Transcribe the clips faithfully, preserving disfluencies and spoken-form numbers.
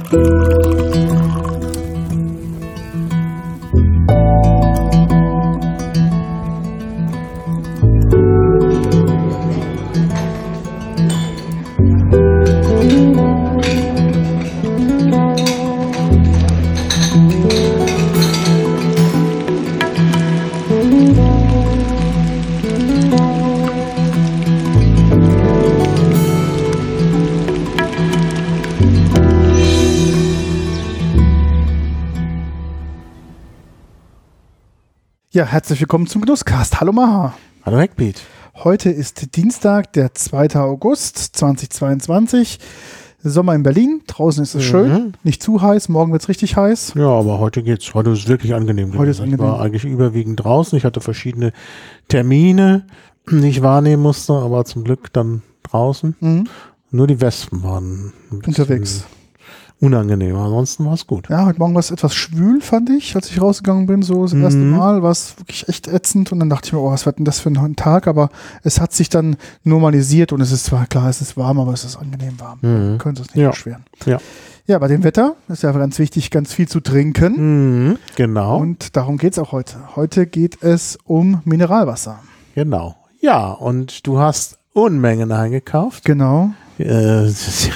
Ja, herzlich willkommen zum Genusscast. Hallo Maha. Hallo Hackbeat. Heute ist Dienstag, der zweite August zweitausendzweiundzwanzig. Sommer in Berlin. Draußen ist es Mhm. schön. Nicht zu heiß. Morgen wird es richtig heiß. Ja, aber heute geht's. Heute ist es wirklich angenehm. Heute ist Ich angenehm. war eigentlich überwiegend draußen. Ich hatte verschiedene Termine, die ich wahrnehmen musste, aber zum Glück dann draußen. Mhm. Nur die Wespen waren ein bisschen Unterwegs. unangenehm. Ansonsten war es gut. Ja, heute Morgen war es etwas schwül, fand ich, als ich rausgegangen bin. So das erste Mhm. Mal war es wirklich echt ätzend. Und dann dachte ich mir, oh, was wird denn das für ein Tag? Aber es hat sich dann normalisiert und es ist zwar klar, es ist warm, aber es ist angenehm warm. Mhm. Können Sie uns nicht Ja. beschweren. Ja. Ja, bei dem Wetter ist ja ganz wichtig, ganz viel zu trinken. Mhm. Genau. Und darum geht es auch heute. Heute geht es um Mineralwasser. Genau. Ja, und du hast Unmengen eingekauft. Genau. Äh,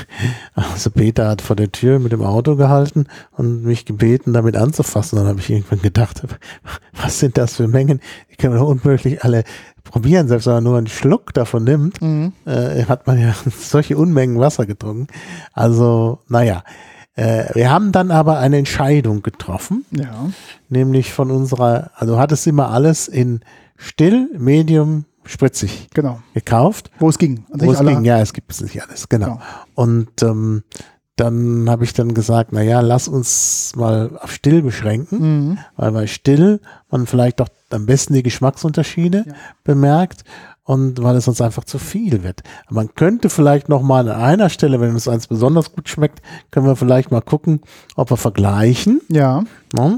also Peter hat vor der Tür mit dem Auto gehalten und mich gebeten, damit anzufassen. Dann habe ich irgendwann gedacht, was sind das für Mengen? Die können wir doch unmöglich alle probieren. Selbst wenn man nur einen Schluck davon nimmt, Mhm. äh, hat man ja solche Unmengen Wasser getrunken. Also, naja. Äh, wir haben dann aber eine Entscheidung getroffen, Ja. nämlich von unserer, also du hattest immer alles in still, medium, spritzig Genau. gekauft. Wo es ging. An Wo sich es alle- ging, ja, es gibt es nicht alles, genau. Genau. Und ähm, dann habe ich dann gesagt, naja, lass uns mal auf still beschränken, Mhm. weil bei still man vielleicht doch am besten die Geschmacksunterschiede Ja. bemerkt und weil es sonst einfach zu viel wird. Man könnte vielleicht noch mal an einer Stelle, wenn uns eins besonders gut schmeckt, können wir vielleicht mal gucken, ob wir vergleichen. Ja. Ne?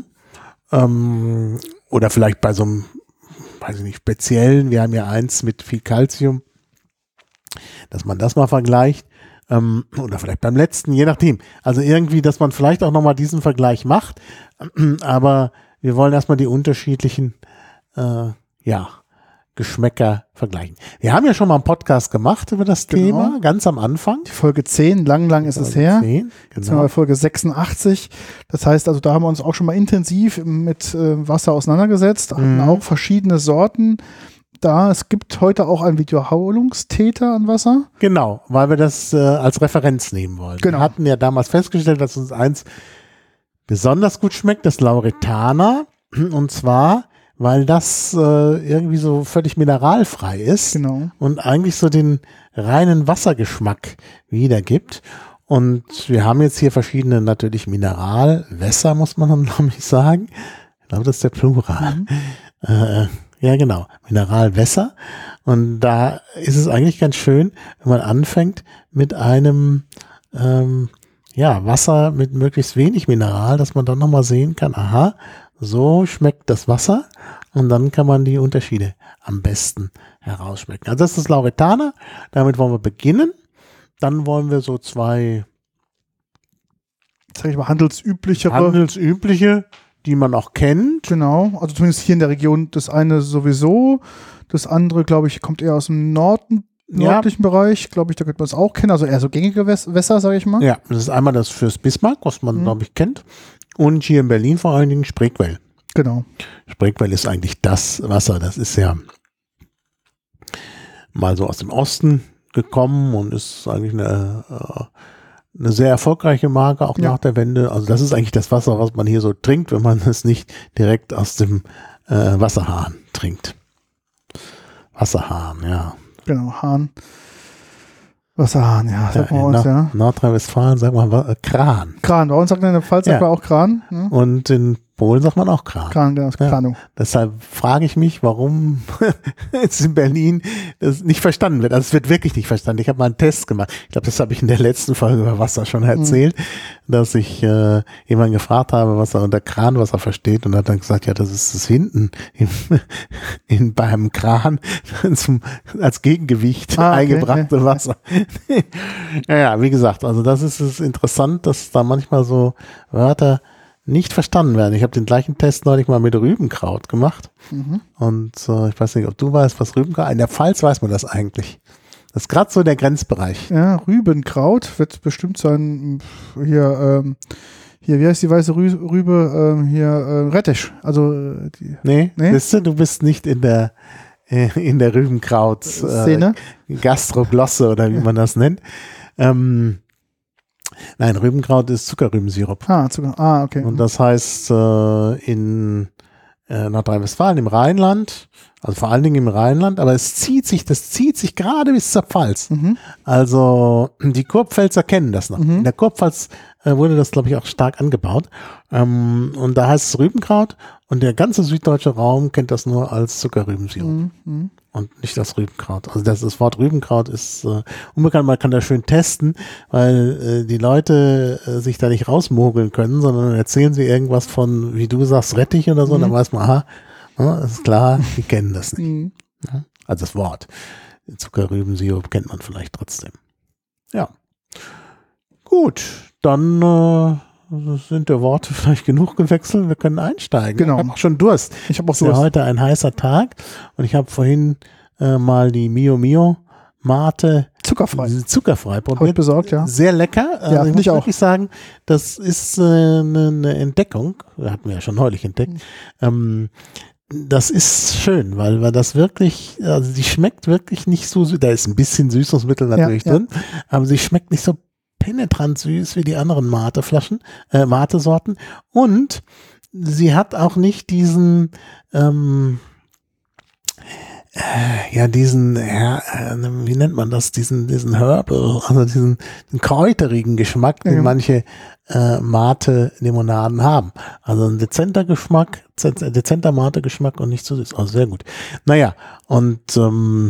Ähm, oder vielleicht bei so einem, weiß ich nicht, speziellen, wir haben ja eins mit viel Calcium, dass man das mal vergleicht. Ähm, oder vielleicht beim letzten, je nachdem. Also irgendwie, dass man vielleicht auch nochmal diesen Vergleich macht. Aber wir wollen erstmal die unterschiedlichen äh, ja, Geschmäcker vergleichen. Wir haben ja schon mal einen Podcast gemacht über das Genau. Thema, ganz am Anfang. Die Folge zehn, lang, lang ist es her. zehn, Jetzt sind wir genau. bei Folge sechsundachtzig. Das heißt also, da haben wir uns auch schon mal intensiv mit äh, Wasser auseinandergesetzt. Hatten Mhm. auch verschiedene Sorten da. Es gibt heute auch einen Wiederholungstäter an Wasser. Genau, weil wir das äh, als Referenz nehmen wollen. Genau. Wir hatten ja damals festgestellt, dass uns eins besonders gut schmeckt, das Lauretana. Und zwar, weil das äh, irgendwie so völlig mineralfrei ist Genau. und eigentlich so den reinen Wassergeschmack wiedergibt. Und wir haben jetzt hier verschiedene natürlich Mineralwässer, muss man dann nämlich sagen. Ich glaube, das ist der Plural. Mhm. Äh, ja, genau. Mineralwässer. Und da ist es eigentlich ganz schön, wenn man anfängt mit einem ähm, ja, Wasser mit möglichst wenig Mineral, dass man dann nochmal sehen kann, aha, so schmeckt das Wasser. Und dann kann man die Unterschiede am besten herausschmecken. Also das ist das Lauretana. Damit wollen wir beginnen. Dann wollen wir so zwei Sag ich mal, handelsüblichere. handelsübliche, die man auch kennt. Genau. Also zumindest hier in der Region das eine sowieso. Das andere, glaube ich, kommt eher aus dem Norden, Ja. nördlichen Bereich. Glaube ich, da könnte man es auch kennen. Also eher so gängige Wäs- Wässer, sage ich mal. Ja, das ist einmal das fürs Bismarck, was man, Mhm. glaube ich, kennt. Und hier in Berlin vor allen Dingen Spreequell. Genau. Spreequell ist eigentlich das Wasser. Das ist ja mal so aus dem Osten gekommen und ist eigentlich eine, äh, eine sehr erfolgreiche Marke, auch Ja. nach der Wende. Also das ist eigentlich das Wasser, was man hier so trinkt, wenn man es nicht direkt aus dem äh, Wasserhahn trinkt. Wasserhahn, ja. Genau. Hahn. Wasserhahn, ja. Sagt man in uns, Nord- ja. Nordrhein-Westfalen sagt man Wa- äh, Kran. Kran. Bei uns sagt man in der Pfalz Ja. sagt man auch Kran. Ne? Und in Polen sagt man auch Kran. Kran, genau, Ja. Kranung. Deshalb frage ich mich, warum jetzt in Berlin das nicht verstanden wird. Also es wird wirklich nicht verstanden. Ich habe mal einen Test gemacht. Ich glaube, das habe ich in der letzten Folge über Wasser schon erzählt, mhm. dass ich äh, jemanden gefragt habe, was er unter Kranwasser versteht, und hat dann gesagt, ja, das ist das hinten im, in, beim Kran zum, als Gegengewicht ah, okay, eingebrachte okay. Wasser. ja, ja, wie gesagt, also das ist es interessant, dass da manchmal so Wörter nicht verstanden werden. Ich habe den gleichen Test neulich mal mit Rübenkraut gemacht. Mhm. Und äh, ich weiß nicht, ob du weißt, was Rübenkraut, in der Pfalz weiß man das eigentlich. Das ist gerade so der Grenzbereich. Ja, Rübenkraut wird bestimmt sein, hier, ähm, hier, wie heißt die weiße Rü Rübe, ähm, hier, äh, Rettich. Also, äh, die, nee, nee? Weißt du, du bist nicht in der, äh, in der Rübenkraut-Szene. Äh, Gastroglosse oder wie man das nennt. Ähm, Nein, Rübenkraut ist Zuckerrübensirup. Ah, Zucker. Ah, okay. Und das heißt, äh, in äh, Nordrhein-Westfalen, im Rheinland, also vor allen Dingen im Rheinland, aber es zieht sich, das zieht sich gerade bis zur Pfalz. Mhm. Also die Kurpfälzer kennen das noch. Mhm. In der Kurpfalz äh, wurde das, glaube ich, auch stark angebaut. Ähm, und da heißt es Rübenkraut, und der ganze süddeutsche Raum kennt das nur als Zuckerrübensirup. Mhm. Und nicht das Rübenkraut. Also das, das Wort Rübenkraut ist äh, unbekannt, man kann das schön testen, weil äh, die Leute äh, sich da nicht rausmogeln können, sondern erzählen sie irgendwas von, wie du sagst, Rettich oder so, mhm. dann weiß man, aha, ja, ist klar, die kennen das nicht. Mhm. Ja, also das Wort. Zuckerrübensirup kennt man vielleicht trotzdem. Ja. Gut, dann äh, sind der Worte vielleicht genug gewechselt. Wir können einsteigen. Genau. Ich habe auch schon Durst. Ich habe auch Durst. Es ist ja heute ein heißer Tag, und ich habe vorhin äh, mal die Mio Mio Mate zuckerfrei zuckerfrei probiert. Habe ich besorgt, ja. Sehr lecker. Also ja, ich muss auch. wirklich sagen, das ist eine äh, ne, ne Entdeckung. Das hatten wir ja schon neulich entdeckt. Mhm. Ähm, das ist schön, weil, weil das wirklich, also die schmeckt wirklich nicht so süß. Da ist ein bisschen Süßungsmittel natürlich ja, drin, ja. aber sie schmeckt nicht so penetrant süß wie die anderen Mate-Flaschen, äh, Mate-Sorten. Und sie hat auch nicht diesen, ähm, äh, ja, diesen, ja, äh, wie nennt man das, diesen, diesen Herbal, also diesen, diesen kräuterigen Geschmack, den ja. manche äh, Mate-Limonaden haben. Also ein dezenter Geschmack, dezenter Mate-Geschmack und nicht so süß. Also sehr gut. Naja, und ähm,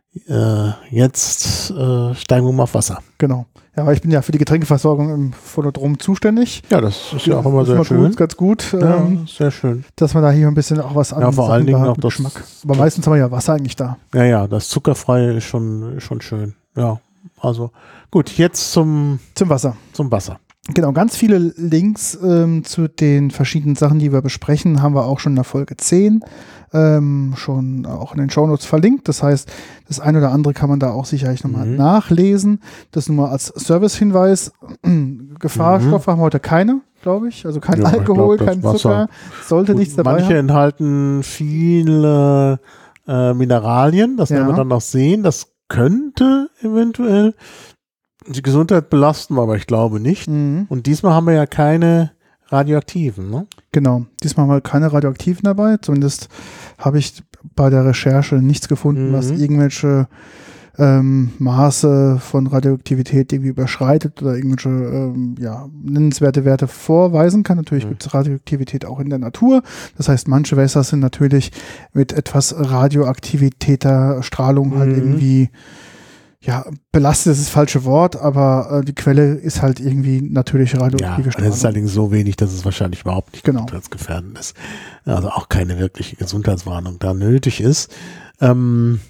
äh, jetzt äh, steigen wir mal auf Wasser. Genau. Ja, aber ich bin ja für die Getränkeversorgung im Phonodrom zuständig. Ja, das ist ja auch immer sehr schön. Gut, ganz gut. Ja, ähm, sehr schön. Dass man da hier ein bisschen auch was anderes ja, vor allen Dingen auch das Geschmack. Aber meistens haben wir ja Wasser eigentlich da. Ja, ja, das Zuckerfreie ist schon, schon schön. Ja, also gut, jetzt zum, zum Wasser. Zum Wasser. Genau, ganz viele Links ähm, zu den verschiedenen Sachen, die wir besprechen, haben wir auch schon in der Folge zehn ähm, schon auch in den Shownotes verlinkt. Das heißt, das eine oder andere kann man da auch sicherlich nochmal mhm. nachlesen. Das nur mal als Servicehinweis. Gefahrstoffe mhm. haben wir heute keine, glaube ich. Also kein ja, Alkohol, glaub, kein Zucker. Sollte nichts dabei Manche haben. enthalten viele äh, Mineralien. Das ja. werden wir dann noch sehen. Das könnte eventuell die Gesundheit belasten, aber ich glaube nicht. Mhm. Und diesmal haben wir ja keine radioaktiven, ne? Genau, diesmal haben wir keine radioaktiven dabei. Zumindest habe ich bei der Recherche nichts gefunden, mhm. was irgendwelche ähm, Maße von Radioaktivität irgendwie überschreitet oder irgendwelche ähm, ja, nennenswerte Werte vorweisen kann. Natürlich mhm. gibt es Radioaktivität auch in der Natur. Das heißt, manche Wässer sind natürlich mit etwas radioaktivitäter Strahlung mhm. halt irgendwie ja, belastet ist das falsche Wort, aber äh, die Quelle ist halt irgendwie natürlich radioaktive ja, Strahlung. Das ist allerdings so wenig, dass es wahrscheinlich überhaupt nicht genau. gesundheitsgefährdend ist. Also auch keine wirkliche Gesundheitswarnung da nötig ist. Ähm,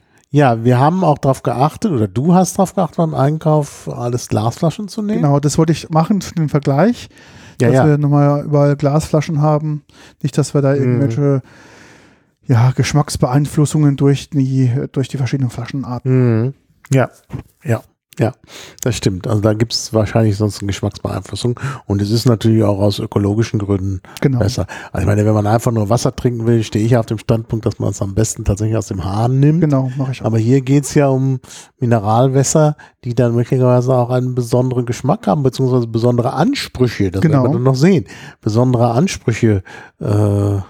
ja, wir haben auch darauf geachtet, oder du hast darauf geachtet beim Einkauf, alles Glasflaschen zu nehmen. Genau, das wollte ich machen für den Vergleich, ja, dass ja. wir nochmal überall Glasflaschen haben. Nicht, dass wir da irgendwelche mhm. ja, Geschmacksbeeinflussungen durch die, durch die verschiedenen Flaschenarten. Mhm. Ja, ja, ja, das stimmt. Also da gibt es wahrscheinlich sonst eine Geschmacksbeeinflussung, und es ist natürlich auch aus ökologischen Gründen genau. besser. Also ich meine, wenn man einfach nur Wasser trinken will, stehe ich auf dem Standpunkt, dass man es am besten tatsächlich aus dem Hahn nimmt. Genau, mache ich auch. Aber hier geht es ja um Mineralwässer, die dann möglicherweise auch einen besonderen Geschmack haben, beziehungsweise besondere Ansprüche, das genau. werden wir dann noch sehen, besondere Ansprüche äh,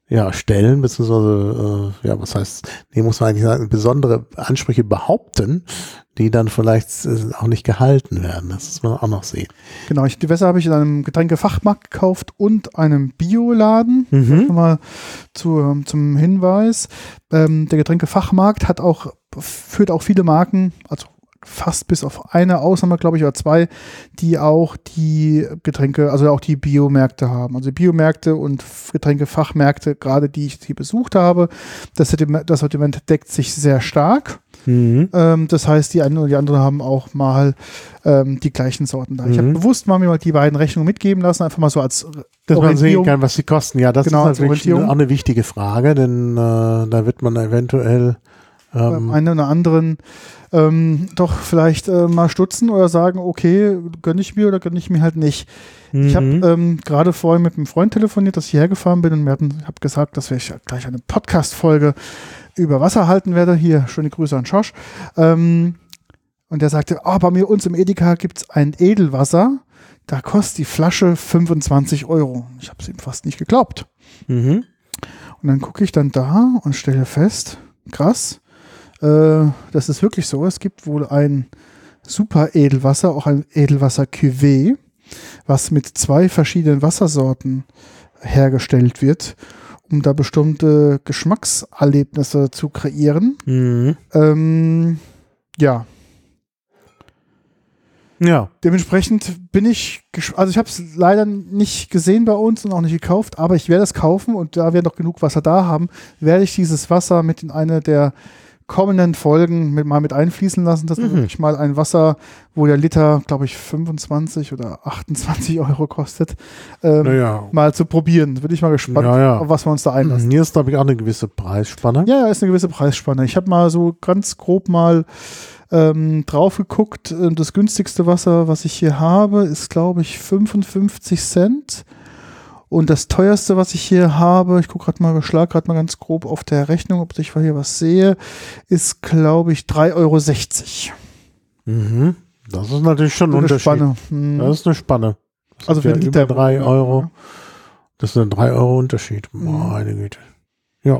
ja, stellen, beziehungsweise, äh, ja, was heißt, nee, muss man eigentlich sagen, besondere Ansprüche behaupten, die dann vielleicht äh, auch nicht gehalten werden. Das muss man auch noch sehen. Genau, ich, die Wässer habe ich in einem Getränkefachmarkt gekauft und einem Bioladen. Mhm. Mal zu, zum Hinweis. Ähm, der Getränkefachmarkt hat auch, führt auch viele Marken, also fast bis auf eine Ausnahme, glaube ich, oder zwei, die auch die Getränke, also auch die Biomärkte haben. Also Biomärkte und Getränkefachmärkte, gerade die ich hier besucht habe, das Sortiment, das Sortiment deckt sich sehr stark. Mhm. Ähm, das heißt, die einen oder die anderen haben auch mal ähm, die gleichen Sorten da. Mhm. Ich habe bewusst mal mir die beiden Rechnungen mitgeben lassen, einfach mal so als dass man sehen kann, was sie kosten. Ja, das genau, ist natürlich auch eine wichtige Frage, denn äh, da wird man eventuell beim einen oder anderen ähm, doch vielleicht äh, mal stutzen oder sagen, okay, gönne ich mir oder gönne ich mir halt nicht. Mhm. Ich habe ähm, gerade vorhin mit einem Freund telefoniert, dass ich hierher gefahren bin und wir hatten, ich habe gesagt, dass ich gleich eine Podcast-Folge über Wasser halten werde. Hier, schöne Grüße an Josh. Ähm, und der sagte, oh, bei mir uns im Edeka gibt es ein Edelwasser, da kostet die Flasche fünfundzwanzig Euro. Ich habe es ihm fast nicht geglaubt. Mhm. Und dann gucke ich dann da und stelle fest, krass, das ist wirklich so. Es gibt wohl ein super Edelwasser, auch ein Edelwasser Cuvée, was mit zwei verschiedenen Wassersorten hergestellt wird, um da bestimmte Geschmackserlebnisse zu kreieren. Mhm. Ähm, ja. Ja. Dementsprechend bin ich, also ich habe es leider nicht gesehen bei uns und auch nicht gekauft, aber ich werde es kaufen und da wir noch genug Wasser da haben, werde ich dieses Wasser mit in eine der kommenden Folgen mit, mal mit einfließen lassen, dass mhm. wirklich mal ein Wasser, wo der Liter, glaube ich, fünfundzwanzig oder achtundzwanzig Euro kostet, ähm, naja. mal zu probieren. Bin ich mal gespannt, ja, ja. auf was wir uns da einlassen. Hier ist, glaube ich, auch eine gewisse Preisspanne. Ja, ja, ist eine gewisse Preisspanne. Ich habe mal so ganz grob mal ähm, drauf geguckt. Das günstigste Wasser, was ich hier habe, ist, glaube ich, fünfundfünfzig Cent. Und das teuerste, was ich hier habe, ich gucke gerade mal, schlag gerade mal ganz grob auf der Rechnung, ob ich hier was sehe, ist, glaube ich, drei Euro sechzig. Mhm. Das ist natürlich schon ein Unterschied. Spanne. Hm. Das ist eine Spanne. Das also für ja Liter drei Euro. Ja. Das ist ein drei Euro Unterschied. Meine mhm. Güte. Ja.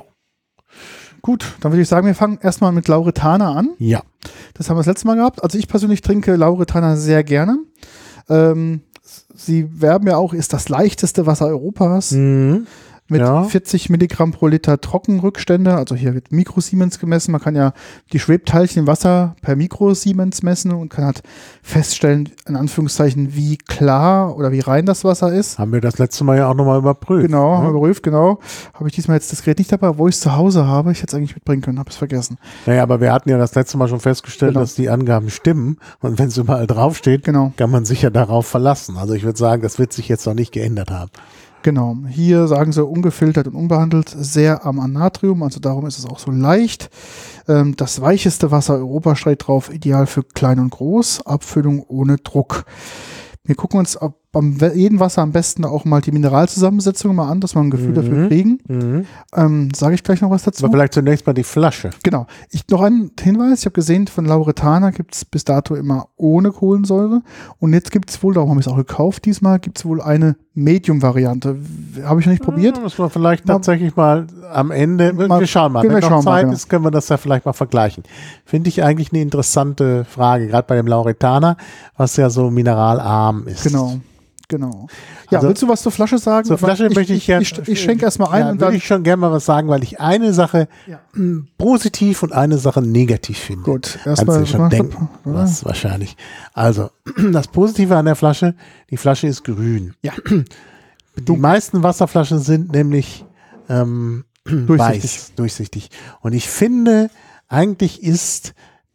Gut, dann würde ich sagen, wir fangen erstmal mit Lauretana an. Ja. Das haben wir das letzte Mal gehabt. Also ich persönlich trinke Lauretana sehr gerne. Ähm, Sie werben ja auch, ist das leichteste Wasser Europas mhm. mit ja. vierzig Milligramm pro Liter Trockenrückstände. Also hier wird Mikrosiemens gemessen. Man kann ja die Schwebteilchen im Wasser per Mikrosiemens messen und kann halt feststellen, in Anführungszeichen, wie klar oder wie rein das Wasser ist. Haben wir das letzte Mal ja auch nochmal überprüft. Genau, ne? haben wir überprüft, genau. Habe ich diesmal jetzt das Gerät nicht dabei, wo ich es zu Hause habe. Ich hätte es eigentlich mitbringen können, habe es vergessen. Naja, aber wir hatten ja das letzte Mal schon festgestellt, genau. dass die Angaben stimmen. Und wenn es überall draufsteht, genau. kann man sich ja darauf verlassen. Also ich würde sagen, das wird sich jetzt noch nicht geändert haben. Genau, hier sagen sie ungefiltert und unbehandelt, sehr arm an Natrium, also darum ist es auch so leicht. Ähm, das weicheste Wasser Europas steht drauf, ideal für klein und groß, Abfüllung ohne Druck. Wir gucken uns ab, am jedem Wasser am besten auch mal die Mineralzusammensetzung mal an, dass wir ein Gefühl mhm. dafür kriegen. Mhm. Ähm, sage ich gleich noch was dazu. Aber vielleicht zunächst mal die Flasche. Genau. Ich, noch ein Hinweis, ich habe gesehen, von Lauretana gibt es bis dato immer ohne Kohlensäure und jetzt gibt es wohl, darum habe ich es auch gekauft, diesmal gibt es wohl eine Medium-Variante. Habe ich noch nicht probiert. Ja, müssen wir vielleicht mal, tatsächlich mal am Ende, mal, wir schauen mal, wenn noch Zeit mal, genau. ist, können wir das ja vielleicht mal vergleichen. Finde ich eigentlich eine interessante Frage, gerade bei dem Lauretana, was ja so mineralarm ist. Genau. Genau. Ja, also, willst du was zur Flasche sagen? Zur Flasche ich, möchte ich gerne. Ich, ich, ich schenke erstmal ein ja, und dann. Würde ich schon gerne mal was sagen, weil ich eine Sache ja. m, positiv und eine Sache negativ finde. Gut, erstmal. Kannst du schon denken, was wahrscheinlich. Also, das Positive an der Flasche, die Flasche ist grün. Ja. Die du. meisten Wasserflaschen sind nämlich ähm, durchsichtig. weiß, durchsichtig. Und ich finde, eigentlich ist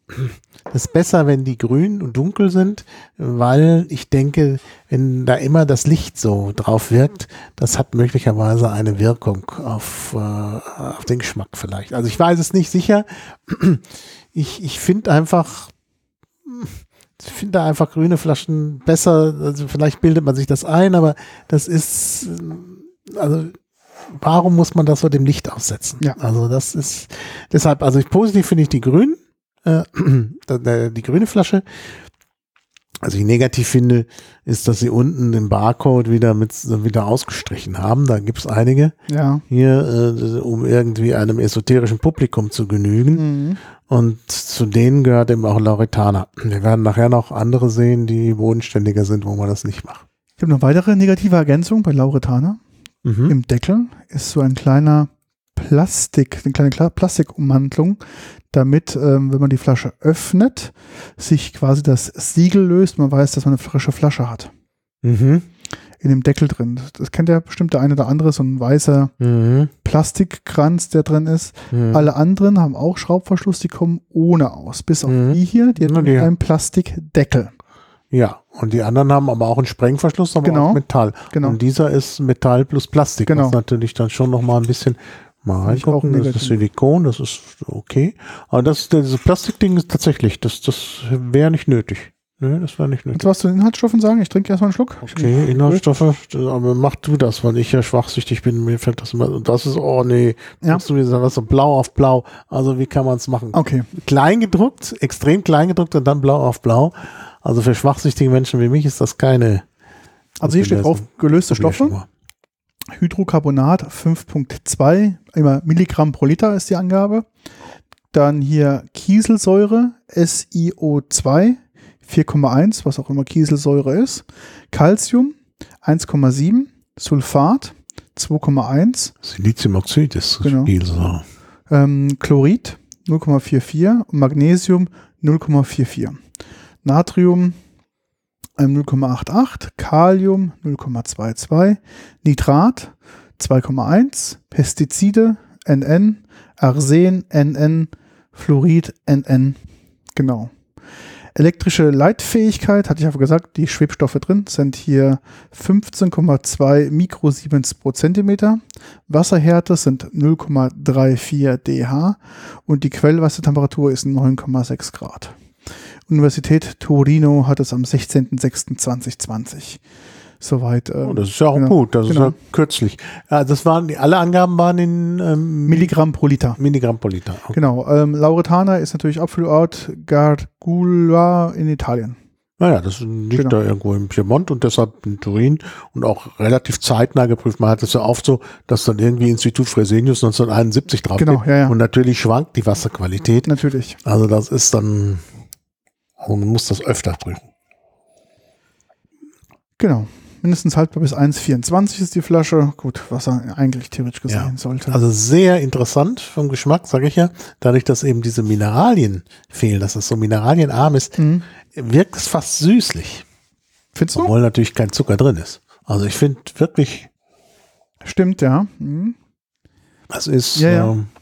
es besser, wenn die grün und dunkel sind, weil ich denke, wenn da immer das Licht so drauf wirkt, das hat möglicherweise eine Wirkung auf, äh, auf den Geschmack vielleicht. Also ich weiß es nicht sicher. Ich, ich finde einfach, ich finde da einfach grüne Flaschen besser. Also vielleicht bildet man sich das ein, aber das ist, also warum muss man das so dem Licht aussetzen? Ja. Also das ist, deshalb, also ich, positiv finde ich die grünen. Äh, die grüne Flasche. Was ich negativ finde, ist, dass sie unten den Barcode wieder mit wieder ausgestrichen haben. Da gibt es einige Ja. hier, äh, um irgendwie einem esoterischen Publikum zu genügen. Mhm. Und zu denen gehört eben auch Lauretana. Wir werden nachher noch andere sehen, die bodenständiger sind, wo man das nicht macht. Ich habe noch weitere negative Ergänzung bei Lauretana. Mhm. Im Deckel ist so ein kleiner Plastik, eine kleine Kla- Plastikummantlung, damit, ähm, wenn man die Flasche öffnet, sich quasi das Siegel löst. Man weiß, dass man eine frische Flasche hat. Mhm. In dem Deckel drin. Das kennt ja bestimmt der eine oder andere, so ein weißer Mhm. Plastikkranz, der drin ist. Mhm. Alle anderen haben auch Schraubverschluss, die kommen ohne aus. Bis auf Mhm. die hier, die hat Na, die- einen Plastikdeckel. Ja, und die anderen haben aber auch einen Sprengverschluss, aber Genau. auch Metall. Genau. Und dieser ist Metall plus Plastik. Genau. Das ist natürlich dann schon nochmal ein bisschen, mal Finde ich auch reingucken, das ist negativ. Silikon, das ist okay. Aber das, dieses Plastikding ist tatsächlich, das, das wäre nicht nötig. Ne, das wäre nicht nötig. Willst du was zu den Inhaltsstoffen sagen? Ich trinke erstmal einen Schluck. Okay, Inhaltsstoffe, aber mach du das, weil ich ja schwachsüchtig bin. Mir fällt das immer, und das ist, oh nee, Ja. musst du mir sagen, das ist so blau auf blau. Also wie kann man es machen? Okay. Klein gedruckt, extrem klein gedruckt und dann blau auf blau. Also für schwachsüchtige Menschen wie mich ist das keine. Also hier steht drauf, gelöste Probier schon Stoffe. mal. Hydrocarbonat fünf Punkt zwei, immer Milligramm pro Liter ist die Angabe. Dann hier Kieselsäure, S i O zwei, vier Komma eins, was auch immer Kieselsäure ist. Calcium, eins Komma sieben. Sulfat, zwei Komma eins. Siliziumoxid ist Genau. viel so. Ähm, Chlorid, null Komma vierundvierzig. Und Magnesium, null Komma vierundvierzig. Natrium, ähm, null Komma achtundachtzig. Kalium, null Komma zweiundzwanzig. Nitrat, zwei Komma eins. Pestizide, N N. Arsen, N N. Fluorid, N N. Genau. Elektrische Leitfähigkeit, hatte ich aber gesagt, die Schwebstoffe drin sind hier fünfzehn Komma zwei Mikrosiemens pro Zentimeter. Wasserhärte sind null Komma vierunddreißig D H und die Quellwassertemperatur ist neun Komma sechs Grad. Universität Torino hat es am sechzehnten sechsten zweitausendzwanzig. Soweit. Ähm, Oh, das ist ja auch genau. gut, das Genau. ist ja kürzlich. Ja, das waren, die, alle Angaben waren in ähm, Milligramm pro Liter. Milligramm pro Liter. Okay. Genau. Ähm, Lauretana ist natürlich Abfüllort Gargula in Italien. Naja, das liegt Genau. da irgendwo im Piemont und deshalb in Turin und auch relativ zeitnah geprüft. Man hat es ja oft so, dass dann irgendwie Institut Fresenius neunzehnhunderteinundsiebzig drauf Genau, steht. ja, ja. Und natürlich schwankt die Wasserqualität. Natürlich. Also das ist dann, also man muss das öfter prüfen. Genau. Mindestens haltbar bis eins Komma vierundzwanzig ist die Flasche. Gut, was er eigentlich theoretisch gesehen Ja. sollte. Also sehr interessant vom Geschmack, sage ich ja. Dadurch, dass eben diese Mineralien fehlen, dass es so mineralienarm ist, Mhm. wirkt es fast süßlich. Findest du? Obwohl natürlich kein Zucker drin ist. Also ich finde wirklich, Stimmt, ja. Mhm. das ist Ja, ja. ähm,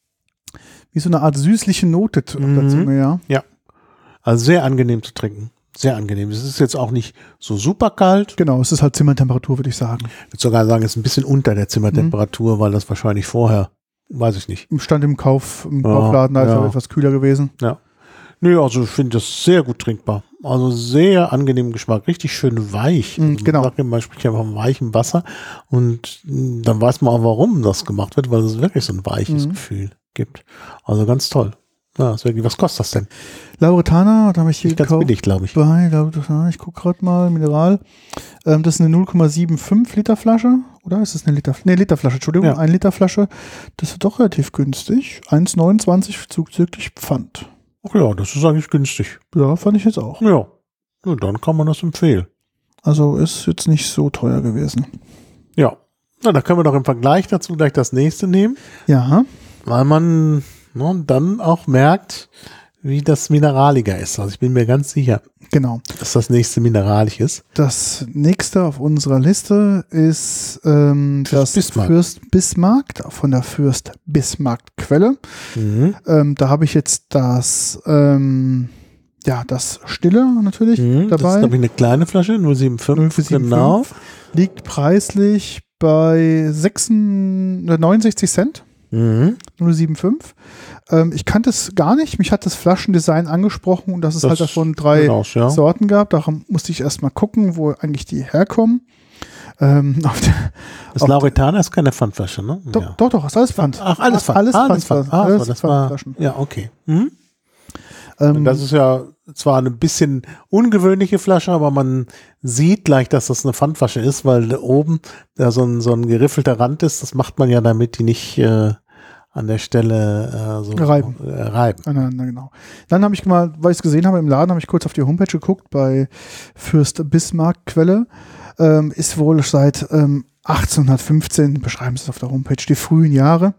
Wie so eine Art süßliche Note auf der Mhm. Zunge, ja. also sehr angenehm zu trinken. Sehr angenehm. Es ist jetzt auch nicht so super kalt. Genau, es ist halt Zimmertemperatur, würde ich sagen. Ich würde sogar sagen, es ist ein bisschen unter der Zimmertemperatur, Mhm. weil das wahrscheinlich vorher, weiß ich nicht. Im Stand im Kauf, im Ja, Kaufladen, da ist ja. es etwas kühler gewesen. Ja. Nö, also ich finde das sehr gut trinkbar. Also sehr angenehmen Geschmack, richtig schön weich. Mhm, Also genau. Man, sagt ja, man spricht ja von weichem Wasser und mh, dann weiß man auch, warum das gemacht wird, weil es wirklich so ein weiches Mhm. Gefühl gibt. Also ganz toll. Ja, ist wirklich, was kostet das denn? Lauretana, da habe ich hier Nicht ganz gekauft. billig, glaube ich. Bei, Lauretana, ich gucke gerade mal, Mineral. Ähm, das ist eine null Komma fünfundsiebzig Liter Flasche, oder? Ist das eine Liter? Nee, Literflasche, Entschuldigung, Ja. ein Liter Flasche. Das ist doch relativ günstig. eins Komma neunundzwanzig zuzüglich Pfand. Ach ja, das ist eigentlich günstig. Ja, fand ich jetzt auch. Ja. Ja, dann kann man das empfehlen. Also ist jetzt nicht so teuer gewesen. Ja. Na, da können wir doch im Vergleich dazu gleich das nächste nehmen, Ja, weil man ne, dann auch merkt, wie das mineraliger ist. Also ich bin mir ganz sicher, genau. dass das nächste mineralisch ist. Das nächste auf unserer Liste ist ähm, Fürst das Bismarck. Fürst Bismarck von der Fürst Bismarck Quelle. Mhm. Ähm, da habe ich jetzt das, ähm, ja, das Stille natürlich Mhm. Das ist, dabei. glaube ich, eine kleine Flasche, null Komma fünfundsiebzig. null Komma fünfundsiebzig. Genau. Liegt preislich bei sechsundneunzig, neunundsechzig Cent. Mhm. null Komma fünfundsiebzig. Ähm, ich kannte es gar nicht. Mich hat das Flaschendesign angesprochen und dass es Das halt davon drei sieht aus, ja. Sorten gab. Darum musste ich erstmal gucken, wo eigentlich die herkommen. Ähm, auf der, Das auf Lauretana ist keine Pfandflasche, ne? doch, Ja. doch, doch, ist alles Pfand. Ach, alles Pfand. Alles Ah, Pfand. alles Pfand. Ah, Alles so, das war, Pfandflaschen. ja, okay. Mhm. Ähm, das ist ja zwar eine bisschen ungewöhnliche Flasche, aber man sieht gleich, dass das eine Pfandflasche ist, weil da oben da so ein, so ein geriffelter Rand ist. Das macht man ja, damit die nicht äh, an der Stelle äh, so reiben. Äh, reiben. Aneinander, genau. Dann habe ich mal, weil ich es gesehen habe im Laden, habe ich kurz auf die Homepage geguckt bei Fürst Bismarck Quelle. Ähm, ist wohl seit ähm, achtzehnhundertfünfzehn, beschreiben sie es auf der Homepage, die frühen Jahre.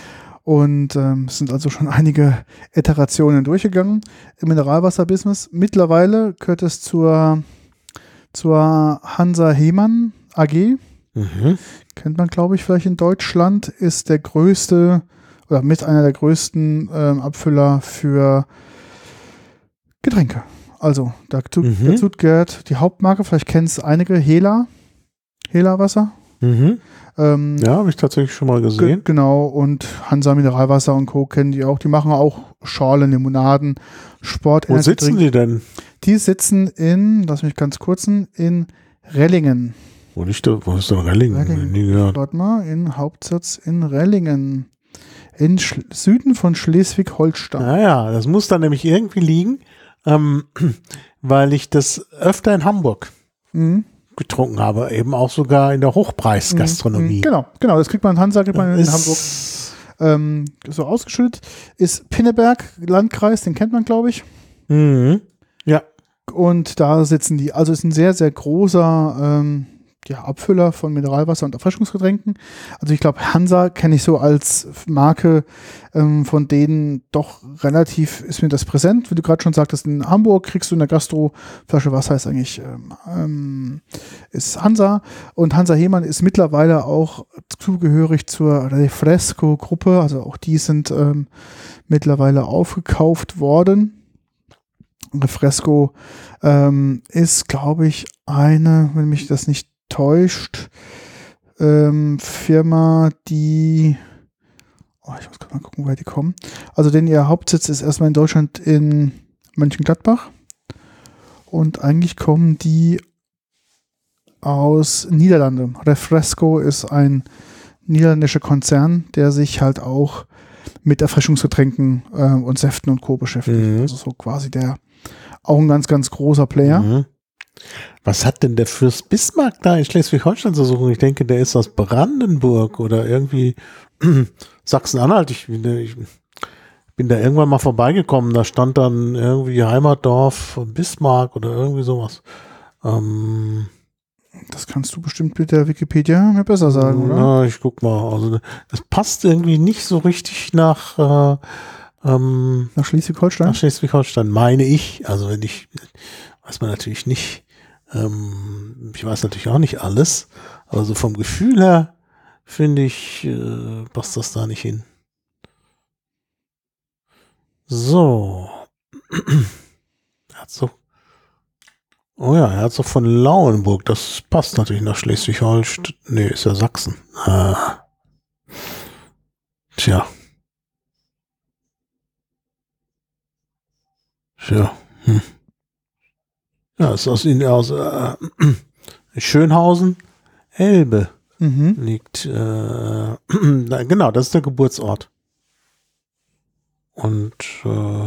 Und ähm, es sind also schon einige Iterationen durchgegangen im Mineralwasser-Business. Mittlerweile gehört es zur, zur Hansa Hemann A G. Mhm. Kennt man, glaube ich, vielleicht in Deutschland, ist der größte oder mit einer der größten ähm, Abfüller für Getränke. Also dazu, Mhm. dazu gehört die Hauptmarke, vielleicht kennen es einige, Hela, Hela Wasser. Mhm. Ähm, Ja, habe ich tatsächlich schon mal ge gesehen. genau, und Hansa Mineralwasser und Co. kennen die auch. Die machen auch Schorle, Limonaden, Sport. Wo sitzen die denn? Die sitzen in, lass mich ganz kurzen, in Rellingen. Wo, nicht, wo ist denn Rellingen? Rellingen. Nie gehört. Warte mal, in Hauptsitz in Rellingen. In Sch Süden von Schleswig-Holstein. Naja, das muss dann nämlich irgendwie liegen, ähm, weil ich das öfter in Hamburg Mhm. getrunken habe, eben auch sogar in der Hochpreisgastronomie. Mhm. Genau, genau, das kriegt man in Hansa, kriegt man in Ist- Hamburg ähm, so ausgeschüttet. Ist Pinneberg, Landkreis, den kennt man, glaube ich. Mhm. Ja. Und da sitzen die. Also ist ein sehr, sehr großer ähm, ja, Abfüller von Mineralwasser und Erfrischungsgetränken. Also ich glaube, Hansa kenne ich so als Marke, ähm, von denen doch relativ ist mir das präsent. Wie du gerade schon sagtest, in Hamburg kriegst du in der Gastro Flasche Wasser, ist eigentlich ähm, ähm, ist Hansa. Und Hansa Hemann ist mittlerweile auch zugehörig zur Refresco-Gruppe. Also auch die sind ähm, mittlerweile aufgekauft worden. Refresco ähm, ist, glaube ich, eine, wenn mich das nicht täuscht, ähm, Firma, die, oh, ich muss gerade mal gucken, woher die kommen. Also denn ihr Hauptsitz ist erstmal in Deutschland in Mönchengladbach und eigentlich kommen die aus Niederlande. Refresco ist ein niederländischer Konzern, der sich halt auch mit Erfrischungsgetränken äh, und Säften und Co. beschäftigt. Mhm. Also so quasi der auch ein ganz, ganz großer Player. Mhm. Was hat denn der Fürst Bismarck da in Schleswig-Holstein zu suchen? Ich denke, der ist aus Brandenburg oder irgendwie Sachsen-Anhalt. Ich, ich bin da irgendwann mal vorbeigekommen. Da stand dann irgendwie Heimatdorf Bismarck oder irgendwie sowas. Ähm, Das kannst du bestimmt mit der Wikipedia mir besser sagen, oder? Na, ich guck mal. Also das passt irgendwie nicht so richtig nach äh, ähm, Nach Schleswig-Holstein? nach Schleswig-Holstein, meine ich. Also wenn ich, weiß man natürlich nicht. Ähm, ich weiß natürlich auch nicht alles. Aber so vom Gefühl her finde ich, äh, passt das da nicht hin. So. Herzog. Oh ja, Herzog von Lauenburg. Das passt natürlich nach Schleswig-Holstein. Nee, ist ja Sachsen. Ah. Tja. Tja. Hm. Ja, ist aus, in, aus äh, Schönhausen, Elbe Mhm. liegt. Äh, genau, das ist der Geburtsort. Und äh,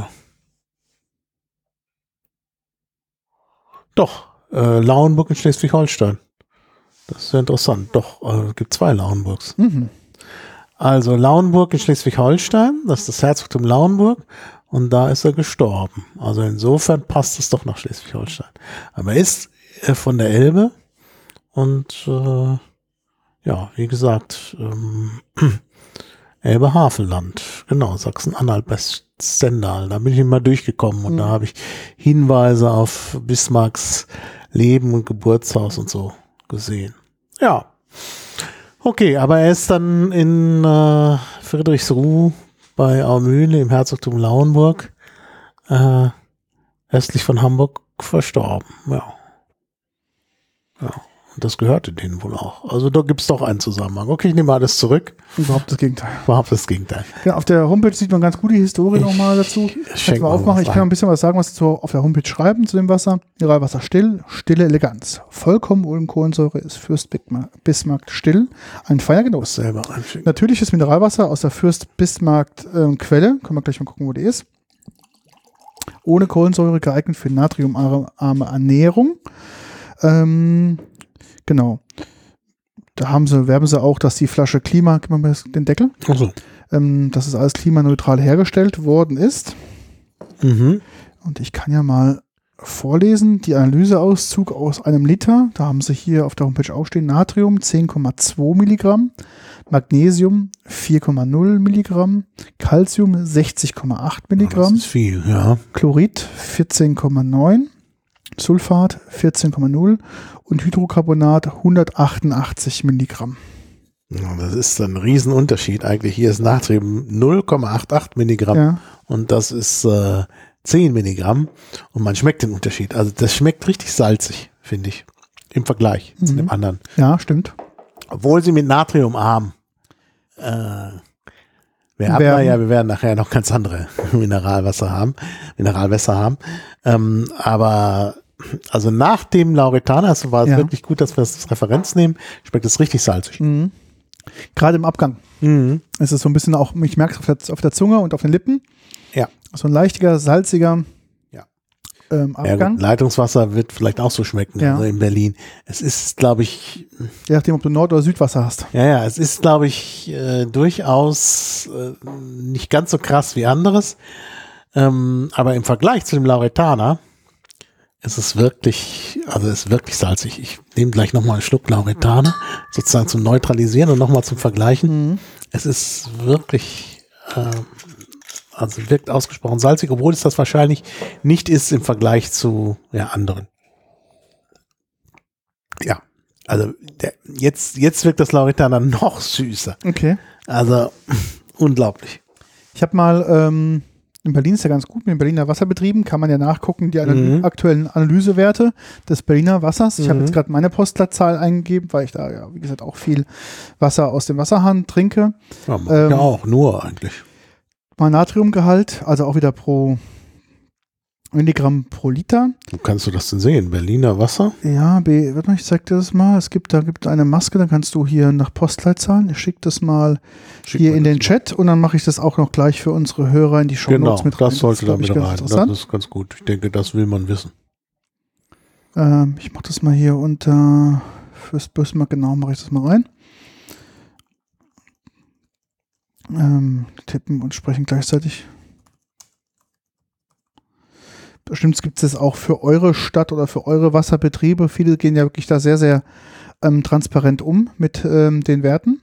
doch, äh, Lauenburg in Schleswig-Holstein. Das ist ja interessant. Doch, äh, es gibt zwei Lauenburgs. Mhm. Also Lauenburg in Schleswig-Holstein, das ist das Herzogtum Lauenburg und da ist er gestorben. Also insofern passt es doch nach Schleswig-Holstein. Aber er ist äh, von der Elbe und äh, ja, wie gesagt, ähm, Elbe-Havelland, genau, Sachsen-Anhalt bei Stendal. Da bin ich mal durchgekommen und Mhm. da habe ich Hinweise auf Bismarcks Leben und Geburtshaus und so gesehen. Ja. Okay, aber er ist dann in äh, Friedrichsruh bei Aumühle im Herzogtum Lauenburg äh, östlich von Hamburg verstorben. Ja. Ja. Und das gehörte denen wohl auch. Also da gibt es doch einen Zusammenhang. Okay, ich nehme alles zurück. Überhaupt das Gegenteil. Überhaupt das Gegenteil. Ja, auf der Homepage sieht man ganz gut die Historie Ich nochmal dazu. schenk Kannst du mal mal aufmachen. was Ich kann ein. ein bisschen was sagen, was dazu auf der Homepage schreiben zu dem Wasser. Mineralwasser still, stille Eleganz. Vollkommen ohne Kohlensäure ist Fürst Bismarck still. Ein feiner Genuss. Selber einschicken. Natürliches Mineralwasser aus der Fürst Bismarck ähm, Quelle. Können wir gleich mal gucken, wo die ist. Ohne Kohlensäure, geeignet für natriumarme Ernährung. Ähm, genau. Da haben sie, werben sie auch, dass die Flasche Klima, gib mal den Deckel, Ach so. ähm, dass es alles klimaneutral hergestellt worden ist. Mhm. Und ich kann ja mal vorlesen, die Analyseauszug aus einem Liter, da haben sie hier auf der Homepage auch stehen, Natrium zehn Komma zwei Milligramm, Magnesium vier Komma null Milligramm, Calcium sechzig Komma acht Milligramm, Das ist viel, ja. Chlorid vierzehn Komma neun, Sulfat vierzehn Komma null und Hydrocarbonat hundertachtundachtzig Milligramm. Ja, das ist ein Riesenunterschied eigentlich. Hier ist Natrium null Komma achtundachtzig Milligramm Ja. und das ist äh, zehn Milligramm und man schmeckt den Unterschied. Also das schmeckt richtig salzig, finde ich, im Vergleich Mhm. zu dem anderen. Ja, stimmt. Obwohl sie mit natriumarm äh, wir haben Werden. ja, wir werden nachher noch ganz andere Mineralwasser haben, Mineralwässer haben. Ähm, aber also nach dem Lauretana, also war es Ja. wirklich gut, dass wir das als Referenz nehmen, schmeckt es richtig salzig. Mhm. Gerade im Abgang. Mhm. Es ist so ein bisschen auch, ich merke es auf der, auf der Zunge und auf den Lippen. Ja. So ein leichtiger, salziger Ja. ähm, Ja, Abgang. gut, Leitungswasser wird vielleicht auch so schmecken, Ja. also in Berlin. Es ist, glaube ich, Je nachdem, ob du Nord- oder Südwasser hast. ja, ja, es ist, glaube ich, äh, durchaus äh, nicht ganz so krass wie anderes. Ähm, aber im Vergleich zu dem Lauretana ist es wirklich, also es ist wirklich salzig. Ich nehme gleich nochmal einen Schluck Lauretana, sozusagen zum Neutralisieren und nochmal zum Vergleichen. Mhm. Es ist wirklich, äh, also wirkt ausgesprochen salzig, obwohl es das wahrscheinlich nicht ist im Vergleich zu ja, anderen. Ja, also der, jetzt, jetzt wirkt das Lauretana noch süßer. Okay. Also unglaublich. Ich habe mal, ähm, in Berlin ist ja ganz gut, mit den Berliner Wasserbetrieben kann man ja nachgucken, die Analy- Mhm. aktuellen Analysewerte des Berliner Wassers. Ich habe Mhm. jetzt gerade meine Postleitzahl eingegeben, weil ich da ja, wie gesagt, auch viel Wasser aus dem Wasserhahn trinke. Ja, man Ähm, ja auch, nur eigentlich. Mein Natriumgehalt, also auch wieder pro Milligramm pro Liter. Wo kannst du das denn sehen? Berliner Wasser? Ja, B, warte mal, ich zeig dir das mal. Es gibt, da gibt eine Maske, dann kannst du hier nach Postleitzahlen. Ich schicke das mal Schick hier mir in das den mal. Chat und dann mache ich das auch noch gleich für unsere Hörer in die Show Genau, Notes mit rein. das sollte da glaub ich, mit ganz rein. interessant. Das ist ganz gut. Ich denke, das will man wissen. Ähm, ich mache das mal hier unter fürs Bismarck, genau, mache ich das mal rein. Ähm, tippen und sprechen gleichzeitig. Bestimmt gibt es das auch für eure Stadt oder für eure Wasserbetriebe. Viele gehen ja wirklich da sehr, sehr ähm, transparent um mit ähm, den Werten.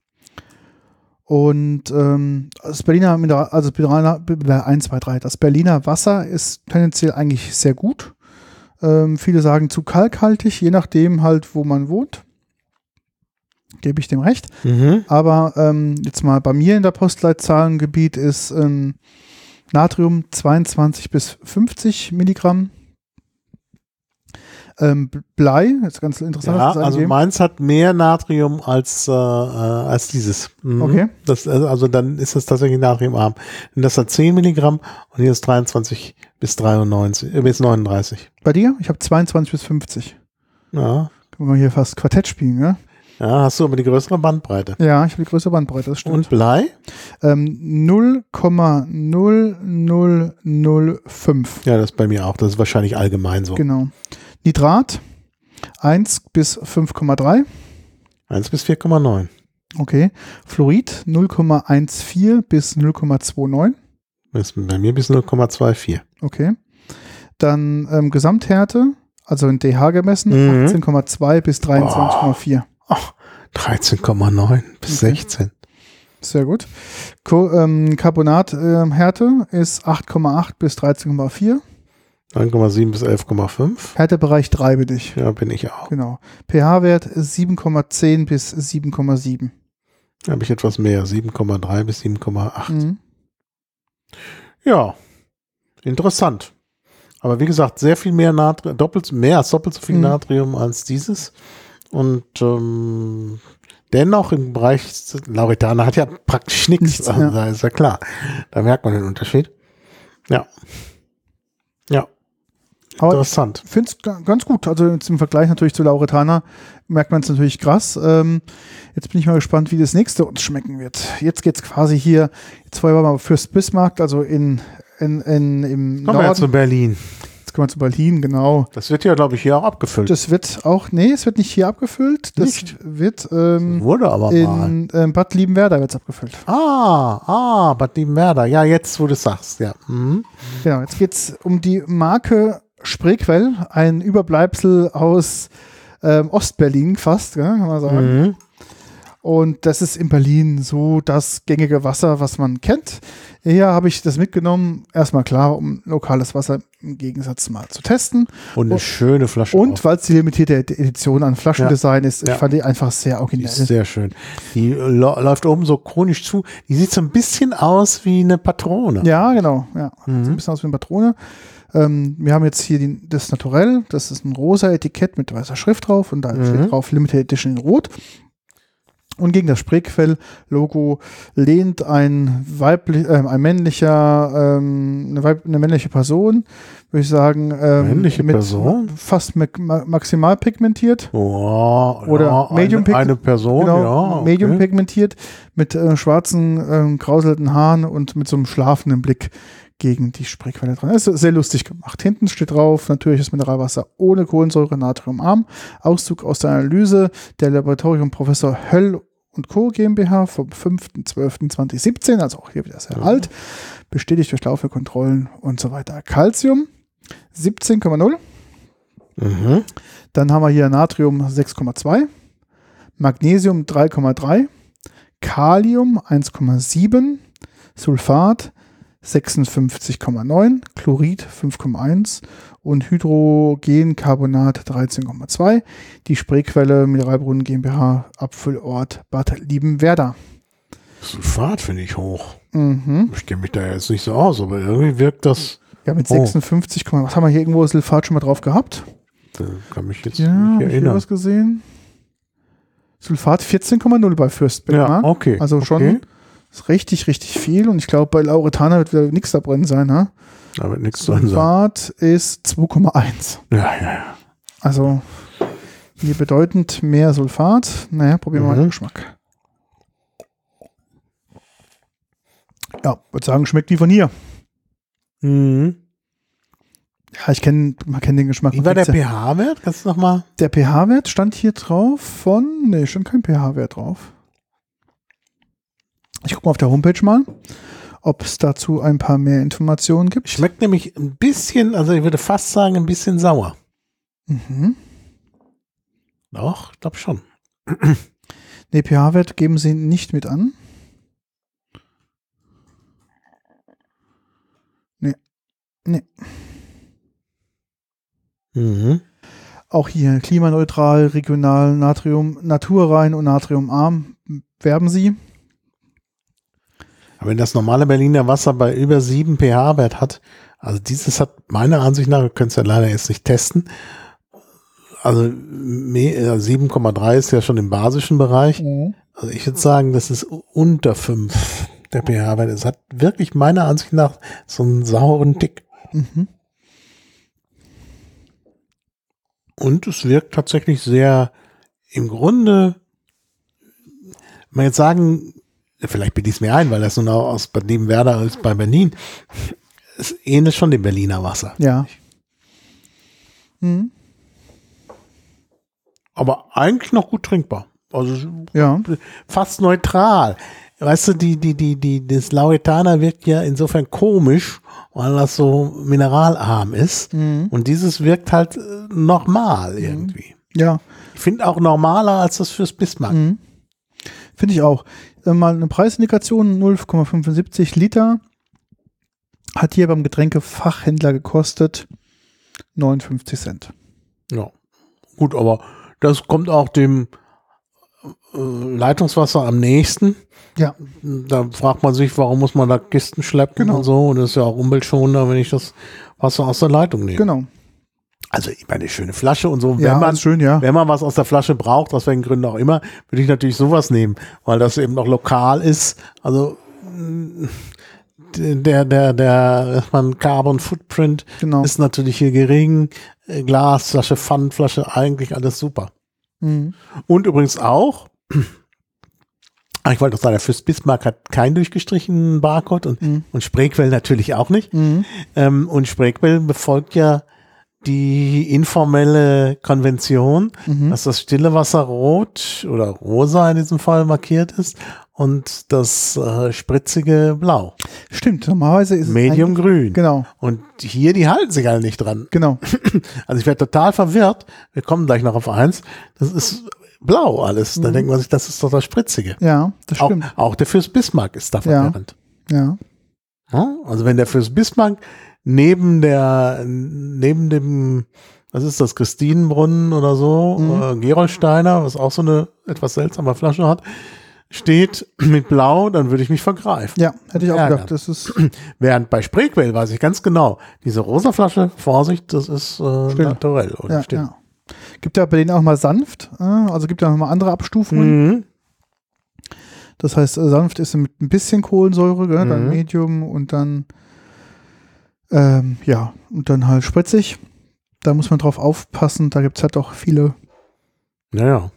Und ähm, das Berliner Mineral, also Berliner, eins, zwei, drei, das Berliner Wasser ist tendenziell eigentlich sehr gut. Ähm, viele sagen zu kalkhaltig, je nachdem halt, wo man wohnt. Gebe ich dem recht. Mhm. Aber ähm, jetzt mal bei mir in der Postleitzahlengebiet ist ähm, Natrium zweiundzwanzig bis fünfzig Milligramm. Ähm, Blei, das ist ganz interessant. Ja, dass das also angegeben- meins hat mehr Natrium als, äh, äh, als dieses. Mhm. Okay. Das, also dann ist das tatsächlich natriumarm. Und das hat zehn Milligramm und hier ist dreiundzwanzig bis dreiundneunzig, äh, bis neununddreißig. Bei dir? Ich habe zweiundzwanzig bis fünfzig. Ja. Können wir hier fast Quartett spielen, ne? Ja, hast du aber die größere Bandbreite. Ja, ich habe die größere Bandbreite, das stimmt. Und Blei? Ähm, null Komma null null null fünf. Ja, das ist bei mir auch. Das ist wahrscheinlich allgemein so. Genau. Nitrat eins bis fünf Komma drei. eins bis vier Komma neun. Okay. Fluorid null Komma vierzehn bis null Komma neunundzwanzig. Das ist bei mir bis null Komma vierundzwanzig. Okay. Dann ähm, Gesamthärte, also in pH gemessen, Mhm. achtzehn Komma zwei bis dreiundzwanzig Komma vier. Ach, dreizehn Komma neun bis Okay. sechzehn. Sehr gut. Co ähm, Carbonathärte äh, ist acht Komma acht bis dreizehn Komma vier. neun Komma sieben bis elf Komma fünf. Härtebereich drei bin ich. Ja, bin ich auch. Genau. pH-Wert sieben Komma zehn bis sieben Komma sieben. Da habe ich etwas mehr. sieben Komma drei bis sieben Komma acht. Mhm. Ja, interessant. Aber wie gesagt, sehr viel mehr Natrium, doppelt, mehr als doppelt so viel Mhm. Natrium als dieses. Und ähm, dennoch im Bereich, Lauretana hat ja praktisch nichts. Nichts, Also, ja. da ist ja klar. Da merkt man den Unterschied. Ja. Ja, Aber interessant. ich finde es ganz gut. Also jetzt im Vergleich natürlich zu Lauretana merkt man es natürlich krass. Ähm, jetzt bin ich mal gespannt, wie das nächste uns schmecken wird. Jetzt geht es quasi hier, jetzt vorher war mal fürs Bismarck, also in in, in, im Kommen wir Norden. jetzt zu Berlin. Jetzt kommen wir zu Berlin, genau. Das wird ja, glaube ich, hier auch abgefüllt. Das wird auch, nee, es wird nicht hier abgefüllt. Das Nicht? wird ähm, Das wurde aber mal. in ähm, Bad Liebenwerda wird es abgefüllt. Ah, ah, Bad Liebenwerda. Ja, jetzt, wo du es sagst, ja. Mhm. Genau, jetzt geht es um die Marke Spreequell, ein Überbleibsel aus ähm, Ostberlin fast, ja, kann man sagen. Mhm. Und das ist in Berlin so das gängige Wasser, was man kennt. Hier habe ich das mitgenommen, erstmal klar, um lokales Wasser im Gegensatz mal zu testen. Und eine und, schöne Flasche. Und weil es die limitierte Edition an Flaschendesign ja. ist, ich ja. fand die einfach sehr Die originell. ist sehr schön. Die lo- läuft oben so chronisch zu. Die sieht so ein bisschen aus wie eine Patrone. Ja, genau. Ja. Mhm. So ein bisschen aus wie eine Patrone. Ähm, wir haben jetzt hier die, das Naturell. Das ist ein rosa Etikett mit weißer Schrift drauf und da mhm. steht drauf Limited Edition in Rot. Und gegen das Spreequell-Logo lehnt ein, weiblich, äh, ein männlicher, ähm, eine, Weib, eine männliche Person, würde ich sagen, ähm, männliche mit Person? fast ma maximal pigmentiert. Oh, oder ja, medium eine, eine Person, genau, ja. Okay. Medium pigmentiert, mit äh, schwarzen, äh, krauselten Haaren und mit so einem schlafenden Blick gegen die Spreequelle dran. Das ist sehr lustig gemacht. Hinten steht drauf, natürliches Mineralwasser ohne Kohlensäure, natriumarm. Auszug aus der Analyse der Laboratorium Professor Höll und Co. GmbH vom fünften zwölften zweitausendsiebzehn, also auch hier wieder sehr ja. alt. Bestätigt durch laufende Kontrollen und so weiter. Calcium siebzehn Komma null. Mhm. Dann haben wir hier Natrium sechs Komma zwei. Magnesium drei Komma drei. Kalium eins Komma sieben. Sulfat sechsundfünfzig Komma neun, Chlorid fünf Komma eins und Hydrogencarbonat dreizehn Komma zwei. Die Spreequelle Mineralbrunnen GmbH, Abfüllort Bad Liebenwerda. Sulfat finde ich hoch. Mhm. Ich kenne mich da jetzt nicht so aus, aber irgendwie wirkt das. Ja, mit sechsundfünfzig, oh. Was haben wir hier irgendwo Sulfat schon mal drauf gehabt? Da kann mich jetzt ja, nicht erinnern. erinnern. Was gesehen? Sulfat vierzehn Komma null bei Fürstbergmark. Ja, okay. Also schon. Okay. Ist richtig, richtig viel und ich glaube, bei Lauretana wird wieder nichts da drin sein. Ne? Da wird nichts drin sein. Sulfat ist zwei Komma eins. Ja, ja, ja. Also hier bedeutend mehr Sulfat. Naja, probieren wir mhm. mal den Geschmack. Ja, würde sagen, schmeckt wie von hier. Mhm. Ja, ich kenne, man kennt den Geschmack. Wie war der pH-Wert? Kannst du nochmal? Der pH-Wert stand hier drauf von, ne, stand kein pH-Wert drauf. Ich gucke mal auf der Homepage mal, ob es dazu ein paar mehr Informationen gibt. Schmeckt nämlich ein bisschen, also ich würde fast sagen, ein bisschen sauer. Mhm. Doch, ich glaube schon. Ne, pH-Wert geben sie nicht mit an. Ne. Ne. Mhm. Auch hier klimaneutral, regional, Natrium, naturrein und natriumarm werben sie. Aber wenn das normale Berliner Wasser bei über sieben pH-Wert hat, also dieses hat meiner Ansicht nach, wir können es ja leider jetzt nicht testen, also sieben Komma drei ist ja schon im basischen Bereich. Mhm. Also ich würde sagen, das ist unter fünf der pH-Wert. Es hat wirklich meiner Ansicht nach so einen sauren Tick. Mhm. Und es wirkt tatsächlich sehr, im Grunde, wenn man jetzt sagen, vielleicht bilde ich es mir ein, weil das nun auch aus Bad Liebenwerda ist bei Berlin, es ähnelt schon dem Berliner Wasser. Ja. Mhm. Aber eigentlich noch gut trinkbar. Also ja. Fast neutral. Weißt du, die, die, die, die, das Lauretana wirkt ja insofern komisch, weil das so mineralarm ist. Mhm. Und dieses wirkt halt normal irgendwie. Ja. Ich finde auch normaler als das fürs Bismarck. Mhm. Finde ich auch. Mal eine Preisindikation, null Komma fünfundsiebzig Liter. Hat hier beim Getränkefachhändler gekostet neunundfünfzig Cent. Ja, gut, aber das kommt auch dem äh, Leitungswasser am nächsten. Ja. Da fragt man sich, warum muss man da Kisten schleppen genau. und so. Und das ist ja auch umweltschonender, wenn ich das Wasser aus der Leitung nehme. Genau. Also ich meine, eine schöne Flasche und so. Ja, wenn man, schön, ja. wenn man was aus der Flasche braucht, aus welchen Gründen auch immer, würde ich natürlich sowas nehmen, weil das eben noch lokal ist. Also der, der, der, man Carbon Footprint genau. ist natürlich hier gering. Glasflasche, Pfandflasche, eigentlich alles super. Mhm. Und übrigens auch Ich wollte noch sagen, der Fürst Bismarck hat keinen durchgestrichenen Barcode und, Mhm. und Spreequell natürlich auch nicht. Mhm. Ähm, und Spreequell befolgt ja die informelle Konvention, Mhm. dass das stille Wasser rot oder rosa in diesem Fall markiert ist und das äh, spritzige blau. Stimmt, normalerweise ist Medium es grün. Genau, Und hier, die halten sich alle nicht dran. genau. Also ich werde total verwirrt. Wir kommen gleich noch auf eins. Das ist blau alles. Da Mhm. denkt man sich, das ist doch das Spritzige. Ja, das Auch, stimmt. auch der Fürst Bismarck ist da Ja. verwirrend. Ja. Ja, also wenn der Fürst Bismarck neben der, neben dem, was ist das, Christinenbrunnen oder so, Mhm. äh, Gerolsteiner, was auch so eine etwas seltsame Flasche hat, steht mit Blau, dann würde ich mich vergreifen. Ja, hätte ich auch Ärger. gedacht. Das ist Während bei Spreequell weiß ich ganz genau, diese rosa Flasche, Vorsicht, das ist äh, Still. naturell oder ja, still. ja. Gibt ja bei denen auch mal sanft, äh, also gibt ja noch mal andere Abstufungen. Mhm. Das heißt, äh, sanft ist mit ein bisschen Kohlensäure, gell, dann Mhm. Medium und dann ähm, ja, und dann halt spritzig. Da muss man drauf aufpassen, da gibt es halt auch viele, Ja, ja.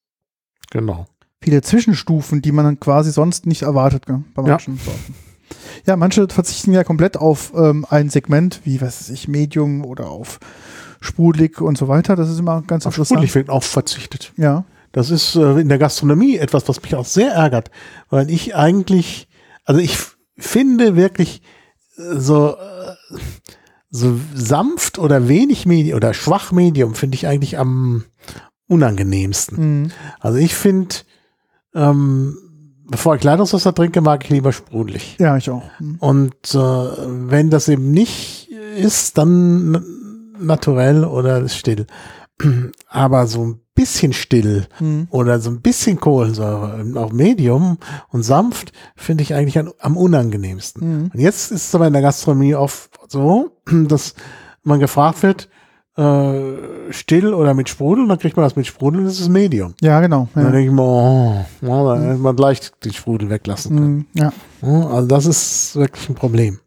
Genau. viele Zwischenstufen, die man dann quasi sonst nicht erwartet, gell, bei Ja. manchen Sorten. Ja, manche verzichten ja komplett auf ähm, ein Segment, wie was weiß ich, Medium oder auf sprudelig und so weiter. Das ist immer ganz Auf interessant. sprudelig wird auch verzichtet. Ja. Das ist äh, in der Gastronomie etwas, was mich auch sehr ärgert, weil ich eigentlich, also ich f- finde wirklich äh, so, äh, so sanft oder wenig Medium oder schwach Medium finde ich eigentlich am unangenehmsten. Mhm. Also ich finde, ähm, bevor ich Leitungswasser trinke, mag ich lieber sprudelig. Ja, ich auch. Mhm. Und äh, wenn das eben nicht ist, dann n- naturell oder still. Aber so ein bisschen still Mhm. oder so ein bisschen Kohlensäure, auch Medium und sanft, finde ich eigentlich am, am unangenehmsten. Mhm. Und jetzt ist es aber in der Gastronomie oft so, dass man gefragt wird, äh, still oder mit Sprudel, dann kriegt man das mit Sprudel, das ist Medium. Ja, genau. Und dann Ja. denke ich mir, oh, ja, dann hätte man gleich den Sprudel weglassen können. Mhm. Ja. Ja, also das ist wirklich ein Problem.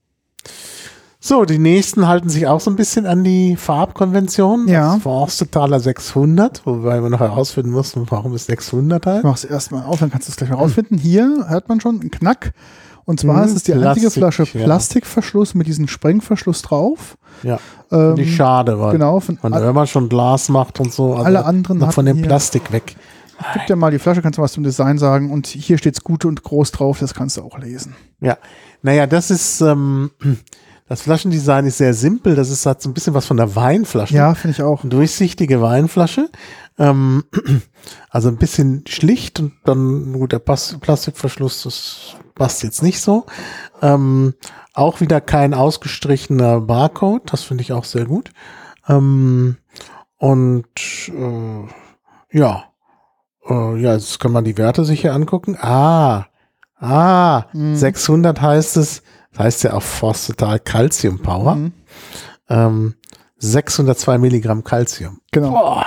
So, die nächsten halten sich auch so ein bisschen an die Farbkonvention. Ja. Das Forstetaler sechshundert, wobei wir noch herausfinden mussten, warum es sechshundert heißt. Ich mach's erstmal auf, dann kannst du es gleich mal rausfinden. Hier hört man schon einen Knack. Und zwar Mhm, ist es die einzige Plastik, Flasche ja. Plastikverschluss mit diesem Sprengverschluss drauf. Ja, Ähm, finde ich schade, weil genau, von man, all- wenn man schon Glas macht und so, also alle anderen noch von hatten dem hier- Plastik weg. Gib dir mal die Flasche, kannst du was zum Design sagen. Und hier steht's gut und groß drauf, das kannst du auch lesen. Ja, naja, das ist, ähm, das Flaschendesign ist sehr simpel. Das ist hat so ein bisschen was von der Weinflasche. Ja, finde ich auch. Eine durchsichtige Weinflasche. Ähm, also ein bisschen schlicht und dann, gut, der Pas- Plastikverschluss, das passt jetzt nicht so. Ähm, auch wieder kein ausgestrichener Barcode, das finde ich auch sehr gut. Ähm, und äh, ja, äh, ja, jetzt kann man die Werte sich hier angucken. Ah, ah, Mhm. sechshundert heißt es, das heißt ja auch Forstetotal Calcium Power. Mhm. Ähm, sechshundertzwei Milligramm Calcium. Genau. Boah.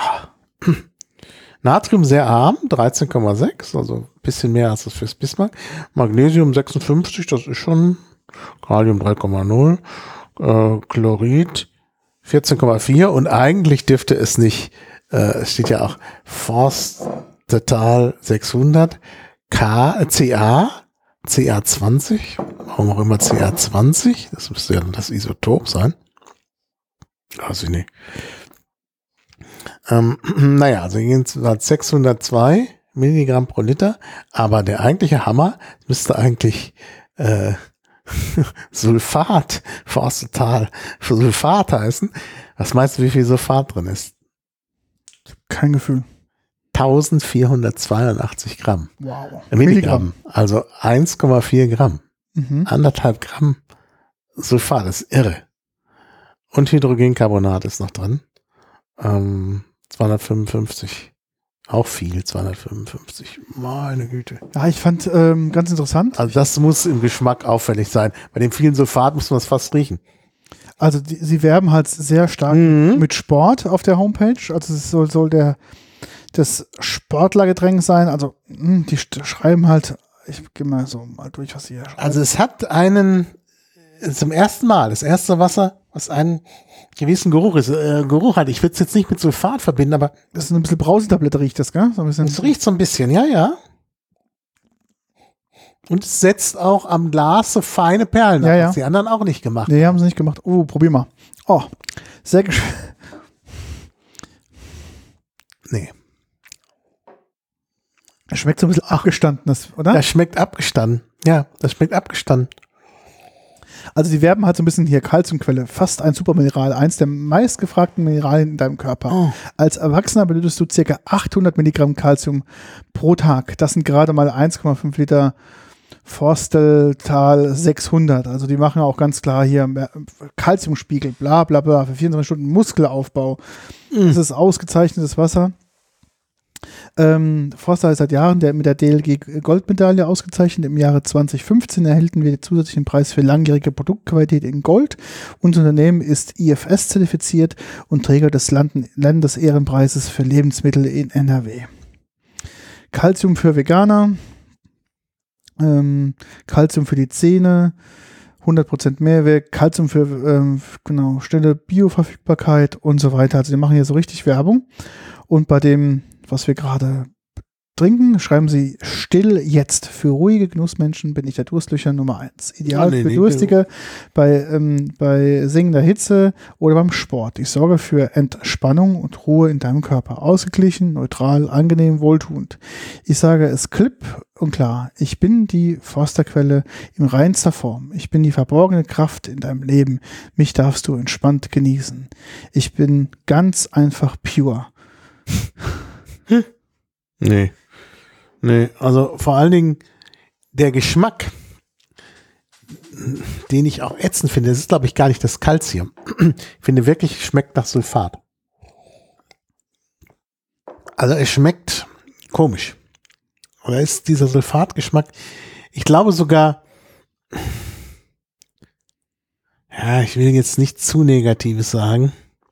Natrium sehr arm, dreizehn Komma sechs, also ein bisschen mehr als das fürs Bismarck. Magnesium sechsundfünfzig, das ist schon. Kalium drei Komma null. Äh, Chlorid vierzehn Komma vier und eigentlich dürfte es nicht, äh, es steht ja auch Forstetotal sechshundert, K, C A, C A zwanzig, warum auch immer C A zwanzig, das müsste ja das Isotop sein. Weiß ich nicht. Ähm, naja, also hier hat sechshundertzwei Milligramm pro Liter, aber der eigentliche Hammer müsste eigentlich äh, Sulfat, Forstetotal Sulfat heißen. Was meinst du, wie viel Sulfat drin ist? Kein Gefühl. eintausendvierhundertzweiundachtzig Gramm. Wow. Äh, Milligramm. Also eins Komma vier Gramm. Mhm. Anderthalb Gramm Sulfat, das ist irre. Und Hydrogencarbonat ist noch drin. Ähm, zweihundertfünfundfünfzig. Auch viel, zweihundertfünfundfünfzig. Meine Güte. Ja, ich fand ähm, ganz interessant. Also das muss im Geschmack auffällig sein. Bei dem vielen Sulfat muss man es fast riechen. Also die, sie werben halt sehr stark Mhm. mit Sport auf der Homepage. Also es soll, soll der das Sportlergetränk sein. Also mh, die st- schreiben halt, ich gehe mal so mal durch, was sie hier schreiben. Also es hat einen, zum ersten Mal, das erste Wasser, was einen gewissen Geruch ist, äh, Geruch hat. Ich würde es jetzt nicht mit Sulfat verbinden, aber Das ist ein bisschen Brausetablette, riecht das, gell? So ein bisschen. es riecht so ein bisschen, ja, ja. Und es setzt auch am Glas so feine Perlen. Ja, Das ja. haben die anderen auch nicht gemacht. Nee, haben sie nicht gemacht. Oh, probier mal. Oh, sehr gesch... Nee. Schmeckt so ein bisschen abgestanden, das, oder? Das schmeckt abgestanden. Ja, das schmeckt abgestanden. Also die werben halt so ein bisschen hier Kalziumquelle, fast ein Supermineral, eins der meistgefragten Mineralien in deinem Körper. Oh. Als Erwachsener benötigst du ca. achthundert Milligramm Kalzium pro Tag. Das sind gerade mal eins Komma fünf Liter Forsteltal sechshundert. Also die machen auch ganz klar hier Kalziumspiegel, bla bla bla, für vierundzwanzig Stunden Muskelaufbau. Mm. Das ist ausgezeichnetes Wasser. Ähm, Forster ist seit Jahren der, mit der D L G Goldmedaille ausgezeichnet. Im Jahre zwanzig fünfzehn erhielten wir den zusätzlichen Preis für langjährige Produktqualität in Gold. Unser Unternehmen ist I F S zertifiziert und Träger des Land- Landesehrenpreises für Lebensmittel in N R W. Calcium für Veganer, ähm, Calcium für die Zähne, hundert Prozent Mehrwert, Calcium für ähm, genau, schnelle Bioverfügbarkeit und so weiter. Also die machen hier so richtig Werbung. Und bei dem, was wir gerade trinken, schreiben sie still jetzt. Für ruhige Genussmenschen bin ich der Durstlöcher Nummer eins. Ideal Oh, nee, für nee, Durstige bei, ähm, bei singender Hitze oder beim Sport. Ich sorge für Entspannung und Ruhe in deinem Körper. Ausgeglichen, neutral, angenehm, wohltuend. Ich sage es klipp und klar. Ich bin die Forsterquelle in reinster Form. Ich bin die verborgene Kraft in deinem Leben. Mich darfst du entspannt genießen. Ich bin ganz einfach pure. Nee. Nee, also vor allen Dingen der Geschmack, den ich auch ätzend finde, das ist, glaube ich, gar nicht das Calcium. Ich finde wirklich, es schmeckt nach Sulfat. Also es schmeckt komisch. Oder ist dieser Sulfatgeschmack, ich glaube sogar, ja, ich will jetzt nicht zu Negatives sagen.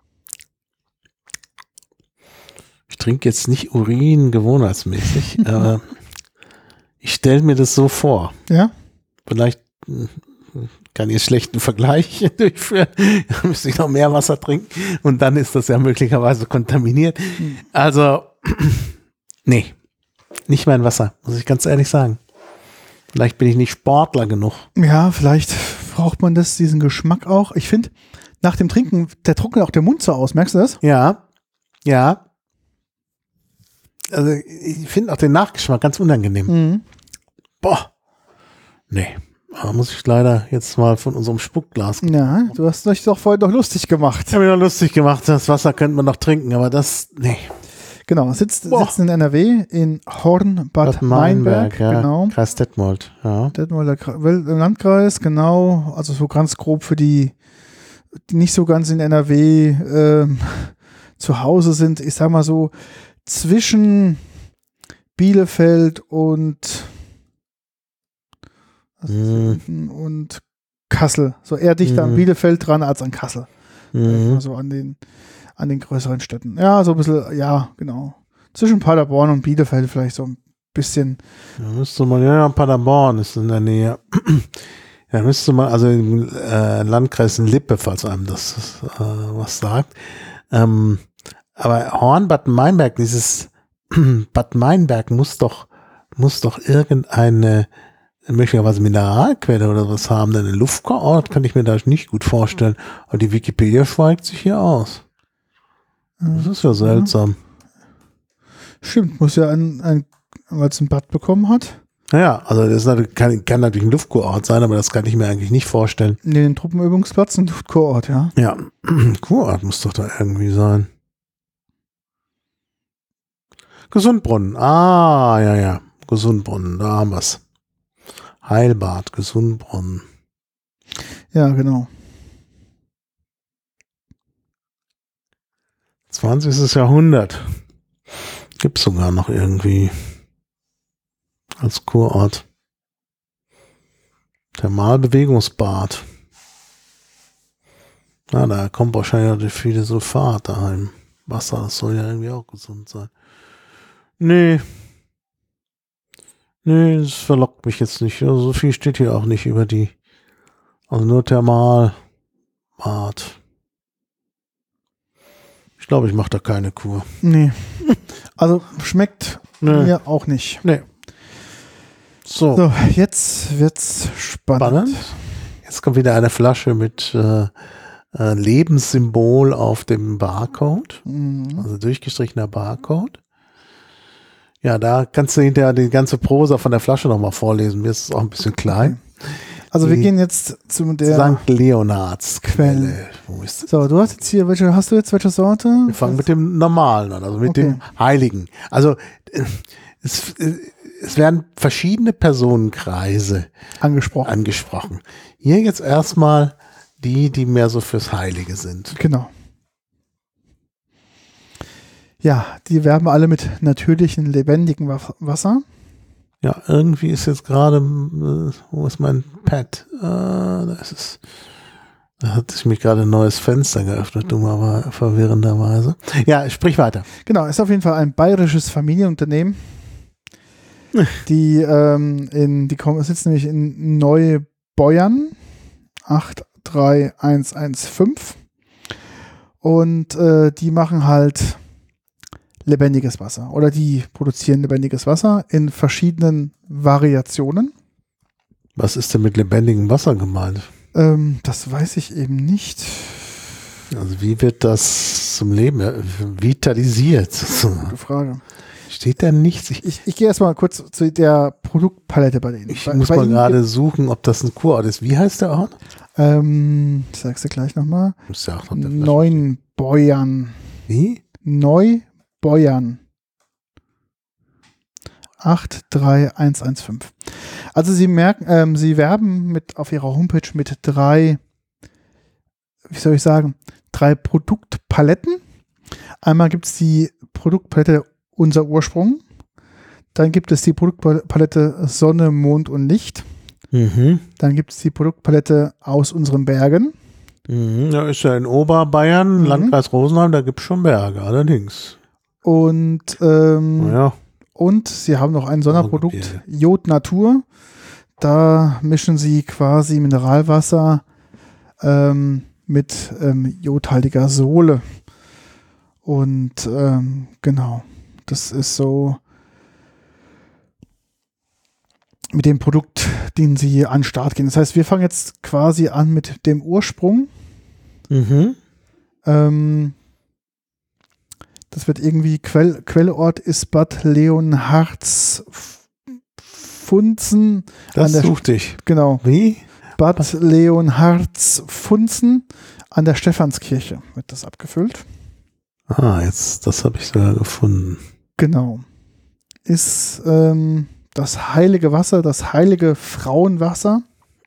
Ich trinke jetzt nicht Urin gewohnheitsmäßig, aber ich stelle mir das so vor. Ja? Vielleicht kann ich einen schlechten Vergleich durchführen. Da müsste ich noch mehr Wasser trinken und dann ist das ja möglicherweise kontaminiert. Also, nee, nicht mein Wasser, muss ich ganz ehrlich sagen. Vielleicht bin ich nicht Sportler genug. Ja, vielleicht braucht man das, diesen Geschmack auch. Ich finde, nach dem Trinken, der trocknet auch der Mund so aus. Merkst du das? Ja, ja. Also ich finde auch den Nachgeschmack ganz unangenehm. Mhm. Boah. Nee. Da muss ich leider jetzt mal von unserem Spuckglas. Ja, du hast dich doch vorhin noch lustig gemacht. Ich habe mir noch lustig gemacht, das Wasser könnte man noch trinken, aber das, nee. Genau, sitzt, sitzt in N R W, in Horn, Bad, Bad Meinberg, ja. Genau. Kreis Detmold, ja. Detmolder Landkreis, genau. Also so ganz grob für die, die nicht so ganz in N R W ähm, zu Hause sind. Ich sag mal so, zwischen Bielefeld und mhm. und Kassel. So eher dichter mhm. an Bielefeld dran als an Kassel. Mhm. Also an den, an den größeren Städten. Ja, so ein bisschen, ja, genau. Zwischen Paderborn und Bielefeld vielleicht so ein bisschen. Da müsste man, ja, Paderborn ist in der Nähe. Da müsste man, also im äh, Landkreis Lippe, falls einem das äh, was sagt. Ähm, aber Horn, Bad Meinberg, dieses Bad Meinberg muss doch, muss doch irgendeine möglicherweise Mineralquelle oder was haben, denn ein Luftkurort kann ich mir da nicht gut vorstellen. Aber die Wikipedia schweigt sich hier aus. Das ist ja seltsam. Stimmt, muss ja ein, ein weil es ein Bad bekommen hat. Naja, also das ist, kann, kann natürlich ein Luftkurort sein, aber das kann ich mir eigentlich nicht vorstellen. Nee, den Truppenübungsplatz, ein Luftkurort, ja. Ja, Kurort muss doch da irgendwie sein. Gesundbrunnen, ah, ja, ja, Gesundbrunnen, da haben wir es. Heilbad, Gesundbrunnen. Ja, genau. zwanzigsten Jahrhundert. Gibt es sogar noch irgendwie als Kurort. Thermalbewegungsbad. Na, da kommt wahrscheinlich viele Sulfat daheim. Wasser, das soll ja irgendwie auch gesund sein. Nee. Nee, das verlockt mich jetzt nicht. Also so viel steht hier auch nicht über die. Also nur Thermalbad. Ich glaube, ich mache da keine Kur. Nee. Also schmeckt nee. mir auch nicht. Nee. So, So, jetzt wird's spannend. spannend. Jetzt kommt wieder eine Flasche mit äh, äh, Lebenssymbol auf dem Barcode, Mhm. also durchgestrichener Barcode. Ja, da kannst du hinterher die ganze Prosa von der Flasche nochmal vorlesen. Mir ist es auch ein bisschen klein. Also wir Die gehen jetzt zu der Sankt Leonards Quelle. Quelle. Wo ist das? So, du hast jetzt hier, welche hast du jetzt, welche Sorte? Wir fangen mit dem Normalen an, also mit Okay. dem Heiligen. Also äh, es, äh, es werden verschiedene Personenkreise Angesprochen. angesprochen. Hier jetzt erstmal die, die mehr so fürs Heilige sind. Genau. Ja, die werben alle mit natürlichem, lebendigem Wa- Wasser. Ja, irgendwie ist jetzt gerade, äh, wo ist mein Pad? Äh, da ist es. Da hat sich mich gerade ein neues Fenster geöffnet, dummer, verwirrenderweise. Ja, sprich weiter. Genau, ist auf jeden Fall ein bayerisches Familienunternehmen. Die, ähm, in, die kommen, sitzen nämlich in Neubeuern, acht drei eins eins fünf. Und äh, die machen halt lebendiges Wasser. Oder die produzieren lebendiges Wasser in verschiedenen Variationen. Was ist denn mit lebendigem Wasser gemeint? Ähm, das weiß ich eben nicht. Also wie wird das zum Leben äh, vitalisiert? Gute Frage. Steht da nichts? Ich, Ich, ich gehe erstmal kurz zu der Produktpalette bei denen. ich bei, muss bei mal ihnen gerade suchen, ob das ein Kurort ist. Wie heißt der Ort? gibt- Ähm, ich sag's dir gleich nochmal. Muss ja auch auf der Flasche Neunbeuern. stehen. Wie? Neubeuern. acht drei eins eins fünf. Also sie merken, ähm, sie werben mit auf ihrer Homepage mit drei, wie soll ich sagen, drei Produktpaletten. Einmal gibt es die Produktpalette Unser Ursprung. Dann gibt es die Produktpalette Sonne, Mond und Licht. Mhm. Dann gibt es die Produktpalette Aus unseren Bergen. Mhm. Da ist ja in Oberbayern, Mhm. Landkreis Rosenheim, da gibt es schon Berge, allerdings. Und, ähm, Naja, und sie haben noch ein Sonderprodukt, Gebirge. Jod Natur. Da mischen sie quasi Mineralwasser ähm, mit ähm, jodhaltiger Sohle. Und ähm, genau, das ist so mit dem Produkt, den sie an den Start gehen. Das heißt, wir fangen jetzt quasi an mit dem Ursprung. mhm. Ähm, das wird irgendwie, Quell, Quellort ist Bad Leonhards Funzen. das An der- suchte ich. Genau, Wie? Bad Leonhards Funzen an der Stephanskirche wird das abgefüllt. Ah, jetzt, das habe ich sogar gefunden. Genau. Ist ähm, das heilige Wasser, das heilige Frauenwasser.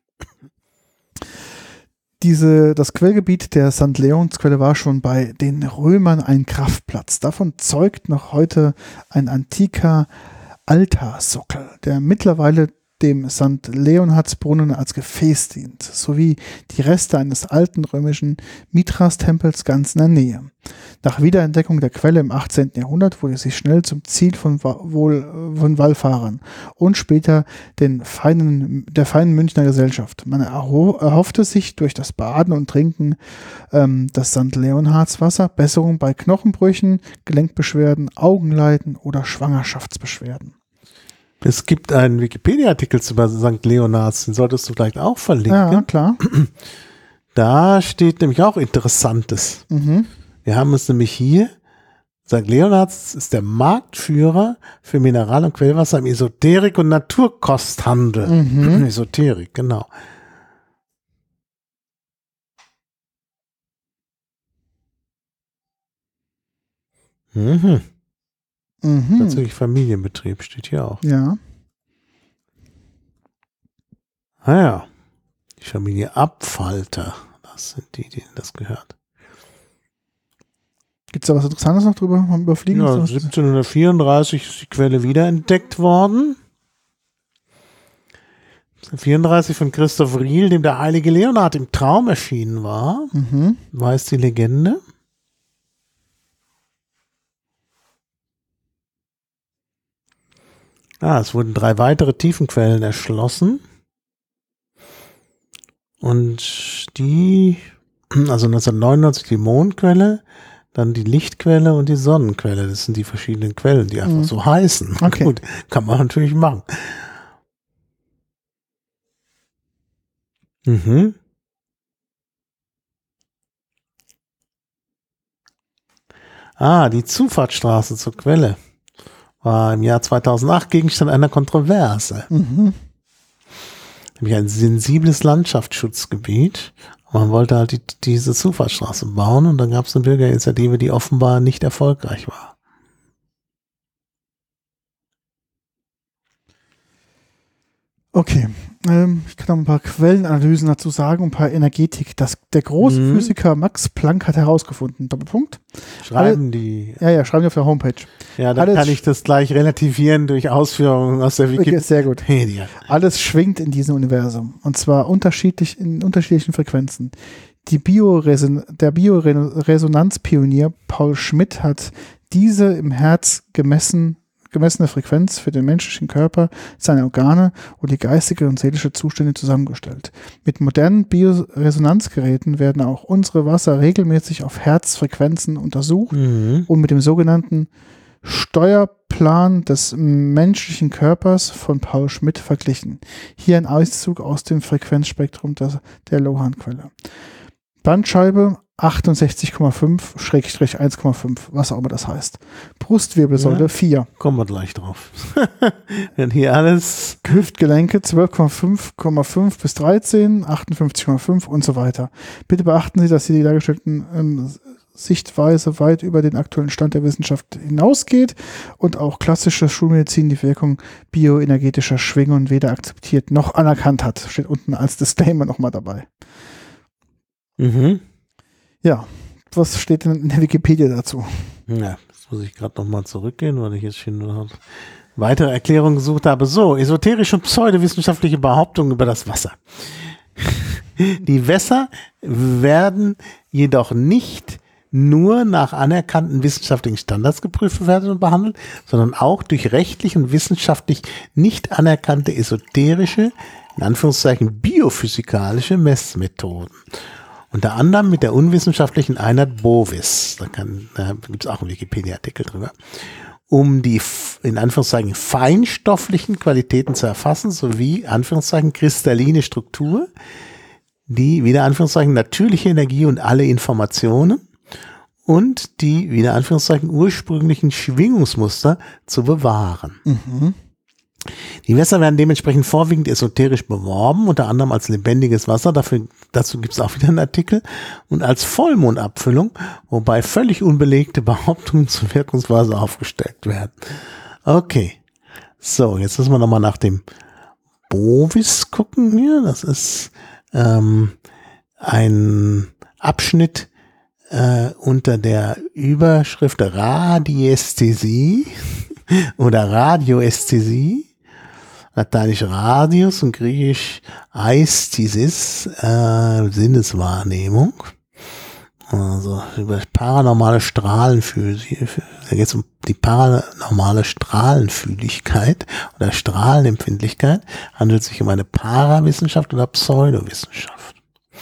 Diese, das Quellgebiet der Sankt Leonsquelle war schon bei den Römern ein Kraftplatz. Davon zeugt noch heute ein antiker Altarsockel, der mittlerweile dem Sankt Leonhardsbrunnen als Gefäß dient, sowie die Reste eines alten römischen Mithras-Tempels ganz in der Nähe. Nach Wiederentdeckung der Quelle im achtzehnten Jahrhundert wurde sie schnell zum Ziel von, Wa- wohl, von Wallfahrern und später den feinen, der feinen Münchner Gesellschaft. Man erho erhoffte sich durch das Baden und Trinken ähm, des Sankt Leonhardswasser Besserung bei Knochenbrüchen, Gelenkbeschwerden, Augenleiden oder Schwangerschaftsbeschwerden. Es gibt einen Wikipedia-Artikel zu Sankt Leonards, den solltest du vielleicht auch verlinken. Ja, klar. Da steht nämlich auch Interessantes. Mhm. Wir haben es nämlich hier. Sankt Leonards ist der Marktführer für Mineral- und Quellwasser im Esoterik- und Naturkosthandel. Mhm. Esoterik, genau. Mhm. Mhm. Tatsächlich Familienbetrieb steht hier auch. Ja. Ah ja. Die Familie Abfalter. Das sind die, denen das gehört. Gibt es da was Interessantes noch drüber? Haben wir überfliegen? Ja, Was- siebzehnhundertvierunddreißig ist die Quelle wiederentdeckt worden. vierunddreißig von Christoph Riel, dem der heilige Leonhard im Traum erschienen war, Mhm. weiß die Legende. Ah, es wurden drei weitere Tiefenquellen erschlossen. Und die, also neunzehnhundertneunundneunzig die Mondquelle, dann die Lichtquelle und die Sonnenquelle. Das sind die verschiedenen Quellen, die einfach Mhm. so heißen. Okay. Gut, kann man natürlich machen. Mhm. Ah, die Zufahrtsstraße zur Quelle war im Jahr zweitausendacht Gegenstand einer Kontroverse. Mhm. Nämlich ein sensibles Landschaftsschutzgebiet. Man wollte halt die, diese Zufahrtsstraße bauen und dann gab es eine Bürgerinitiative, die offenbar nicht erfolgreich war. Okay, ähm, ich kann noch ein paar Quellenanalysen dazu sagen, ein paar Energetik. Das, der große Mhm. Physiker Max Planck hat herausgefunden, Doppelpunkt. Schreiben Alle, die. Ja, ja, schreiben die auf der Homepage. Ja, dann alles kann ich das gleich relativieren durch Ausführungen aus der Okay, sehr gut. Wikipedia. Alles schwingt in diesem Universum und zwar unterschiedlich in unterschiedlichen Frequenzen. Die Bioreson der Bioresonanzpionier Paul Schmidt hat diese im Herz gemessen, gemessene Frequenz für den menschlichen Körper, seine Organe und die geistige und seelische Zustände zusammengestellt. Mit modernen Bioresonanzgeräten werden auch unsere Wasser regelmäßig auf Herzfrequenzen untersucht Mhm. und mit dem sogenannten Steuerplan des menschlichen Körpers von Paul Schmidt verglichen. Hier ein Auszug aus dem Frequenzspektrum der, der Lohan-Quelle. Bandscheibe achtundsechzig Komma fünf eins Komma fünf, was auch immer das heißt. Brustwirbelsäule Ja. vier. Kommen wir gleich drauf. Wenn hier alles. Hüftgelenke zwölf Komma fünf bis dreizehn, achtundfünfzig Komma fünf und so weiter. Bitte beachten Sie, dass hier die dargestellten ähm, Sichtweise weit über den aktuellen Stand der Wissenschaft hinausgeht und auch klassische Schulmedizin die Wirkung bioenergetischer Schwingungen weder akzeptiert noch anerkannt hat. Steht unten als Disclaimer nochmal dabei. Mhm. Ja, was steht denn in der Wikipedia dazu? Ja, jetzt muss ich gerade nochmal zurückgehen, weil ich jetzt schon noch weitere Erklärungen gesucht habe. So, esoterische und pseudowissenschaftliche Behauptungen über das Wasser. Die Wässer werden jedoch nicht nur nach anerkannten wissenschaftlichen Standards geprüft werden und behandelt, sondern auch durch rechtlich und wissenschaftlich nicht anerkannte esoterische, in Anführungszeichen biophysikalische Messmethoden. Unter anderem mit der unwissenschaftlichen Einheit Bovis, da, kann, da gibt es auch einen Wikipedia-Artikel drüber, um die in Anführungszeichen feinstofflichen Qualitäten zu erfassen, sowie Anführungszeichen kristalline Struktur, die wieder Anführungszeichen natürliche Energie und alle Informationen und die wieder Anführungszeichen ursprünglichen Schwingungsmuster zu bewahren. Mhm. Die Wässer werden dementsprechend vorwiegend esoterisch beworben, unter anderem als lebendiges Wasser, dafür, dazu gibt es auch wieder einen Artikel, und als Vollmondabfüllung, wobei völlig unbelegte Behauptungen zur Wirkungsweise aufgestellt werden. Okay, so, jetzt müssen wir nochmal nach dem Bovis gucken hier, das ist ähm, ein Abschnitt äh, unter der Überschrift Radiästhesie oder Radioästhesie. Lateinisch Radius und Griechisch Aesthesis, äh, Sinneswahrnehmung. Also über paranormale Strahlenfühligkeit, da geht es um die paranormale Strahlenfühligkeit oder Strahlenempfindlichkeit, handelt sich um eine Parawissenschaft oder Pseudowissenschaft.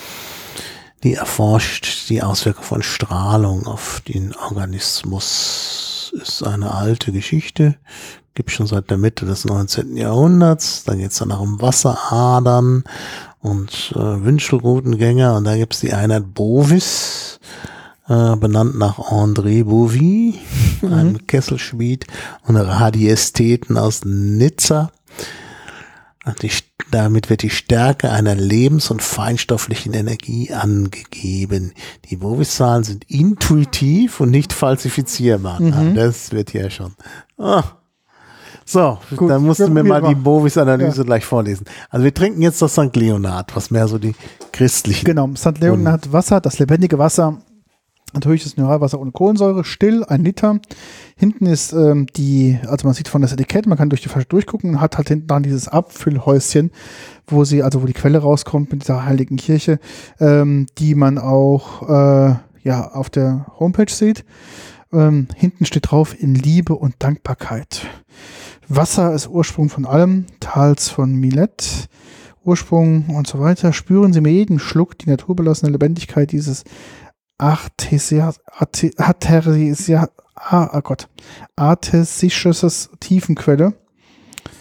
Die erforscht die Auswirkungen von Strahlung auf den Organismus. Ist eine alte Geschichte. Gibt schon seit der Mitte des neunzehnten Jahrhunderts. Dann geht es danach um Wasseradern und äh, Wünschelrutengänger. Und da gibt es die Einheit Bovis, äh, benannt nach André Bovy, mhm. einem Kesselschmied und Radiästheten aus Nizza. Die, damit wird die Stärke einer lebens- und feinstofflichen Energie angegeben. Die Bovis-Zahlen sind intuitiv und nicht falsifizierbar. Mhm. Das wird hier schon... Oh. So, gut, dann musst du mir mal die Bovis-Analyse ja. gleich vorlesen. Also wir trinken jetzt das Sankt Leonhard, was mehr so die christlichen... Genau, Sankt Leonhard Wasser, das lebendige Wasser, natürliches Mineralwasser ohne Kohlensäure, still, ein Liter. Hinten ist ähm, die, also man sieht von das Etikett, man kann durch die Flasche durchgucken, hat halt hinten dann dieses Abfüllhäuschen, wo sie, also wo die Quelle rauskommt mit dieser heiligen Kirche, ähm, die man auch äh, ja auf der Homepage sieht. Ähm, hinten steht drauf, in Liebe und Dankbarkeit. Wasser ist Ursprung von allem, Tals von Milet, Ursprung und so weiter. Spüren Sie mit jedem Schluck die naturbelassene Lebendigkeit dieses Artesia, Arte, Artesia, ah, oh Gott, artesisches Tiefenquelle.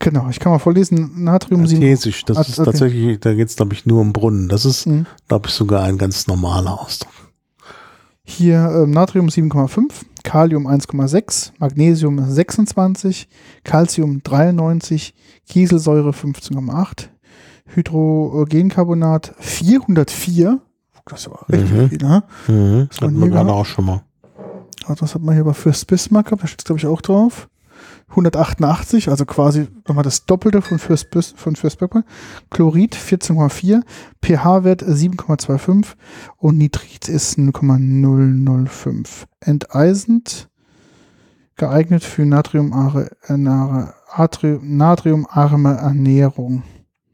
Genau, ich kann mal vorlesen. Natrium sieben. Artesisch, das Ah, ist okay. tatsächlich, da geht es, glaube ich, nur um Brunnen. Das ist, Mhm. glaube ich, sogar ein ganz normaler Ausdruck. Hier ähm, Natrium sieben Komma fünf, Kalium eins Komma sechs, Magnesium sechsundzwanzig, Calcium dreiundneunzig, Kieselsäure fünfzehn Komma acht, Hydrogencarbonat vierhundertvier. Das war richtig Mhm. viel, ne? Mhm. Was Hatten man wir hier gerade gehabt? auch schon mal. Also das hat man hier bei Fürst Bismarck gehabt, da steht es glaube ich auch drauf. hundertachtundachtzig, also quasi nochmal das Doppelte von Fürst, Bis, von Fürst Bismarck. Chlorid vierzehn Komma vier, pH-Wert sieben Komma fünfundzwanzig und Nitrit ist null Komma null null fünf. Enteisend, geeignet für natriumarme, äh, natriumarme Ernährung.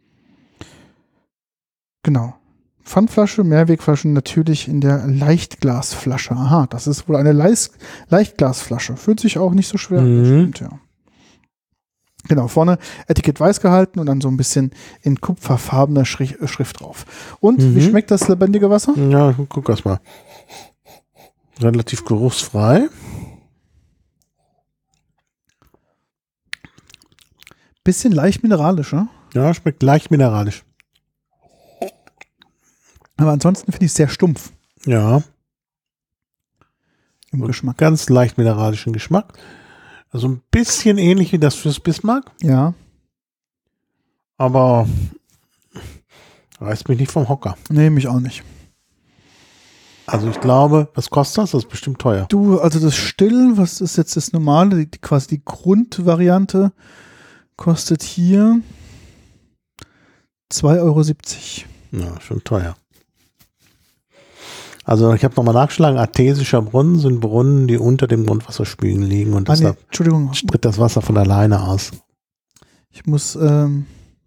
Genau. Pfandflasche, Mehrwegflaschen natürlich in der Leichtglasflasche. Aha, das ist wohl eine Leis Leichtglasflasche. Fühlt sich auch nicht so schwer. Mhm. Das stimmt, ja. Genau, vorne Etikett weiß gehalten und dann so ein bisschen in kupferfarbener Schri Schrift drauf. Und Mhm. wie schmeckt das lebendige Wasser? Ja, guck erst mal. Relativ geruchsfrei. Bisschen leicht mineralischer. Ja, schmeckt leicht mineralisch. Aber ansonsten finde ich es sehr stumpf Ja, im und Geschmack. ganz leicht mineralischen Geschmack. Also ein bisschen ähnlich wie das Fürst Bismarck, Ja, aber reißt mich nicht vom Hocker. nee, mich auch nicht. Also ich glaube, was kostet das? Das ist bestimmt teuer. Du, also das Still, was ist jetzt das normale, die, die, quasi die Grundvariante, kostet hier zwei Euro siebzig. Ja, schon teuer. Also ich habe nochmal nachgeschlagen, artesischer Brunnen sind Brunnen, die unter dem Grundwasserspiegel liegen und Ah, nee, deshalb Entschuldigung, tritt das Wasser von alleine aus. ich muss, ähm,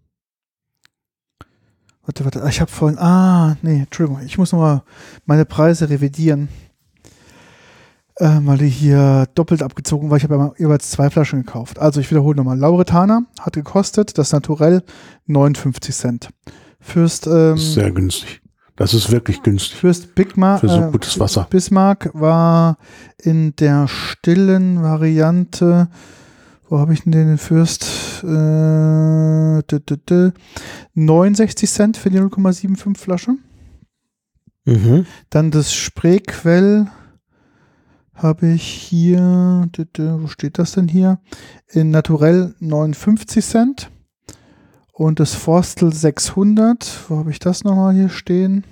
warte, warte, ich habe vorhin, ah, nee, Entschuldigung, ich muss nochmal meine Preise revidieren, äh, weil die hier doppelt abgezogen war. Ich habe ja jeweils zwei Flaschen gekauft. Also ich wiederhole nochmal, Lauretana hat gekostet, das Naturell neunundfünfzig Cent. Fürst, ähm, Das ist sehr günstig. Das ist wirklich günstig. Fürst Bigma, Für so äh, gutes Wasser. Bismarck war in der stillen Variante, wo habe ich denn den Fürst? Äh, d -d -d neunundsechzig Cent für die null Komma fünfundsiebzig Flasche. Mhm. Dann das Spreequell habe ich hier, d -d, wo steht das denn hier? In Naturell neunundfünfzig Cent. Und das Forstel sechshundert, wo habe ich das nochmal hier stehen?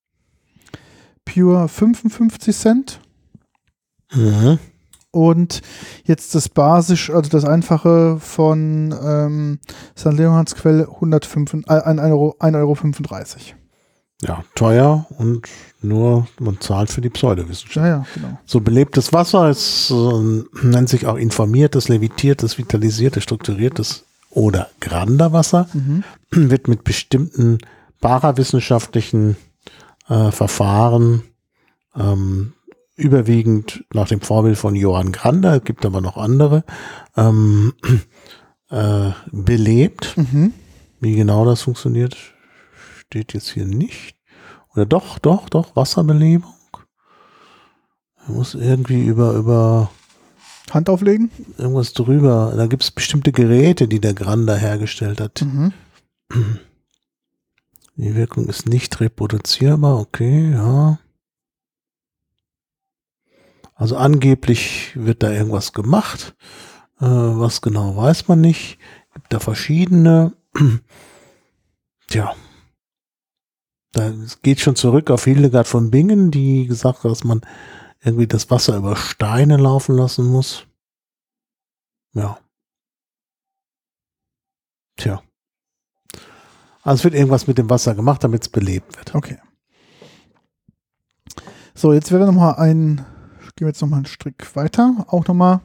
Pure fünfundfünfzig Cent. Mhm. Und jetzt das Basisch, also das Einfache von ähm, Sankt Leonhards Quelle hundertfünf, äh, ein Euro, ein Euro fünfunddreißig. Ja, teuer und nur man zahlt für die Pseudowissenschaft. Ja, ja, genau. So belebtes Wasser ist, äh, nennt sich auch informiertes, levitiertes, vitalisiertes, strukturiertes oder Granderwasser, Mhm. wird mit bestimmten parawissenschaftlichen äh, Verfahren ähm, überwiegend nach dem Vorbild von Johann Grander, es gibt aber noch andere, ähm, äh, belebt. Mhm. Wie genau das funktioniert, steht jetzt hier nicht. Oder doch, doch, doch, Wasserbelebung. Man muss irgendwie über, über Hand auflegen. irgendwas drüber. Da gibt es bestimmte Geräte, die der Grander hergestellt hat. Mhm. Die Wirkung ist nicht reproduzierbar, okay, ja. Also angeblich wird da irgendwas gemacht. Äh, was genau weiß man nicht. Gibt da verschiedene. Tja. Da es geht schon zurück auf Hildegard von Bingen, die gesagt hat, dass man irgendwie das Wasser über Steine laufen lassen muss. Ja. Tja. Also es wird irgendwas mit dem Wasser gemacht, damit es belebt wird. Okay. So, jetzt wäre noch mal ein, gehen wir jetzt noch mal einen Strick weiter. Auch noch mal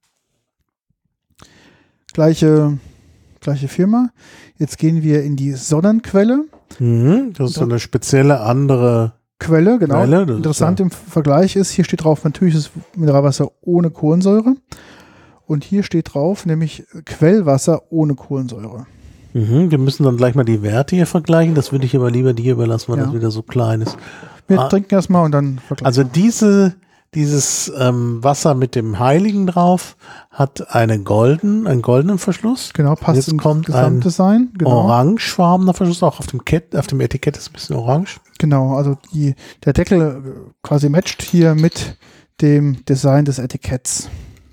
gleiche, gleiche Firma. Jetzt gehen wir in die Sonnenquelle. Mhm, das ist so eine spezielle andere Quelle, genau. Quelle, das ist Interessant ja- im Vergleich ist, hier steht drauf natürliches Mineralwasser ohne Kohlensäure. Und hier steht drauf, nämlich Quellwasser ohne Kohlensäure. Mhm, wir müssen dann gleich mal die Werte hier vergleichen. Das würde ich aber lieber dir überlassen, weil Ja. das wieder so klein ist. Wir Ah. trinken erstmal und dann vergleichen. Also diese Dieses ähm, Wasser mit dem Heiligen drauf hat eine golden, einen goldenen Verschluss. Genau, passt Jetzt ins kommt Gesamtdesign. ein Genau. orangefarbener Verschluss, auch auf dem, Kett, auf dem Etikett ist ein bisschen orange. Genau, also die, der Deckel quasi matcht hier mit dem Design des Etiketts.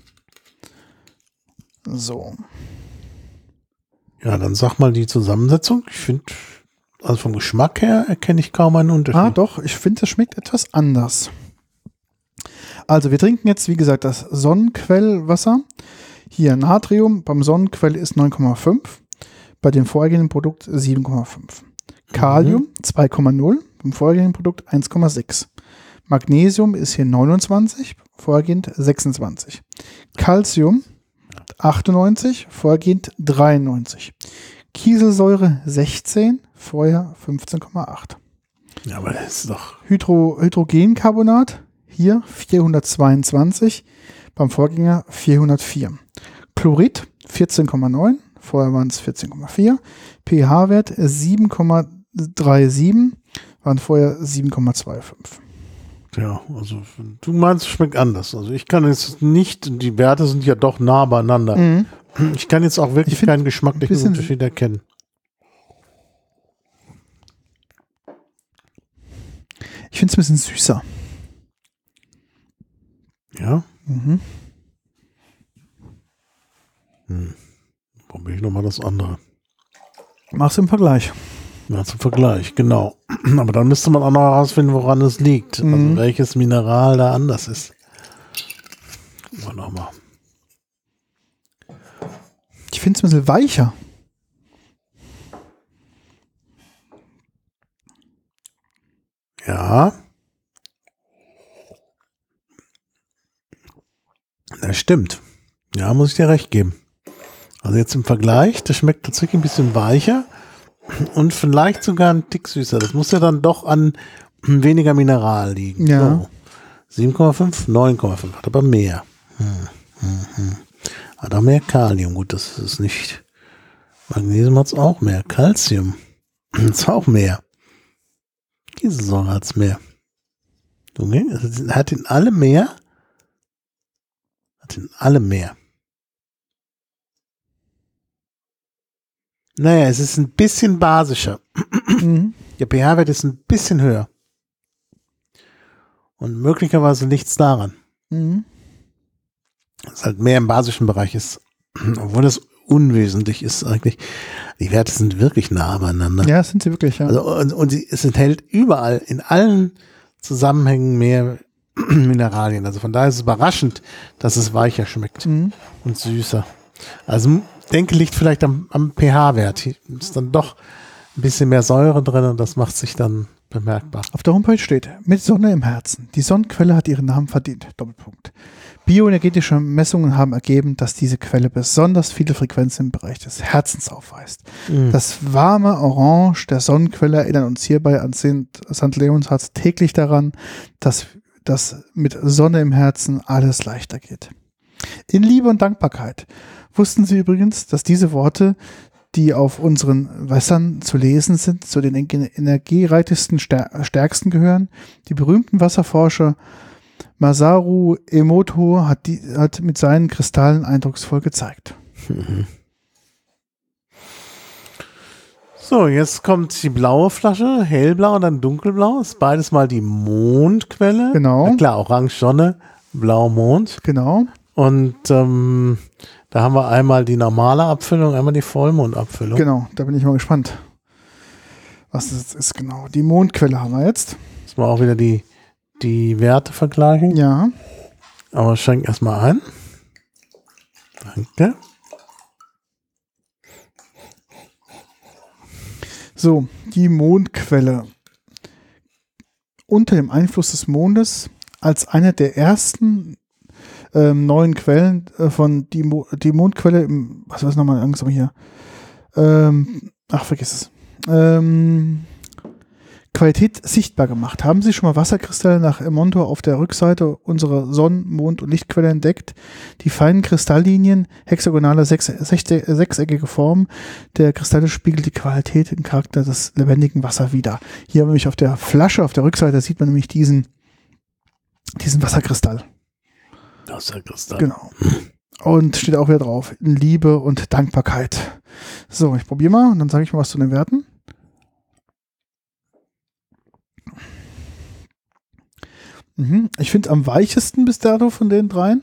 So. Ja, dann sag mal die Zusammensetzung. Ich finde, also vom Geschmack her erkenne ich kaum einen Unterschied. Ah, doch, ich finde, das schmeckt etwas anders. Also wir trinken jetzt, wie gesagt, das Sonnenquellwasser. Hier Natrium beim Sonnenquell ist neun Komma fünf, bei dem vorhergehenden Produkt sieben Komma fünf. Kalium mhm. zwei Komma null, beim vorhergehenden Produkt eins Komma sechs. Magnesium ist hier neunundzwanzig, vorhergehend sechsundzwanzig. Calcium achtundneunzig, vorhergehend dreiundneunzig. Kieselsäure sechzehn, vorher fünfzehn Komma acht. Ja, aber das ist doch... Hydro, Hydrogencarbonat, hier vierhundertzweiundzwanzig, beim Vorgänger vierhundertvier. Chlorid vierzehn Komma neun, vorher waren es vierzehn Komma vier. pH-Wert sieben Komma siebenunddreißig, waren vorher sieben Komma fünfundzwanzig. Ja, also du meinst, es schmeckt anders. Also ich kann jetzt nicht, die Werte sind ja doch nah beieinander. Mhm. Ich kann jetzt auch wirklich keinen geschmacklichen Unterschied erkennen. Ich finde es ein bisschen süßer. Ja? Mhm. Hm. Probiere ich nochmal das andere. Mach's im Vergleich. Ja, zum Vergleich, genau. Aber dann müsste man auch noch herausfinden, woran es liegt. Mhm. Also welches Mineral da anders ist. Gucken wir nochmal. Ich finde es ein bisschen weicher. Ja. Das stimmt. Ja, muss ich dir recht geben. Also jetzt im Vergleich, das schmeckt tatsächlich ein bisschen weicher und vielleicht sogar ein Tick süßer. Das muss ja dann doch an weniger Mineral liegen. Ja. So. sieben Komma fünf, neun Komma fünf, hat aber mehr. Hm, hm, hm. Hat auch mehr Kalium. Gut, das ist nicht. Magnesium hat es auch mehr. Calcium hat es auch mehr. Kieselsäure hat es mehr. Okay. Also hat in alle mehr. Hat in alle mehr. Naja, es ist ein bisschen basischer. Mhm. Der pH-Wert ist ein bisschen höher. Und möglicherweise liegt es daran. Mhm. Dass es halt mehr im basischen Bereich ist. Obwohl das unwesentlich ist eigentlich. Die Werte sind wirklich nah beieinander. Ja, sind sie wirklich, ja. Also, und, und sie, es enthält überall, in allen Zusammenhängen mehr Mineralien. Also von daher ist es überraschend, dass es weicher schmeckt mhm. und süßer. Also denke, liegt vielleicht am, am pH-Wert. Hier ist dann doch ein bisschen mehr Säure drin und das macht sich dann bemerkbar. Auf der Homepage steht, mit Sonne im Herzen. Die Sonnenquelle hat ihren Namen verdient. Doppelpunkt. Bioenergetische Messungen haben ergeben, dass diese Quelle besonders viele Frequenzen im Bereich des Herzens aufweist. Mhm. Das warme Orange der Sonnenquelle erinnert uns hierbei an Sankt Leonhards täglich daran, dass, dass mit Sonne im Herzen alles leichter geht. In Liebe und Dankbarkeit. Wussten Sie übrigens, dass diese Worte, die auf unseren Wässern zu lesen sind, zu den energiereichsten, stärksten gehören? Die berühmten Wasserforscher Masaru Emoto hat, die, hat mit seinen Kristallen eindrucksvoll gezeigt. Mhm. So, jetzt kommt die blaue Flasche, hellblau und dann dunkelblau. Ist beides mal die Mondquelle. Genau. Ja, klar, Orange Sonne, Blau Mond. Genau. Und ähm, da haben wir einmal die normale Abfüllung, einmal die Vollmondabfüllung. Genau, da bin ich mal gespannt, was das ist. Genau, die Mondquelle haben wir jetzt. Jetzt mal auch wieder die, die Werte vergleichen. Ja. Aber schenk erstmal ein. Danke. So, die Mondquelle. Unter dem Einfluss des Mondes als eine der ersten ähm, neuen Quellen äh, von die, Mo die Mondquelle, im, was war es nochmal langsam hier? Ähm, ach, vergiss es. Ähm, Qualität sichtbar gemacht. Haben Sie schon mal Wasserkristalle nach Emonto auf der Rückseite unserer Sonnen-, Mond- und Lichtquelle entdeckt? Die feinen Kristalllinien, hexagonale, sechs, sechste, sechseckige Form der Kristalle spiegelt die Qualität und Charakter des lebendigen Wassers wider. Hier nämlich auf der Flasche, auf der Rückseite, sieht man nämlich diesen diesen Wasserkristall. Wasserkristall. Genau. Und steht auch wieder drauf, Liebe und Dankbarkeit. So, ich probiere mal und dann sage ich mal was zu den Werten. Mhm. Ich finde am weichesten bis dato von den dreien.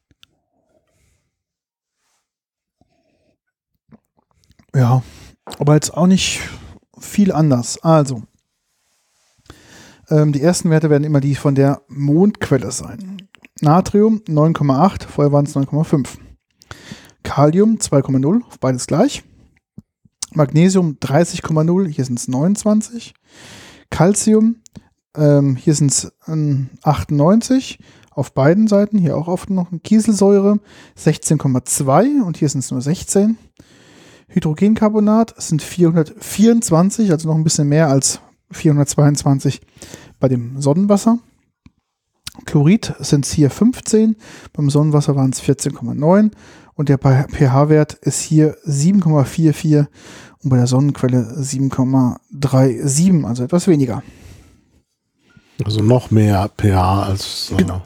Ja, aber jetzt auch nicht viel anders. Also, ähm, die ersten Werte werden immer die von der Mondquelle sein. Natrium neun Komma acht, vorher waren es neun Komma fünf. Kalium zwei Komma null, beides gleich. Magnesium dreißig Komma null, hier sind es neunundzwanzig. Calcium, ähm, hier sind es ähm, achtundneunzig, auf beiden Seiten, hier auch oft noch Kieselsäure, sechzehn Komma zwei und hier sind es nur sechzehn. Hydrogencarbonat sind vierhundertvierundzwanzig, also noch ein bisschen mehr als vierhundertzweiundzwanzig bei dem Sonnenwasser. Chlorid sind es hier fünfzehn, beim Sonnenwasser waren es vierzehn Komma neun und der pH-Wert ist hier sieben Komma vierundvierzig und bei der Sonnenquelle sieben Komma siebenunddreißig, also etwas weniger. Also noch mehr pH als... Äh genau.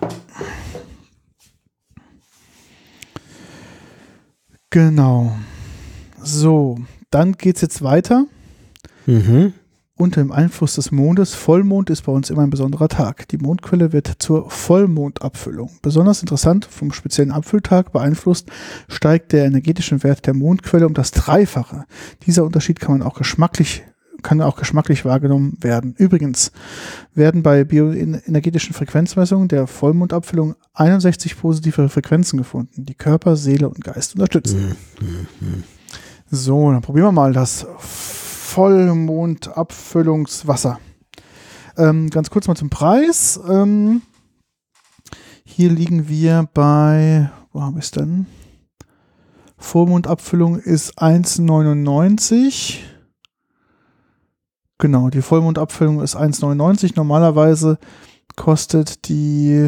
Genau. So, dann geht es jetzt weiter. Mhm. Unter dem Einfluss des Mondes. Vollmond ist bei uns immer ein besonderer Tag. Die Mondquelle wird zur Vollmondabfüllung. Besonders interessant, vom speziellen Abfülltag beeinflusst, steigt der energetische Wert der Mondquelle um das Dreifache. Dieser Unterschied kann man auch geschmacklich, kann auch geschmacklich wahrgenommen werden. Übrigens werden bei bioenergetischen Frequenzmessungen der Vollmondabfüllung einundsechzig positive Frequenzen gefunden, die Körper, Seele und Geist unterstützen. Mhm. So, dann probieren wir mal das Vollmondabfüllungswasser. Ähm, ganz kurz mal zum Preis. Ähm, hier liegen wir bei, wo haben wir es denn? Vollmondabfüllung ist eins neunundneunzig. Genau, die Vollmondabfüllung ist eins neunundneunzig. Normalerweise kostet die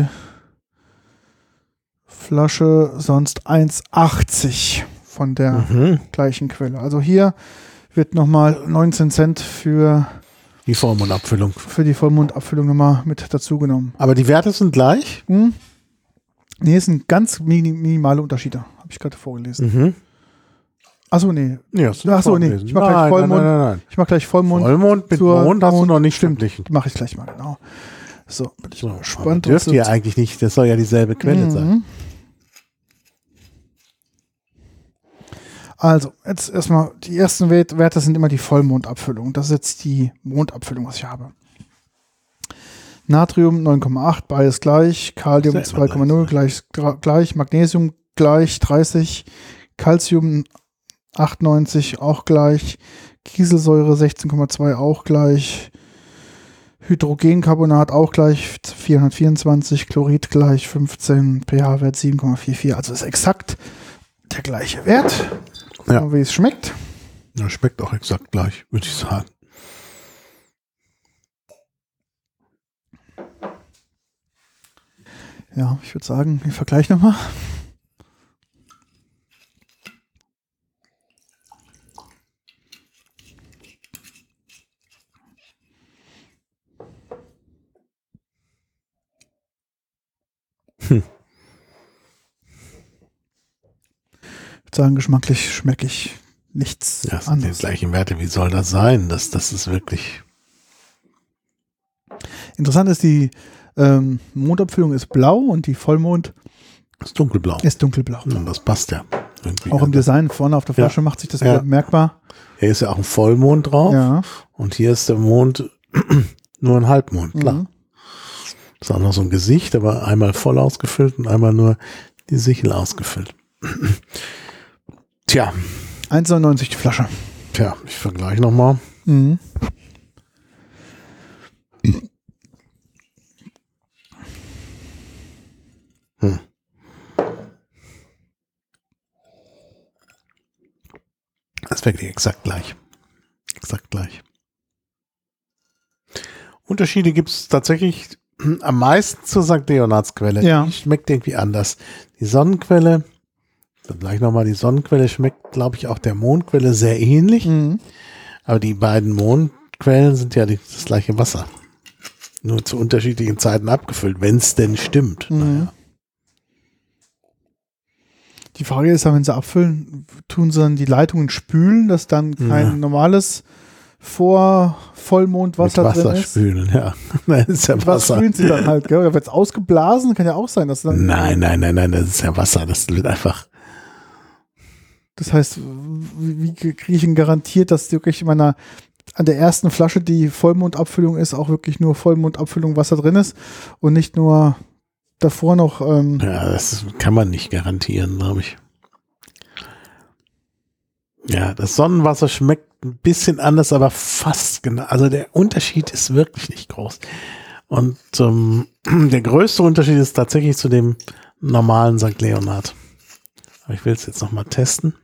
Flasche sonst eins achtzig von der Mhm. gleichen Quelle. Also hier wird nochmal neunzehn Cent für Die Vollmondabfüllung. für die Vollmondabfüllung nochmal mit dazu genommen. Aber die Werte sind gleich? Hm? Nee, es sind ganz mini- minimale Unterschiede. Habe ich gerade vorgelesen. Mhm. Achso, nee. Ja, hast du Achso, nee. vorgelesen. Ich mache gleich Nein, Vollmond. Nein, nein, nein. Ich mache gleich Vollmond. Vollmond mit zur Mond hast du noch nicht Stimmt, verglichen. die mache ich gleich mal, genau. So, bin ich So, mal aber gespannt. dürfte ja eigentlich nicht, das soll ja dieselbe Quelle Mhm. sein. Also, jetzt erstmal, die ersten Wert- Werte sind immer die Vollmondabfüllung. Das ist jetzt die Mondabfüllung, was ich habe. Natrium neun Komma acht, beides gleich. Kalium Ist ja zwei Komma null, gleich, gra- gleich. Magnesium gleich, dreißig. Calcium achtundneunzig, auch gleich. Kieselsäure sechzehn Komma zwei, auch gleich. Hydrogencarbonat auch gleich, vierhundertvierundzwanzig. Chlorid gleich, fünfzehn. pH-Wert sieben Komma vierundvierzig. Also ist exakt der gleiche Wert. Ja. Und wie es schmeckt. Das schmeckt auch exakt gleich, würde ich sagen. Ja, ich würde sagen, wir vergleichen nochmal. Hm. Ich würde sagen, geschmacklich schmecke ich nichts Ja, das sind die anderes. gleichen Werte. Wie soll das sein? Das, das ist wirklich... Interessant ist, die ähm, Mondabfüllung ist blau und die Vollmond Das ist dunkelblau. ist dunkelblau. Und das passt ja. Irgendwie. Auch im Design vorne auf der Flasche Ja. macht sich das Ja. wieder bemerkbar. Hier ist ja auch ein Vollmond drauf. Ja. Und hier ist der Mond nur ein Halbmond, klar. Mhm. Das ist auch noch so ein Gesicht, aber einmal voll ausgefüllt und einmal nur die Sichel ausgefüllt. Tja, eins neunundneunzig die Flasche. tja, ich vergleiche nochmal. Mhm. Hm. Das ist wirklich exakt gleich. Exakt gleich. Unterschiede gibt es tatsächlich am meisten zur Sankt Leonhardsquelle. Ja. Die schmeckt irgendwie anders. Die Sonnenquelle, dann gleich nochmal, die Sonnenquelle schmeckt, glaube ich, auch der Mondquelle sehr ähnlich. Mhm. Aber die beiden Mondquellen sind ja die, das gleiche Wasser. nur zu unterschiedlichen Zeiten abgefüllt, wenn es denn stimmt. Mhm. Naja. Die Frage ist ja, wenn sie abfüllen, tun sie dann die Leitungen spülen, dass dann kein Ja. normales vor Vollmondwasser Mit Wasser drin ist. spülen, ja. Das ist ja Was Wasser. spülen sie dann halt, gell? Oder wird es ausgeblasen? Kann ja auch sein, dass dann. Nein, nein, nein, nein, das ist ja Wasser. Das wird einfach. Das heißt, wie, wie kriege ich denn garantiert, dass wirklich in meiner an der ersten Flasche, die Vollmondabfüllung ist, auch wirklich nur Vollmondabfüllung Wasser drin ist und nicht nur davor noch. Ähm, Ja, das kann man nicht garantieren, glaube ich. Ja, das Sonnenwasser schmeckt ein bisschen anders, aber fast genau. Also der Unterschied ist wirklich nicht groß. Und ähm, der größte Unterschied ist tatsächlich zu dem normalen Sankt Leonhard. Aber ich will es jetzt noch mal testen.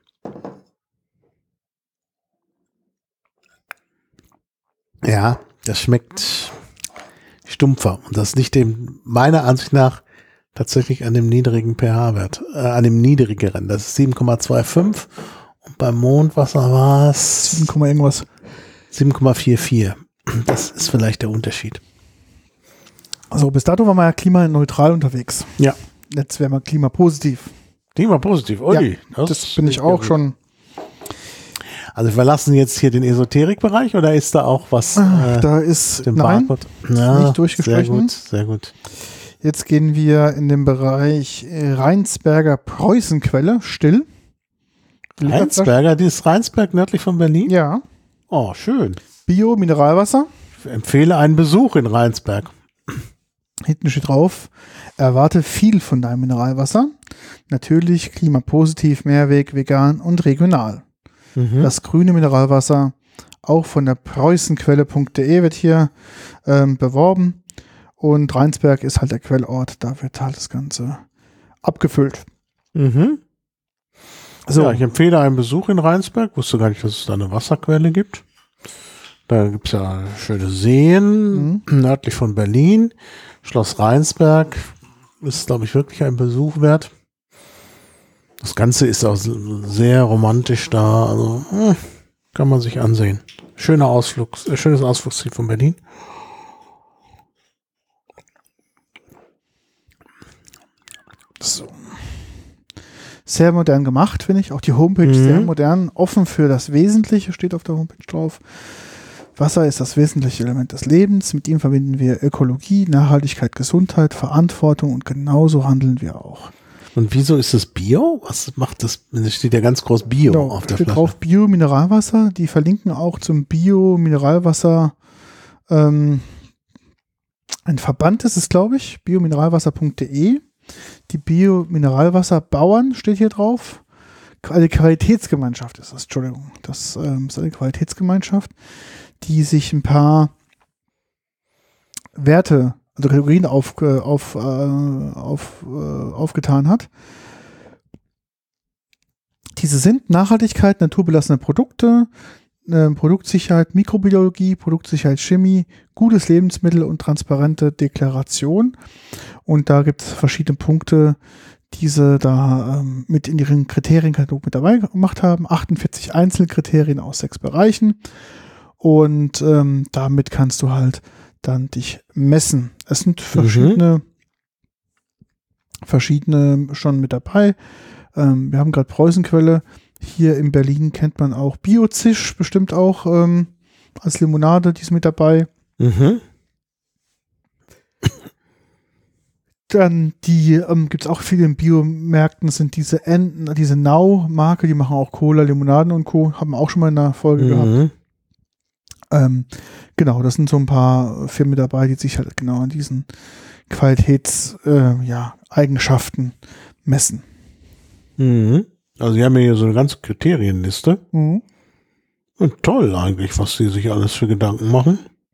Ja, das schmeckt stumpfer. Und das liegt dem meiner Ansicht nach tatsächlich an dem niedrigen pH-Wert, äh, an dem niedrigeren. Das ist sieben Komma fünfundzwanzig und beim Mondwasser war es sieben, irgendwas. sieben Komma vierundvierzig. Das ist vielleicht der Unterschied. Also bis dato war man ja klimaneutral unterwegs. Ja. Jetzt wäre man klimapositiv. Klima positiv, Uli. Ja, das, bin ich auch schon. Also wir verlassen jetzt hier den Esoterikbereich oder ist da auch was? Äh, da ist dem nein, Barcode? Ja, nicht durchgestrichen. Sehr gut, sehr gut. Jetzt gehen wir in den Bereich äh, Rheinsberger Preußenquelle, still. Rheinsberger, die ist Rheinsberg nördlich von Berlin? Ja. Oh, schön. Bio-Mineralwasser. Ich empfehle einen Besuch in Rheinsberg. Hinten steht drauf, erwarte viel von deinem Mineralwasser. Natürlich, klimapositiv, Mehrweg, vegan und regional. Mhm. Das grüne Mineralwasser, auch von der preußenquelle punkt de wird hier ähm, beworben. Und Rheinsberg ist halt der Quellort, da wird halt das Ganze abgefüllt. Mhm. So. Ja, ich empfehle einen Besuch in Rheinsberg. Wusste gar nicht, dass es da eine Wasserquelle gibt. Da gibt es ja schöne Seen, Mhm. nördlich von Berlin. Schloss Rheinsberg ist, glaube ich, wirklich ein Besuch wert. Das Ganze ist auch sehr romantisch da. Also hm, kann man sich ansehen. Schöner Ausflug, äh, schönes Ausflugsziel von Berlin. So. Sehr modern gemacht, finde ich. Auch die Homepage Mhm. sehr modern, offen für das Wesentliche, steht auf der Homepage drauf. Wasser ist das wesentliche Element des Lebens. Mit ihm verbinden wir Ökologie, Nachhaltigkeit, Gesundheit, Verantwortung und genauso handeln wir auch. Und wieso ist es Bio? Was macht das? Es steht ja ganz groß Bio Genau, auf der steht Flasche. drauf Bio-Mineralwasser. Die verlinken auch zum Bio-Mineralwasser. Ähm, ein Verband ist es, glaube ich, bio-mineralwasser punkt de. Die Bio-Mineralwasserbauern steht hier drauf. Eine Qualitätsgemeinschaft ist das, Entschuldigung. Das ähm, ist eine Qualitätsgemeinschaft, die sich ein paar Werte, also Kategorien auf, auf, äh, auf, äh, aufgetan hat. Diese sind Nachhaltigkeit, naturbelassene Produkte, äh, Produktsicherheit, Mikrobiologie, Produktsicherheit, Chemie, gutes Lebensmittel und transparente Deklaration. Und da gibt es verschiedene Punkte, diese da ähm, mit in ihren Kriterienkatalog mit dabei gemacht haben. achtundvierzig Einzelkriterien aus sechs Bereichen. Und ähm, damit kannst du halt dann dich messen. Es sind verschiedene, mhm. verschiedene schon mit dabei. Ähm, wir haben gerade Preußenquelle. Hier in Berlin kennt man auch Biozisch, bestimmt auch ähm, als Limonade, die ist mit dabei. Mhm. Dann die ähm, gibt es auch viele in Biomärkten, sind diese Enten, diese Nau-Marke, die machen auch Cola, Limonaden und Co. Haben wir auch schon mal in der Folge Mhm. gehabt. Ähm, genau, das sind so ein paar Firmen dabei, die sich halt genau an diesen Qualitätseigenschaften äh, ja, Eigenschaften messen. Mhm. Also die haben ja hier so eine ganze Kriterienliste. Mhm. Und toll eigentlich, was die sich alles für Gedanken machen.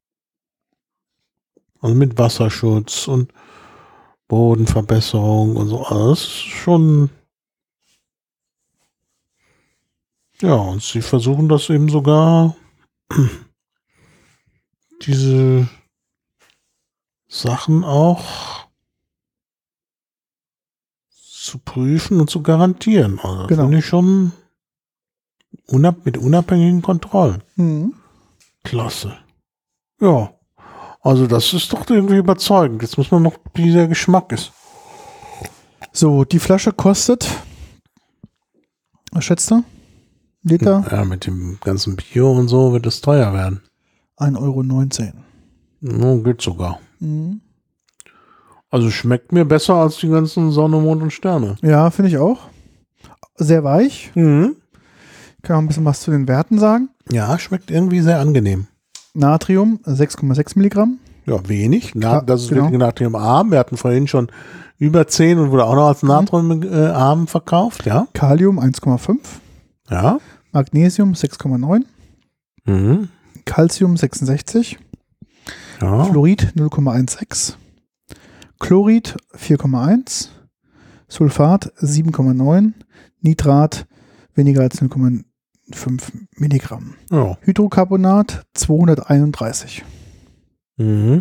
Also mit Wasserschutz und Bodenverbesserung und so alles. Schon. Ja, und sie versuchen das eben sogar diese Sachen auch zu prüfen und zu garantieren. Also Genau. finde ich schon unab mit unabhängigen Kontrollen. Mhm. Klasse. Ja. Also das ist doch irgendwie überzeugend. Jetzt muss man noch, wie der Geschmack ist. So, die Flasche kostet, was schätzt du? Liter? Ja, mit dem ganzen Bio und so wird es teuer werden. ein Euro neunzehn. No, geht sogar. Mhm. Also schmeckt mir besser als die ganzen Sonne, Mond und Sterne. Ja, finde ich auch. Sehr weich. Mhm. Kann man ein bisschen was zu den Werten sagen. Ja, schmeckt irgendwie sehr angenehm. Natrium sechs Komma sechs Milligramm. Ja, wenig. Na, das ist genau. wirklich natriumarm. Wir hatten vorhin schon über zehn und wurde auch noch als natriumarm verkauft, ja. Kalium eins Komma fünf. Ja. Magnesium sechs Komma neun. Mhm. Calcium sechsundsechzig. Ja. Fluorid null Komma sechzehn. Chlorid vier Komma eins. Sulfat sieben Komma neun. Nitrat weniger als null Komma fünf Milligramm. Ja. Hydrocarbonat zweihunderteinunddreißig. Mhm.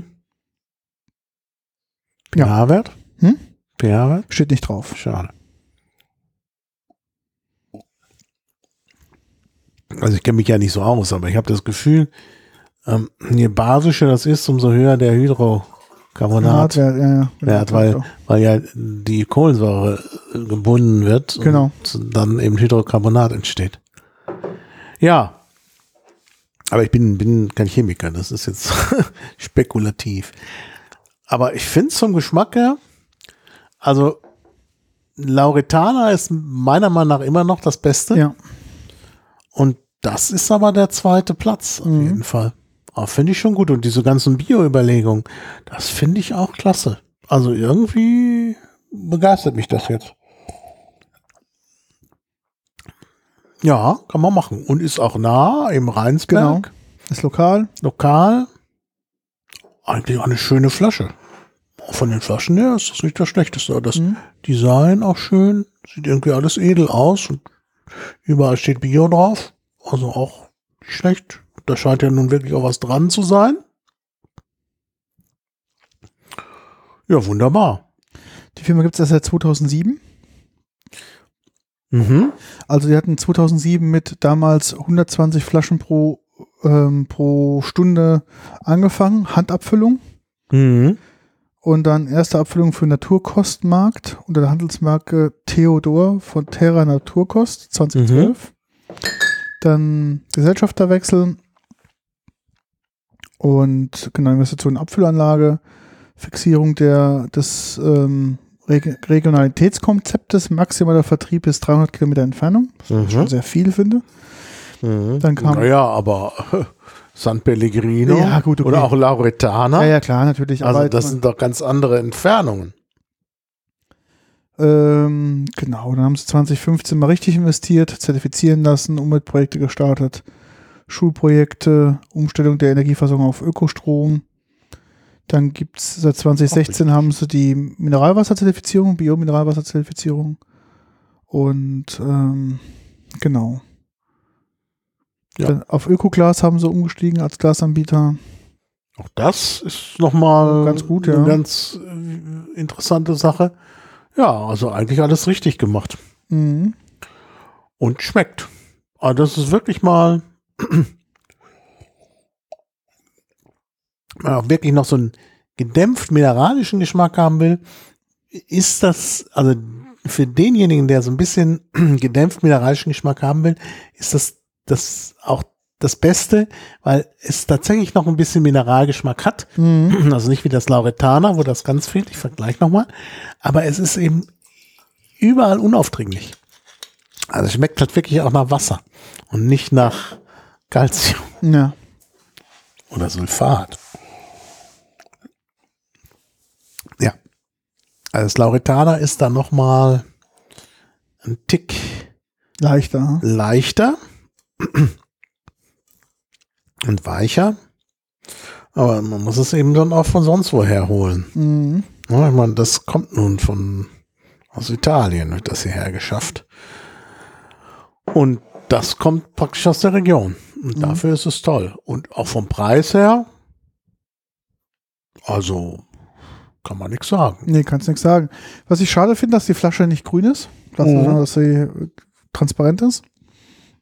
Ja. pH-Wert? Hm? pH-Wert? Steht nicht drauf. Schade. Also ich kenne mich ja nicht so aus, aber ich habe das Gefühl, ähm, je basischer das ist, umso höher der Hydrocarbonat Ja, ja, ja, Wert, weil, weil ja die Kohlensäure gebunden wird genau. und dann eben Hydrocarbonat entsteht. Ja, aber ich bin, bin kein Chemiker, das ist jetzt spekulativ. Aber ich finde es vom Geschmack her, also Lauretana ist meiner Meinung nach immer noch das Beste. Ja. Und das ist aber der zweite Platz auf Mhm. jeden Fall. Aber finde ich schon gut. Und diese ganzen Bio-Überlegungen, das finde ich auch klasse. Also irgendwie begeistert mich das jetzt. Ja, kann man machen. Und ist auch nah im Rheinsberg. Genau. Ist lokal. Lokal. Eigentlich auch eine schöne Flasche. Auch von den Flaschen her ist das nicht das Schlechteste. Das Mhm. Design auch schön. Sieht irgendwie alles edel aus. Und überall steht Bio drauf. Also auch nicht schlecht. Da scheint ja nun wirklich auch was dran zu sein. Ja, wunderbar. Die Firma gibt es erst seit zweitausendsieben. Mhm. Also die hatten zweitausendsieben mit damals hundertzwanzig Flaschen pro, ähm, pro Stunde angefangen. Handabfüllung. Mhm. Und dann erste Abfüllung für Naturkostmarkt unter der Handelsmarke Theodor von Terra Naturkost zweitausendzwölf. Mhm. Dann Gesellschafterwechsel und genau Investition in Abfüllanlage, Fixierung der, des ähm, Reg- Regionalitätskonzeptes, maximaler Vertrieb bis dreihundert Kilometer Entfernung, was Mhm. ich schon sehr viel finde. Mhm. Dann kam Naja, aber San Pellegrino Ja, gut, okay. oder auch Lauretana. Ja, ja, klar, natürlich. Also aber das sind doch ganz andere Entfernungen. Ähm, genau, dann haben sie zwanzig fünfzehn mal richtig investiert, zertifizieren lassen, Umweltprojekte gestartet, Schulprojekte, Umstellung der Energieversorgung auf Ökostrom. Dann gibt es seit zwanzig sechzehn haben sie die Mineralwasserzertifizierung, Bio-Mineralwasserzertifizierung. Und ähm, genau. Ja. Dann auf Ökoglas haben sie umgestiegen als Glasanbieter. Auch das ist nochmal Ganz gut, eine ja. ganz äh, interessante Sache. Ja, also eigentlich alles richtig gemacht. Mhm. Und schmeckt. Also das ist wirklich mal man auch wirklich noch so einen gedämpft mineralischen Geschmack haben will, ist das, also für denjenigen, der so ein bisschen gedämpft mineralischen Geschmack haben will, ist das, das auch das Beste, weil es tatsächlich noch ein bisschen Mineralgeschmack hat. Mhm. Also nicht wie das Lauretana, wo das ganz fehlt. Ich vergleiche nochmal. Aber es ist eben überall unaufdringlich. Also es schmeckt halt wirklich auch nach Wasser und nicht nach Calcium Ja. oder Sulfat. Ja. Also das Lauretana ist dann nochmal ein Tick Leichter. leichter und weicher. Aber man muss es eben dann auch von sonst woher holen. Mhm. Ja, ich meine, das kommt nun von aus Italien, wird das hierher geschafft. Und das kommt praktisch aus der Region. Und Mhm. dafür ist es toll. Und auch vom Preis her, also kann man nichts sagen. Nee, kannst nichts sagen. Was ich schade finde, dass die Flasche nicht grün ist. Dass, Mhm. dass sie äh, transparent ist.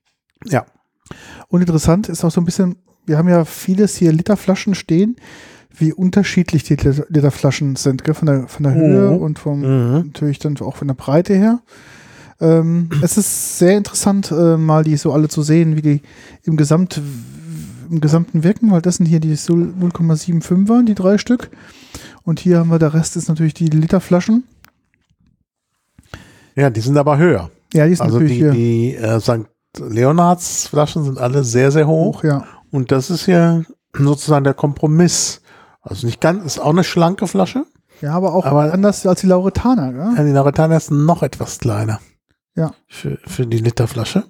Ja. Und interessant ist auch so ein bisschen, wir haben ja vieles hier Literflaschen stehen. wie unterschiedlich die Liter- Literflaschen sind, gell? Von der, von der Höhe Mhm. und vom, Mhm. natürlich dann auch von der Breite her. Ähm, es ist sehr interessant, äh, mal die so alle zu sehen, wie die im, Gesamt, im Gesamten wirken, weil das sind hier die so null Komma fünfundsiebziger, die drei Stück. Und hier haben wir, der Rest ist natürlich die Literflaschen. Ja, die sind aber höher. Ja, die sind Also natürlich die, hier die äh, Sankt Leonhards Flaschen sind alle sehr, sehr hoch. hoch, ja. Und das ist ja sozusagen der Kompromiss. Also nicht ganz, ist auch eine schlanke Flasche. Ja, aber auch Aber- anders als die Lauretaner, gell? Ja, die Lauretana ist noch etwas kleiner. Ja. Für, für die Literflasche.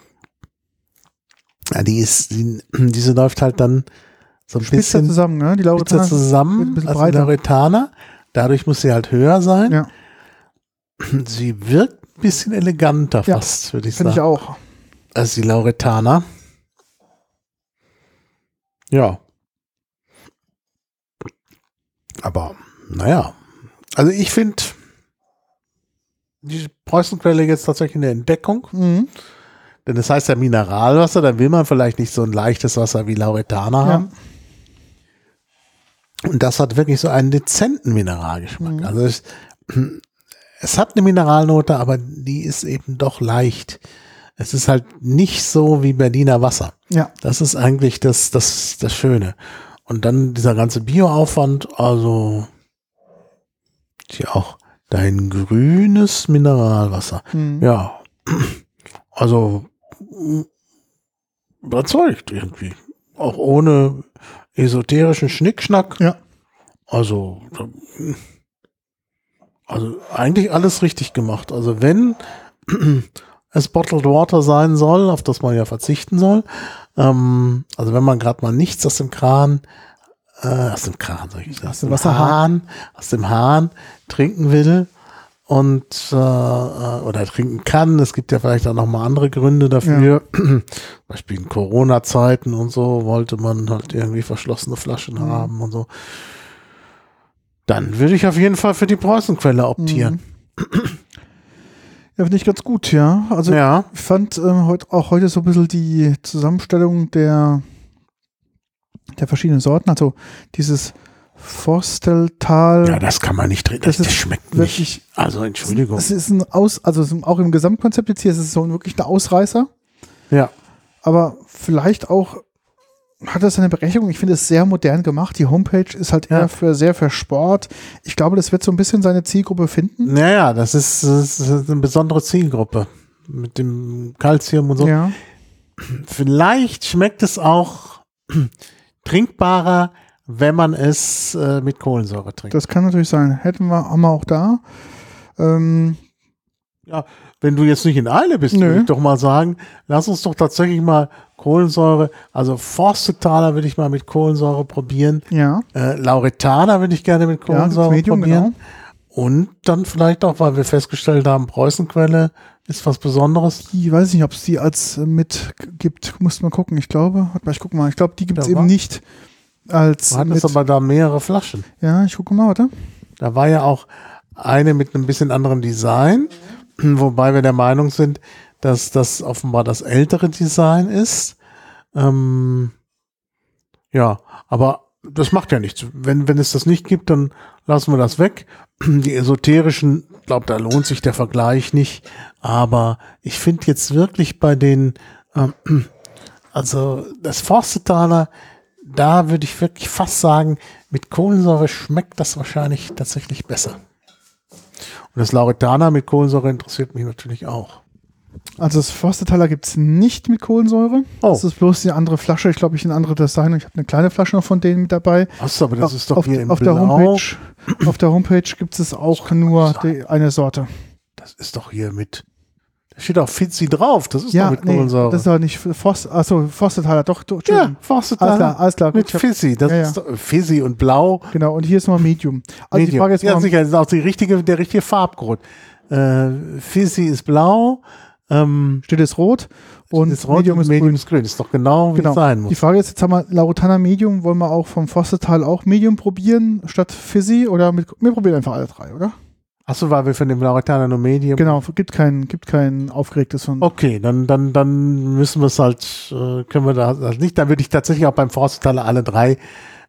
Ja, die ist, die, diese läuft halt dann so ein Spitzer bisschen zusammen, ne? Die spitzer Lauretaner wird ein zusammen bisschen als die breiter. Lauretana. Dadurch muss sie halt höher sein. Ja, Sie wirkt ein bisschen eleganter Ja, fast, würde ich finde sagen, ich auch. als die Lauretana. Ja. Aber, naja. Also ich finde die Preußenquelle jetzt tatsächlich eine Entdeckung. Mhm. Denn das heißt ja Mineralwasser, dann will man vielleicht nicht so ein leichtes Wasser wie Lauretana Ja. haben. Und das hat wirklich so einen dezenten Mineralgeschmack. Mhm. Also es, es hat eine Mineralnote, aber die ist eben doch leicht. Es ist halt nicht so wie Berliner Wasser. Ja, Das ist eigentlich das, das, das Schöne. Und dann dieser ganze Bioaufwand, also hier auch dein grünes Mineralwasser. mhm. Ja, also mm, überzeugt irgendwie. Auch ohne esoterischen Schnickschnack. Ja. Also, also eigentlich alles richtig gemacht. Also wenn es Bottled Water sein soll, auf das man ja verzichten soll, ähm, also wenn man gerade mal nichts aus dem Kran, äh, aus dem Kran, sag ich, aus dem Wasserhahn, aus dem Hahn trinken will und äh, oder trinken kann. Es gibt ja vielleicht auch noch mal andere Gründe dafür. Ja. Zum Beispiel in Corona-Zeiten und so wollte man halt irgendwie verschlossene Flaschen mhm. haben und so. Dann würde ich auf jeden Fall für die Preußenquelle optieren. Mhm. Ja, finde ich ganz gut, ja. Also ja. ich fand ähm, heut, auch heute so ein bisschen die Zusammenstellung der, der verschiedenen Sorten. Also dieses Forsteltal. Ja, das kann man nicht trinken. Das, das, das schmeckt wirklich, nicht. Also Entschuldigung. Es ist ein Aus, also auch im Gesamtkonzept jetzt hier ist es so wirklich ein Ausreißer. Ja. Aber vielleicht auch hat das eine Berechtigung. Ich finde es sehr modern gemacht. Die Homepage ist halt eher ja. für sehr für Sport. Ich glaube, das wird so ein bisschen seine Zielgruppe finden. Naja, das ist, das ist eine besondere Zielgruppe mit dem Calcium und so. Ja. Vielleicht schmeckt es auch trinkbarer, wenn man es äh, mit Kohlensäure trinkt. Das kann natürlich sein. Hätten wir, haben wir auch da. Ähm, ja, wenn du jetzt nicht in Eile bist, würde ich doch mal sagen, lass uns doch tatsächlich mal Kohlensäure, also Forstetaler würde ich mal mit Kohlensäure probieren. Ja. Äh, Lauretana würde ich gerne mit Kohlensäure ja, Medium, probieren. Genau. Und dann vielleicht auch, weil wir festgestellt haben, Preußenquelle ist was Besonderes. Ich weiß nicht, ob es die als mit gibt. Musst mal gucken. Ich glaube, warte mal, ich gucke mal. Ich glaube, die gibt es eben nicht als. Du hattest mit, aber da mehrere Flaschen. Ja, ich gucke mal, warte. Da war ja auch eine mit einem bisschen anderen Design, wobei wir der Meinung sind, dass das offenbar das ältere Design ist. Ähm, ja, aber das macht ja nichts. Wenn, wenn es das nicht gibt, dann lassen wir das weg. Die esoterischen, ich glaube, da lohnt sich der Vergleich nicht. Aber ich finde jetzt wirklich bei den, ähm, also das Forstetaler, da würde ich wirklich fast sagen, mit Kohlensäure schmeckt das wahrscheinlich tatsächlich besser. Und das Lauretana mit Kohlensäure interessiert mich natürlich auch. Also das Forstetaler gibt es nicht mit Kohlensäure. Oh. Das ist bloß die andere Flasche. Ich glaube, ich ein anderes Design. Ich habe eine kleine Flasche noch von denen mit dabei. Achso, aber das ist doch auf, hier im auf Blau. Der Homepage, auf der Homepage gibt es auch nur die, eine Sorte. Das ist doch hier mit, da steht auch Fizzy drauf. Das ist ja, doch mit nee, Kohlensäure. das ist doch nicht Forst, achso, Forstetaler, doch, doch. Ja, Forstetaler. Alles klar, alles klar. Mit Fizzy. Das ja, ja. ist doch Fizzy und Blau. Genau, und hier ist noch Medium. Also Medium. die Frage ist ja, mal, sicher, das ist auch die richtige, der richtige Farbcode. Äh, Fizzy ist blau. Ähm, steht es rot und ist rot Medium und ist Medium grün. ist grün. Ist doch genau, wie genau. es sein muss. Die Frage ist, jetzt haben wir Lauretana Medium, wollen wir auch vom Forstetal auch Medium probieren, statt Fizzy oder mit, wir probieren einfach alle drei, oder? Achso, weil wir von dem Lauretana nur Medium. Genau, gibt kein, gibt kein aufgeregtes von. Okay, dann, dann, dann müssen wir es halt, äh, können wir da halt nicht. Dann würde ich tatsächlich auch beim Forstetaler alle drei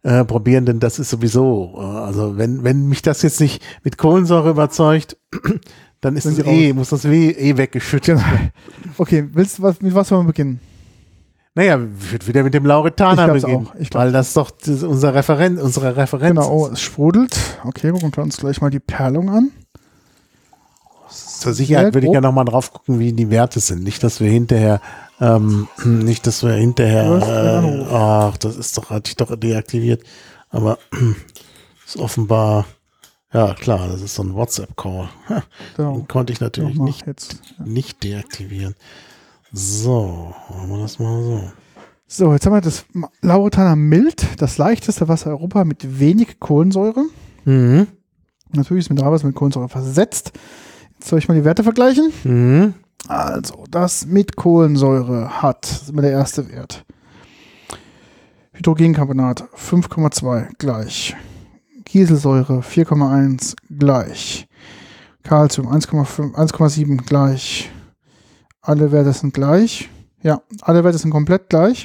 äh, probieren, denn das ist sowieso, äh, also wenn, wenn mich das jetzt nicht mit Kohlensäure überzeugt, dann ist es eh, muss das eh, eh weggeschüttet genau. werden. Okay, willst du was, mit was wollen wir beginnen? Naja, ich würde wieder mit dem Lauretaner beginnen, auch. Ich weil das doch das unser Referen unsere Referenz genau, oh, es sprudelt. Okay, gucken wir uns gleich mal die Perlung an. Zur Sicherheit würde ich ja nochmal drauf gucken, wie die Werte sind. Nicht, dass wir hinterher, ähm, nicht, dass wir hinterher, äh, ach, das ist doch, hatte ich doch deaktiviert. Aber ist offenbar, ja klar, das ist so ein WhatsApp-Call. Genau. Den konnte ich natürlich nicht, jetzt, ja. nicht deaktivieren. So, machen wir das mal so. So, jetzt haben wir das Lauretaner Mild, das leichteste Wasser Europa mit wenig Kohlensäure. Mhm. Natürlich ist Mineralwasser mit Kohlensäure versetzt. Jetzt soll ich mal die Werte vergleichen. Mhm. Also, das mit Kohlensäure hat, das ist immer der erste Wert. Hydrogencarbonat fünf Komma zwei gleich. Kieselsäure vier Komma eins gleich. Calcium eins Komma sieben gleich. Alle Werte sind gleich. Ja, alle Werte sind komplett gleich.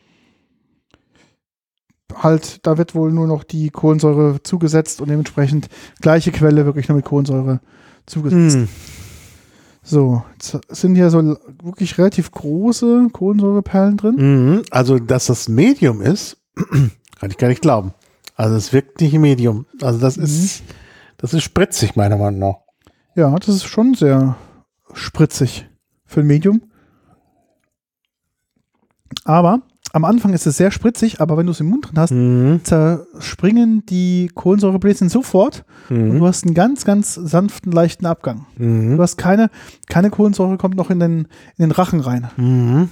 Halt, da wird wohl nur noch die Kohlensäure zugesetzt und dementsprechend gleiche Quelle wirklich nur mit Kohlensäure zugesetzt. Mm. So, jetzt sind hier so wirklich relativ große Kohlensäureperlen drin. Mm, also, dass das Medium ist, kann ich gar nicht glauben. Also, es wirkt nicht Medium. Also, das mm. ist, das ist spritzig, meiner Meinung nach. Ja, das ist schon sehr spritzig für ein Medium. Aber am Anfang ist es sehr spritzig, aber wenn du es im Mund drin hast, mhm. zerspringen die Kohlensäurebläschen sofort mhm. und du hast einen ganz, ganz sanften, leichten Abgang. Mhm. Du hast keine, keine Kohlensäure, kommt noch in den, in den Rachen rein. Mhm.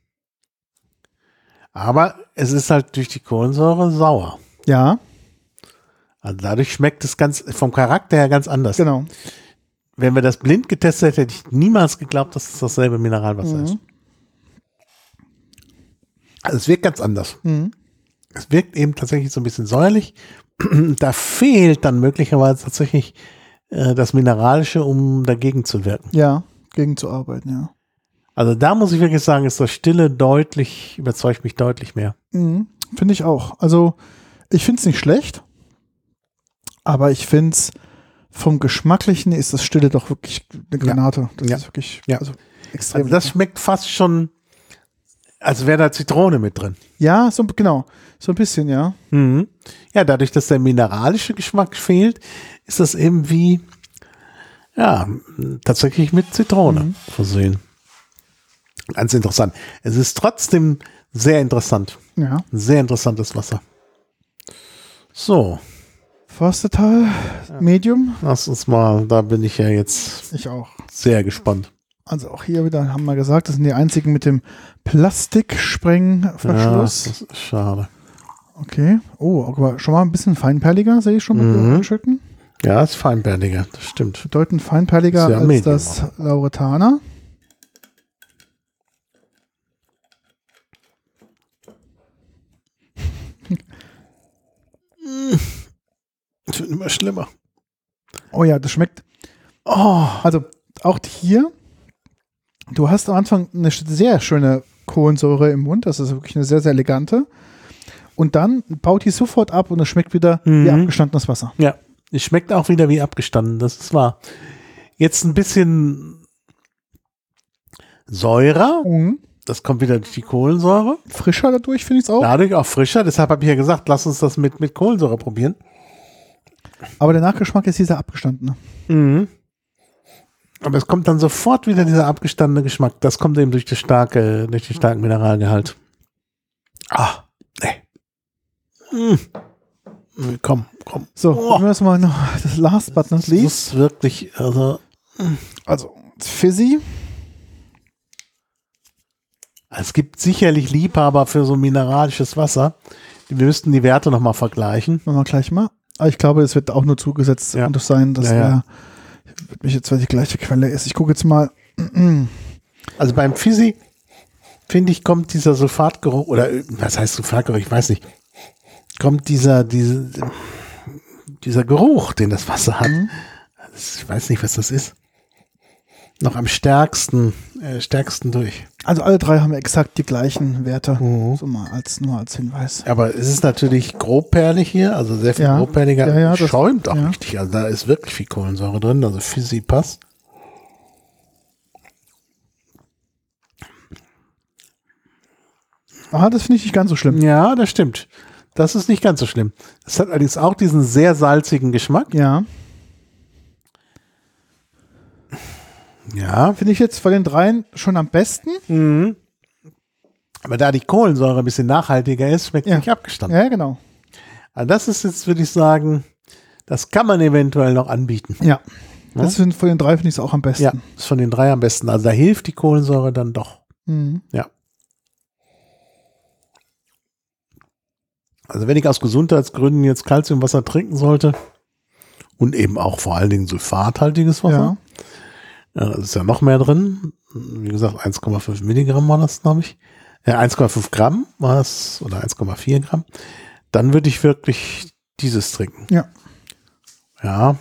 Aber es ist halt durch die Kohlensäure sauer. Ja. Also dadurch schmeckt es ganz, vom Charakter her ganz anders. Genau. Wenn wir das blind getestet hätten, hätte ich niemals geglaubt, dass es dasselbe Mineralwasser mhm. ist. Also es wirkt ganz anders. Mhm. Es wirkt eben tatsächlich so ein bisschen säuerlich. Da fehlt dann möglicherweise tatsächlich äh, das Mineralische, um dagegen zu wirken. Ja, gegen zu arbeiten, ja. Also da muss ich wirklich sagen, ist das Stille deutlich, überzeugt mich deutlich mehr. Mhm. Finde ich auch. Also ich finde es nicht schlecht, aber ich finde es vom Geschmacklichen ist das Stille doch wirklich eine Granate. Ja. Das ja. ist wirklich ja. also extrem. Also das schmeckt fast schon, als wäre da Zitrone mit drin. Ja, so genau. So ein bisschen, ja. Mhm. Ja, dadurch, dass der mineralische Geschmack fehlt, ist das eben wie, ja, tatsächlich mit Zitrone mhm. versehen. Ganz interessant. Es ist trotzdem sehr interessant. Ja. Sehr interessantes Wasser. So. Forstetal, Medium. Lass uns mal, da bin ich ja jetzt ich auch. sehr gespannt. Also auch hier wieder haben wir gesagt, das sind die einzigen mit dem Plastiksprengverschluss. Ja, das ist schade. Okay. Oh, aber schon mal ein bisschen feinperliger, sehe ich schon mit den Stücken. Ja, ist feinperliger, das stimmt. Bedeutend feinperliger ja als Medium, das aber. Lauretaner. Es wird immer schlimmer. Oh ja, das schmeckt. Oh, also auch hier, du hast am Anfang eine sehr schöne Kohlensäure im Mund, das ist wirklich eine sehr, sehr elegante. Und dann baut die sofort ab und es schmeckt wieder mhm. wie abgestandenes Wasser. Ja, es schmeckt auch wieder wie abgestanden, das ist wahr. Jetzt ein bisschen Säure, mhm. das kommt wieder durch die Kohlensäure. Frischer dadurch, finde ich es auch. Dadurch auch frischer, deshalb habe ich ja gesagt, lass uns das mit, mit Kohlensäure probieren. Aber der Nachgeschmack ist dieser abgestandene. Mhm. Aber es kommt dann sofort wieder dieser abgestandene Geschmack. Das kommt eben durch, die starke, durch den starken Mineralgehalt. Ah, nee. Mm. Komm, komm. So, oh. wir mal noch das Last but not least. Das ist wirklich, also. Also, Fizzy. Es gibt sicherlich Liebhaber für so mineralisches Wasser. Wir müssten die Werte nochmal vergleichen. Machen wir gleich mal. Aber ich glaube, es wird auch nur zugesetzt ja. und das sein, dass ja, ja. wir, mich jetzt, weil die gleiche Quelle ist. Ich gucke jetzt mal. Also beim Fizzy, finde ich, kommt dieser Sulfatgeruch, oder was heißt Sulfatgeruch, ich weiß nicht, kommt dieser, diese, dieser Geruch, den das Wasser hat. Mhm. Ich weiß nicht, was das ist. Noch am stärksten, äh, stärksten durch. Also alle drei haben exakt die gleichen Werte, Mhm. so mal als, nur als Hinweis. Aber es ist natürlich grobperlig hier, also sehr viel Ja. grobperliger. Ja, ja, das- schäumt auch ja. richtig. Also da ist wirklich viel Kohlensäure drin, also Fizzy passt. Ah, das finde ich nicht ganz so schlimm. Ja, das stimmt. Das ist nicht ganz so schlimm. Es hat allerdings auch diesen sehr salzigen Geschmack. Ja, Ja. finde ich jetzt von den dreien schon am besten. Mhm. Aber da die Kohlensäure ein bisschen nachhaltiger ist, schmeckt es Ja. nicht abgestanden. Ja, genau. Also das ist jetzt, würde ich sagen, das kann man eventuell noch anbieten. Ja, Ja? das sind von den drei finde ich es auch am besten. Ja, ist von den drei am besten. Also da hilft die Kohlensäure dann doch. Mhm. Ja. Also wenn ich aus Gesundheitsgründen jetzt Calciumwasser trinken sollte und eben auch vor allen Dingen sulfathaltiges Wasser, Ja. ja, das ist ja noch mehr drin. Wie gesagt, eins Komma fünf Milligramm war das, glaube ich. Ja, eins Komma fünf Gramm war es oder eins Komma vier Gramm. Dann würde ich wirklich dieses trinken. Ja. Ja.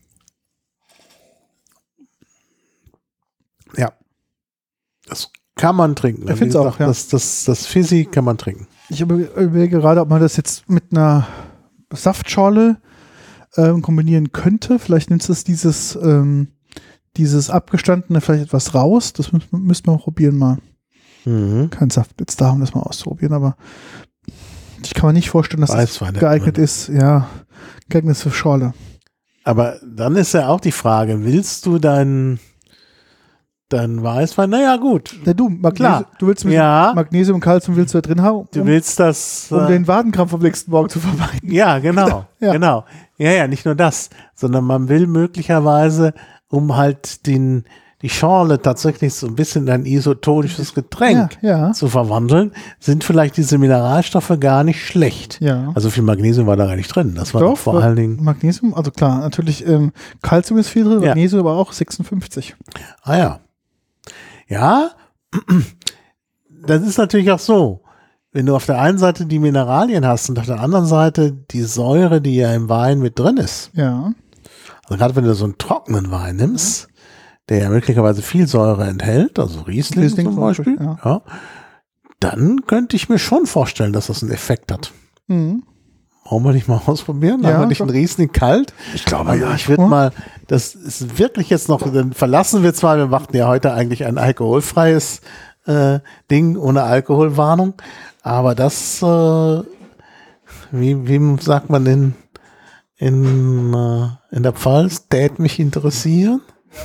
Ja. Das kann man trinken. Ich Wie find's auch, gesagt, ja. Das, das, das Fizzy kann man trinken. Ich über- überlege gerade, ob man das jetzt mit einer Saftschorle ähm, kombinieren könnte. Vielleicht nimmt es dieses, ähm, dieses abgestandene vielleicht etwas raus. Das müssen müssten wir mal probieren mal. Mhm. Kein Saft jetzt da, um das mal auszuprobieren, aber ich kann mir nicht vorstellen, dass Weißwein es geeignet ist, ja, geeignet ist für Schorle. Aber dann ist ja auch die Frage, willst du dein, dein Weißwein? Naja, gut. Ja, du, Magnesium, Klar. du willst mit Ja. Magnesium und Calcium willst du da drin haben, Du um, willst das. um äh, den Wadenkrampf am nächsten Morgen zu vermeiden. Ja, genau, Ja. genau. Ja, ja, nicht nur das, sondern man will möglicherweise, um halt den, die Schorle tatsächlich so ein bisschen in ein isotonisches Getränk Ja, ja. zu verwandeln, sind vielleicht diese Mineralstoffe gar nicht schlecht. Ja. Also viel Magnesium war da gar nicht drin. Das war Doch, doch vor allen Dingen. Magnesium, also klar, natürlich ähm, Calcium ist viel drin, Ja. Magnesium aber auch sechsundfünfzig. Ah ja. Ja, das ist natürlich auch so. Wenn du auf der einen Seite die Mineralien hast und auf der anderen Seite die Säure, die ja im Wein mit drin ist. Ja. Also gerade wenn du so einen trockenen Wein nimmst, der ja möglicherweise viel Säure enthält, also Riesling, Riesling zum zum Beispiel, Beispiel, ja. dann könnte ich mir schon vorstellen, dass das einen Effekt hat. Mhm. Wollen wir nicht mal ausprobieren? Ja, Haben wir nicht doch. einen Riesling kalt? Ich glaube, Also ja, ich würde guck mal, das ist wirklich jetzt noch, dann verlassen wir zwar, wir machten ja heute eigentlich ein alkoholfreies äh, Ding ohne Alkoholwarnung, aber das, äh, wie, wie sagt man in, in, äh, in der Pfalz, tät mich interessieren?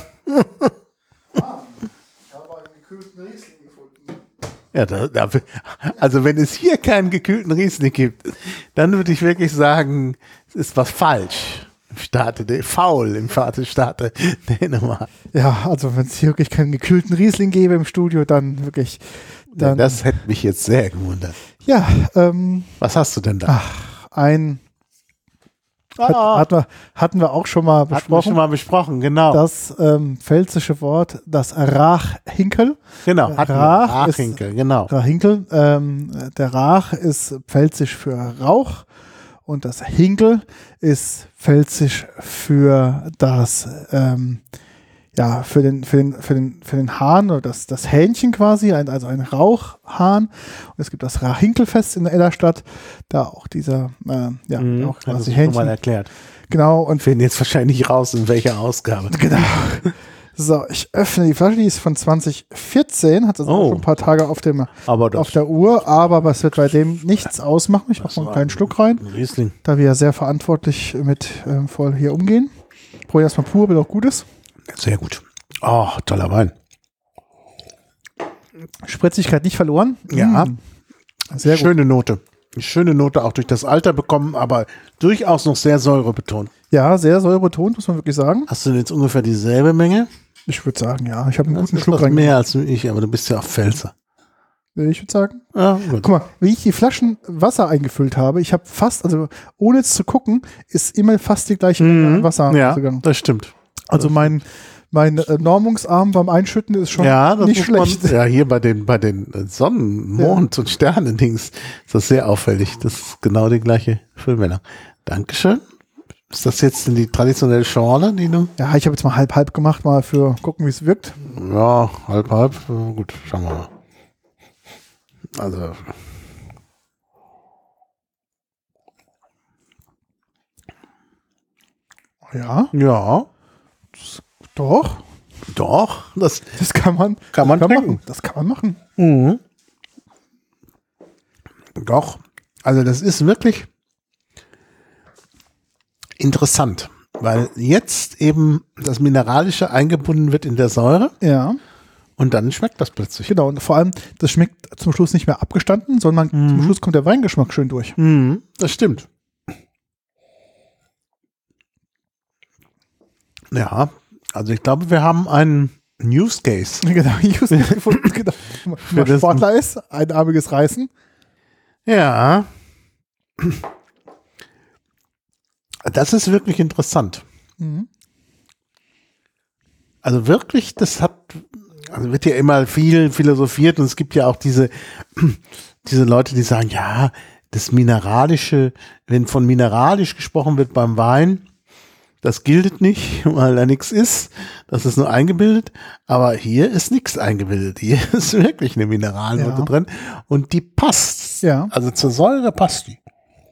Ja, da, da, also wenn es hier keinen gekühlten Riesling gibt, dann würde ich wirklich sagen, es ist was falsch. Im Staate, de, faul im Vaterstaate Dänemark. Ja, also wenn es hier wirklich keinen gekühlten Riesling gäbe im Studio, dann wirklich. Dann, Das hätte mich jetzt sehr gewundert. ja, ähm, Was hast du denn da? ach, ein hat, Ah, hatten, wir, hatten wir auch schon mal hatten wir besprochen. schon mal besprochen, genau. Das ähm, pfälzische Wort, das Rachhinkel. genau, hatten Rach wir. ist- Rachhinkel, genau. Rachhinkel. Ähm, der Rach ist pfälzisch für Rauch und das Hinkel ist pfälzisch für das, ähm, ja, für den, für den, für den, für den Hahn oder das, das Hähnchen quasi, ein, also ein Rauchhahn. Und es gibt das Rachhinkelfest in der Ellerstadt, da auch dieser, äh, ja, Mhm, auch hat quasi es schon mal Hähnchen. erklärt. Genau, und Finden jetzt wahrscheinlich raus, in welcher Ausgabe. genau. So, ich öffne die Flasche, die ist von zwanzig vierzehn, hat also Oh. auch schon ein paar Tage auf, dem, Aber das auf der Uhr, aber was wird bei dem nichts ausmachen? Ich mache mal einen kleinen Schluck rein, ein Riesling. da wir ja sehr verantwortlich mit ähm, voll hier umgehen. Probier erstmal pur, wenn auch gut ist. Sehr gut. Oh, toller Wein. Spritzigkeit nicht verloren. Ja. Mm. Sehr gut. Schöne Note. Eine schöne Note auch durch das Alter bekommen, aber durchaus noch sehr säurebetont. Ja, sehr säurebetont, muss man wirklich sagen. Hast du denn jetzt ungefähr dieselbe Menge? Ich würde sagen, ja. Ich habe einen Das guten ist Schluck was rein. mehr als ich, aber du bist ja auch Pfälzer. Ich würde sagen. Ja, gut. Guck mal, wie ich die Flaschen Wasser eingefüllt habe, ich habe fast, also ohne jetzt zu gucken, ist immer fast die gleiche Menge an Wasser Mhm. Ja, rausgegangen. das stimmt. Also mein, mein äh, Normungsarm beim Einschütten ist schon Ja, das nicht muss schlecht. Man, ja, hier bei den, bei den äh, Sonnen-, Mond- und Sterne-Dings ist das sehr auffällig. Das ist genau die gleiche Füllmenge. Dankeschön. Ist das jetzt die traditionelle Schorle, die du? Ja, ich habe jetzt mal halb-halb gemacht, mal für gucken, wie es wirkt. Ja, halb, halb. Äh, Gut, schauen wir mal. Also Ja, ja, doch. doch, das Das kann man, kann man kann trinken. machen. Das kann man machen. Mhm. Doch, also das ist wirklich interessant, weil jetzt eben das Mineralische eingebunden wird in der Säure Ja, und dann schmeckt das plötzlich. genau. Und vor allem, das schmeckt zum Schluss nicht mehr abgestanden, sondern zum Schluss kommt der Weingeschmack schön durch. Mhm, das stimmt. Ja, also ich glaube, wir haben einen Use Case. Genau, ich habe es gefunden. Genau. Wenn man das- Sportler ist, einarmiges Reißen. Ja. Das ist wirklich interessant. Mhm. Also wirklich, das hat, also wird ja immer viel philosophiert und es gibt ja auch diese, diese Leute, die sagen, ja, das Mineralische, wenn von mineralisch gesprochen wird beim Wein, das gilt nicht, weil da nichts ist. Das ist nur eingebildet. Aber hier ist nichts eingebildet. Hier ist wirklich eine Mineralnote Ja. drin. Und die passt. Ja. Also zur Säure passt die.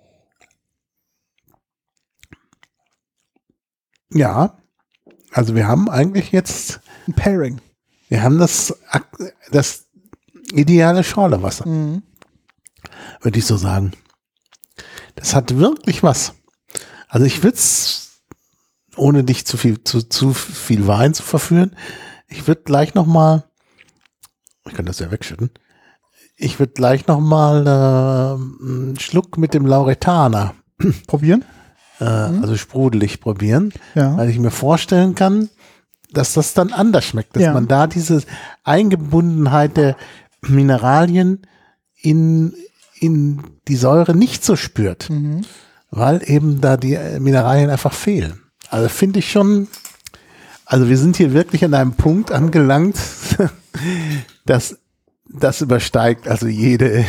Ja. Also wir haben eigentlich jetzt, Ein Pairing. wir haben das, ak- das ideale Schorlewasser, Mhm. würde ich so sagen. Das hat wirklich was. Also ich würde es, ohne dich zu viel, zu, zu viel Wein zu verführen, ich würde gleich noch mal, ich kann das ja wegschütten, ich würde gleich noch mal äh, einen Schluck mit dem Lauretaner, Probieren. äh, also sprudelig probieren, Ja. weil ich mir vorstellen kann, dass das dann anders schmeckt, dass Ja. man da diese Eingebundenheit der Mineralien in, in die Säure nicht so spürt, Mhm. weil eben da die äh, Mineralien einfach fehlen. Also finde ich schon, also wir sind hier wirklich an einem Punkt angelangt, dass das übersteigt also jede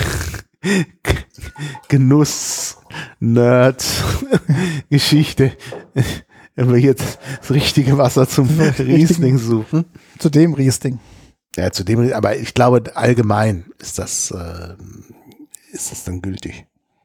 Genuss-Nerd-Geschichte, wenn wir jetzt das richtige Wasser zum Riesling suchen. Zu dem Riesling. Ja, zu dem, aber ich glaube, allgemein ist das, äh, ist das dann gültig.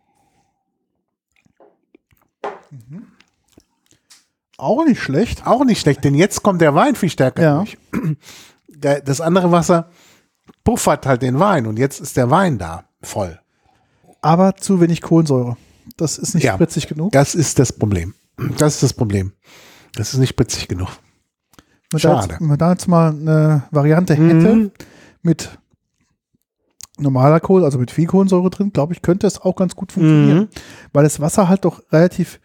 Auch nicht schlecht. Auch nicht schlecht, denn jetzt kommt der Wein viel stärker Ja. durch. Der- Das andere Wasser puffert halt den Wein und jetzt ist der Wein da voll. Aber zu wenig Kohlensäure. Das ist nicht Ja. spritzig genug. Das ist das Problem. Das ist das Problem. Das ist nicht spritzig genug. Wenn man da Schade. jetzt, wenn man da jetzt mal eine Variante hätte Mhm. mit normaler Kohl, also mit viel Kohlensäure drin, glaube ich, könnte es auch ganz gut funktionieren. Mhm. Weil das Wasser halt doch relativ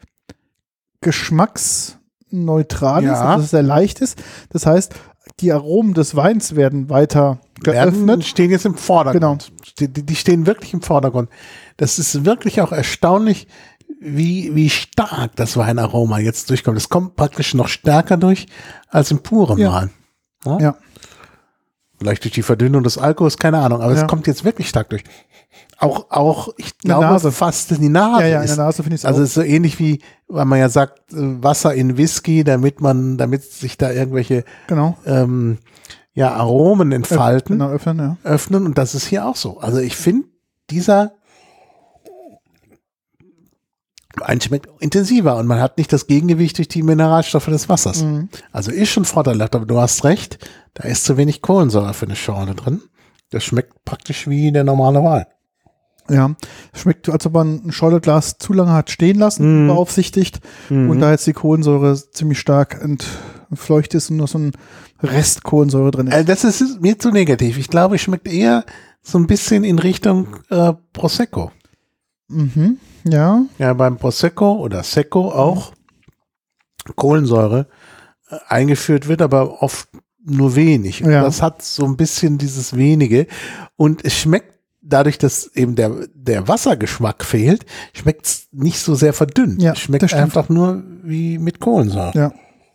geschmacksneutral ist, Ja. also dass es sehr leicht ist. Das heißt, die Aromen des Weins werden weiter Werden, geöffnet. stehen jetzt im Vordergrund. Die, die stehen wirklich im Vordergrund. Das ist wirklich auch erstaunlich, wie, wie stark das Weinaroma jetzt durchkommt. Es kommt praktisch noch stärker durch als im puren Ja. Wein. Ja. Vielleicht durch die Verdünnung des Alkohols, keine Ahnung, aber Ja. es kommt jetzt wirklich stark durch. Auch, auch ich In der glaube, Nase. fast in die Nase. Ja, ja, in ist, der Nase finde ich es also auch. es ist so ähnlich wie, weil man ja sagt, äh, Wasser in Whisky, damit man, damit sich da irgendwelche Genau. ähm, ja, Aromen entfalten, Genau, öffnen, ja. öffnen und das ist hier auch so. Also ich finde, dieser Wein schmeckt intensiver und man hat nicht das Gegengewicht durch die Mineralstoffe des Wassers. Mhm. Also ist schon vorteilhaft, aber du hast recht, da ist zu wenig Kohlensäure für eine Schorle drin. Das schmeckt praktisch wie der normale Wein. Ja, schmeckt, als ob man ein Schorleglas zu lange hat stehen lassen, Mhm. beaufsichtigt und da jetzt die Kohlensäure ziemlich stark entfleucht ist und nur so ein Rest Kohlensäure drin ist. Äh, das ist mir zu negativ. Ich glaube, es schmeckt eher so ein bisschen in Richtung äh, Prosecco. Mhm. Ja, Ja, beim Prosecco oder Secco auch Kohlensäure äh, eingeführt wird, aber oft nur wenig. Und Ja. das hat so ein bisschen dieses wenige und es schmeckt dadurch, dass eben der, der Wassergeschmack fehlt, schmeckt es nicht so sehr verdünnt. Ja, es schmeckt das stimmt. einfach nur wie mit Kohlensäure. ja.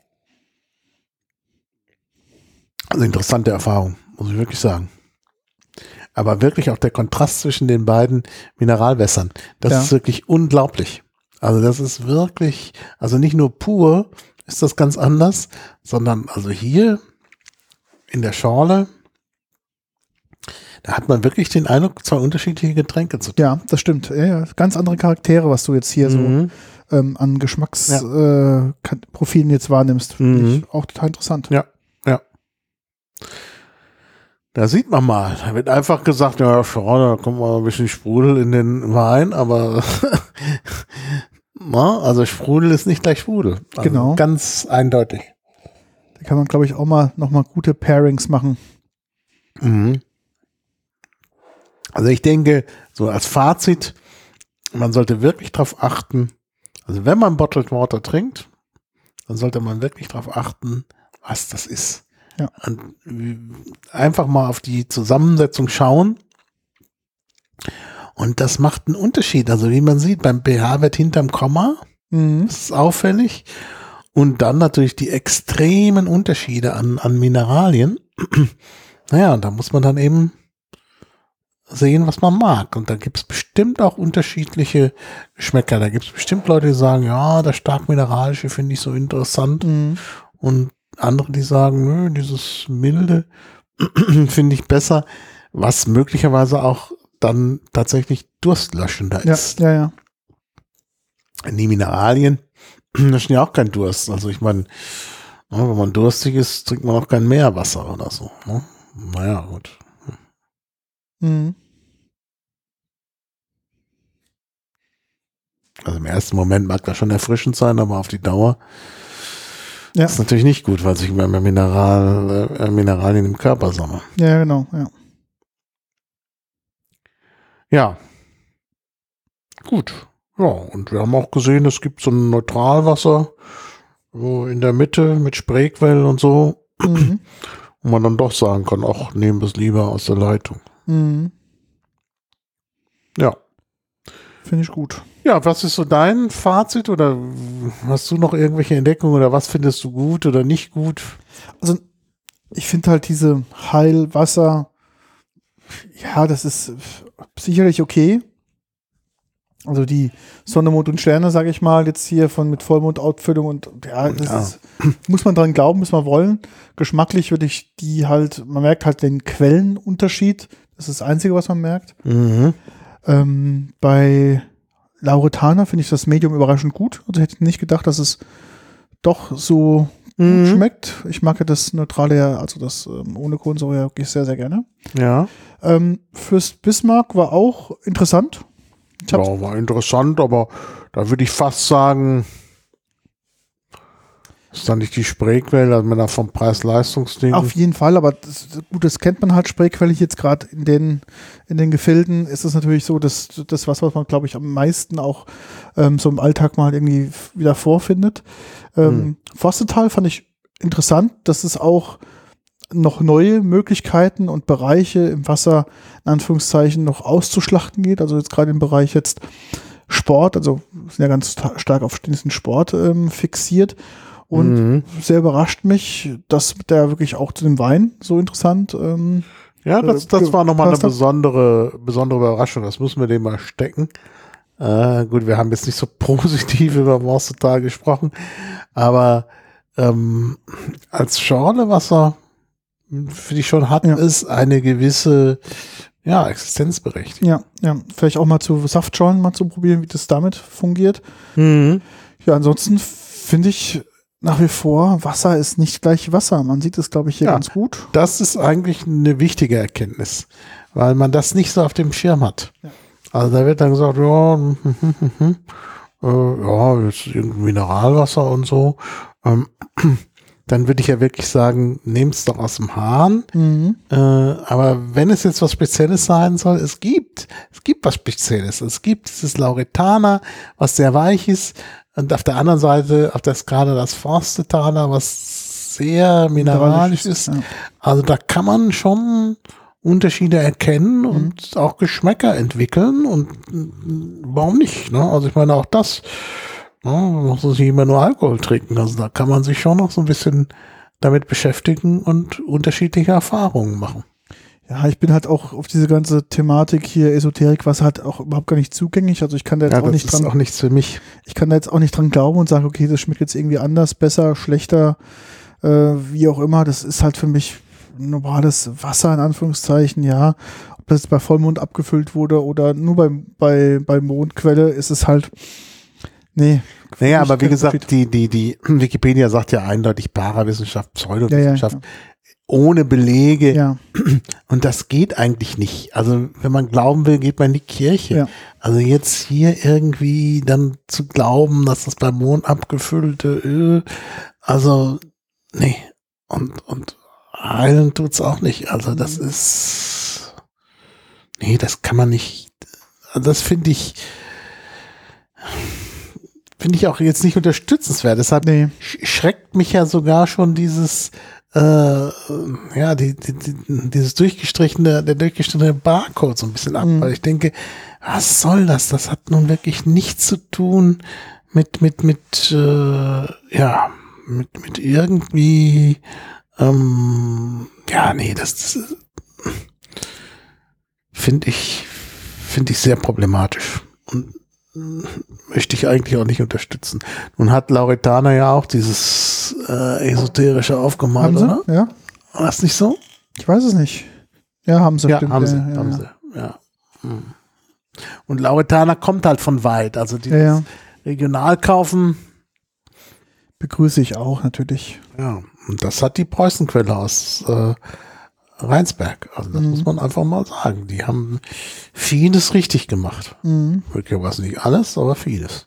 Also interessante Erfahrung, muss ich wirklich sagen. Aber wirklich auch der Kontrast zwischen den beiden Mineralwässern, das Ja. ist wirklich unglaublich. Also das ist wirklich, also nicht nur pur ist das ganz anders, sondern also hier in der Schorle, da hat man wirklich den Eindruck, zwei unterschiedliche Getränke zu trinken. Ja, das stimmt. Ja, ja. Ganz andere Charaktere, was du jetzt hier Mhm. so ähm, an Geschmacksprofilen äh, Kan- Profilen jetzt wahrnimmst. Finde Mhm. ich auch total interessant. Ja, ja. Da sieht man mal. Da wird einfach gesagt, ja, schau, da kommt mal ein bisschen Sprudel in den Wein, aber na, also Sprudel ist nicht gleich Sprudel. Also Genau. Ganz eindeutig. Da kann man, glaube ich, auch mal nochmal gute Pairings machen. Mhm. Also ich denke, so als Fazit, man sollte wirklich darauf achten, also wenn man Bottled Water trinkt, dann sollte man wirklich darauf achten, was das ist. Ja. Und einfach mal auf die Zusammensetzung schauen. Und das macht einen Unterschied. Also wie man sieht, beim pH-Wert hinterm Komma, Mhm. das ist auffällig. Und dann natürlich die extremen Unterschiede an, an Mineralien. Naja, da muss man dann eben sehen, was man mag. Und da gibt es bestimmt auch unterschiedliche Geschmäcker. Da gibt es bestimmt Leute, die sagen, ja, das stark mineralische finde ich so interessant. Mhm. Und andere, die sagen, nö, dieses milde finde ich besser, was möglicherweise auch dann tatsächlich durstlöschender Ja, ist. ja, ja. Die Mineralien löschen ja auch keinen Durst. Also ich meine, ja, wenn man durstig ist, trinkt man auch kein Meerwasser oder so. Ne? Naja, gut. Mhm. Also im ersten Moment mag das schon erfrischend sein, aber auf die Dauer Ja. ist natürlich nicht gut, weil sich immer mehr Mineral, äh, Mineralien im Körper sammeln. Ja, genau. Ja. Ja. Gut. Ja, und wir haben auch gesehen, es gibt so ein Neutralwasser so in der Mitte mit Sprayquellen und so, Mhm. wo man dann doch sagen kann, ach, nehmen wir es lieber aus der Leitung. Mhm. Ja. Finde ich gut. Ja, was ist so dein Fazit oder hast du noch irgendwelche Entdeckungen oder was findest du gut oder nicht gut? Also ich finde halt diese Heilwasser, ja, das ist sicherlich okay. Also die Sonne, Mond und Sterne, sage ich mal, jetzt hier von mit Vollmondausfüllung und ja, das Ja. Ist, muss man dran glauben, muss man wollen. Geschmacklich würde ich die halt, man merkt halt den Quellenunterschied. Das ist das Einzige, was man merkt. Mhm. Ähm, bei Lauretana finde ich das Medium überraschend gut. Also hätte ich nicht gedacht, dass es doch so Mhm. gut schmeckt. Ich mag ja das Neutrale ja, also das ähm, ohne Kohlensäure ja wirklich sehr, sehr gerne. Ja. Ähm, fürs Bismarck war auch interessant. Ich hab's- Ja, war interessant, aber da würde ich fast sagen, ist dann nicht die Sprayquelle, also wenn er vom Preis-Leistungs-Ding. Auf jeden Fall, aber das, gut, das kennt man halt Sprayquelle jetzt gerade in den, in den Gefilden ist es natürlich so, dass das was, was man, glaube ich, am meisten auch ähm, so im Alltag mal irgendwie f- wieder vorfindet. Ähm, Hm. Forstetal fand ich interessant, dass es auch noch neue Möglichkeiten und Bereiche im Wasser in Anführungszeichen noch auszuschlachten geht. Also jetzt gerade im Bereich jetzt Sport, also sind ja ganz sta- stark auf diesen Sport ähm, fixiert. Und Mhm. sehr überrascht mich, dass der wirklich auch zu dem Wein so interessant. Ähm, Ja, das, das war nochmal eine gepasst hat. besondere, besondere Überraschung. Das müssen wir dem mal stecken. Äh, gut, wir haben jetzt nicht so positiv über Forstetal gesprochen, aber ähm, als Schorlewasser, für die schon hat, Ja. ist eine gewisse ja, Existenzberechtigung. ja, ja, vielleicht auch mal zu Saftschorlen mal zu probieren, wie das damit fungiert. Mhm. Ja, ansonsten finde ich nach wie vor, Wasser ist nicht gleich Wasser. Man sieht es, glaube ich, hier Ja. ganz gut. Das ist eigentlich eine wichtige Erkenntnis, weil man das nicht so auf dem Schirm hat. Ja. Also da wird dann gesagt, ja, hm, hm, hm, hm, äh, ja, jetzt irgendein Mineralwasser und so. Ähm, dann würde ich ja wirklich sagen, nehm's doch aus dem Hahn. Mhm. Äh, aber wenn es jetzt was Spezielles sein soll, es gibt, es gibt was Spezielles. Es gibt dieses Lauretana, was sehr weich ist. Und auf der anderen Seite, auf der Skala das Forstetaler, was sehr mineralisch ist. Ja. Also da kann man schon Unterschiede erkennen und auch Geschmäcker entwickeln und mm, warum nicht? Ne? Also ich meine auch das, ne? Man muss nicht immer nur Alkohol trinken. Also da kann man sich schon noch so ein bisschen damit beschäftigen und unterschiedliche Erfahrungen machen. Ja, ich bin halt auch auf diese ganze Thematik hier, Esoterik, was halt auch überhaupt gar nicht zugänglich. Also ich kann da jetzt Ja, auch das nicht ist dran, auch nichts für mich. ich kann da jetzt auch nicht dran glauben und sagen, okay, das schmeckt jetzt irgendwie anders, besser, schlechter, äh, wie auch immer. Das ist halt für mich normales Wasser in Anführungszeichen, ja. ob das bei Vollmond abgefüllt wurde oder nur bei, bei, bei Mondquelle, ist es halt, nee. Naja, aber wie gesagt, die, die, die Wikipedia sagt ja eindeutig Parawissenschaft, Pseudowissenschaft, ja, ja, ja. ohne Belege. Ja. Und das geht eigentlich nicht. Also wenn man glauben will, geht man in die Kirche. Ja. Also jetzt hier irgendwie dann zu glauben, dass das beim Mond abgefüllte Öl, also nee. Und, und heilen tut's auch nicht. Also das ist, nee, das kann man nicht, also das finde ich, finde ich auch jetzt nicht unterstützenswert. Deshalb nee. schreckt mich ja sogar schon dieses, äh, ja, die, die, die, dieses durchgestrichene, der durchgestrichene Barcode so ein bisschen ab, mhm. weil ich denke, was soll das? Das hat nun wirklich nichts zu tun mit, mit, mit, äh, ja, mit, mit irgendwie, ähm, ja, nee, das, das finde ich, finde ich sehr problematisch und möchte ich eigentlich auch nicht unterstützen. Nun hat Lauretana ja auch dieses äh, esoterische aufgemalt, haben sie? Oder? Ja. War das nicht so? Ich weiß es nicht. Ja, haben sie. Ja, stimmt. haben sie, ja, haben ja. sie, ja. Hm. Und Lauretana kommt halt von weit, also dieses ja, ja. Regionalkaufen begrüße ich auch natürlich. Ja, und das hat die Preußenquelle aus äh, Rheinsberg. Also das mhm. muss man einfach mal sagen. Die haben vieles richtig gemacht. Mhm. Möglicherweise nicht alles, aber vieles.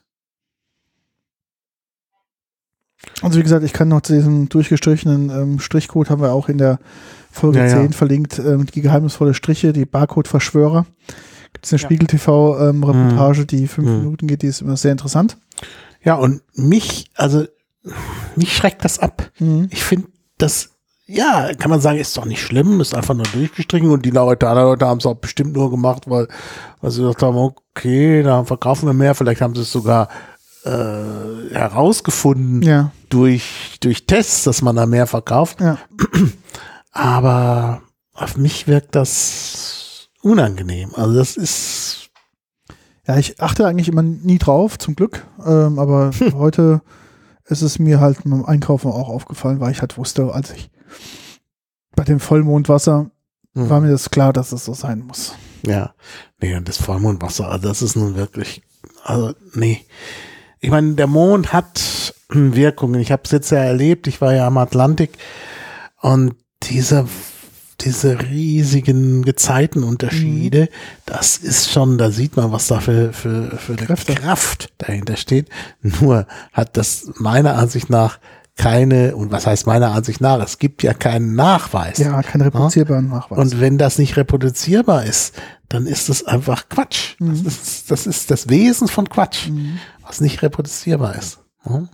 Also wie gesagt, ich kann noch zu diesem durchgestrichenen ähm, Strichcode, haben wir auch in der Folge ja, zehn ja. verlinkt, ähm, die geheimnisvolle Striche, die Barcode-Verschwörer. Gibt es eine ja. Spiegel-T V-Reportage, ähm, die fünf mhm. Minuten geht, die ist immer sehr interessant. Ja, und mich, also mich schreckt das ab. Mhm. Ich finde das, ja, kann man sagen, ist doch nicht schlimm, ist einfach nur durchgestrichen und die Leute, Leute haben es auch bestimmt nur gemacht, weil, weil sie gesagt haben, okay, da verkaufen wir mehr, vielleicht haben sie es sogar äh, herausgefunden ja. durch, durch Tests, dass man da mehr verkauft. Ja. Aber auf mich wirkt das unangenehm. Also das ist... Ja, ich achte eigentlich immer nie drauf, zum Glück, ähm, aber heute ist es mir halt beim Einkaufen auch aufgefallen, weil ich halt wusste, als ich bei dem Vollmondwasser hm. war mir das klar, dass es so sein muss. Ja, nee, und das Vollmondwasser, also das ist nun wirklich, also nee. Ich meine, der Mond hat Wirkungen. Ich habe es jetzt ja erlebt, ich war ja am Atlantik und diese diese riesigen Gezeitenunterschiede, mhm. das ist schon, da sieht man, was da für, für, für eine Kräfte. Kraft dahinter steht. Nur hat das meiner Ansicht nach keine, und was heißt meiner Ansicht nach, es gibt ja keinen Nachweis. Ja, keinen reproduzierbaren ja? Nachweis. Und wenn das nicht reproduzierbar ist, dann ist das einfach Quatsch. Mhm. Das ist, das ist das Wesen von Quatsch, mhm. was nicht reproduzierbar ist. Ja,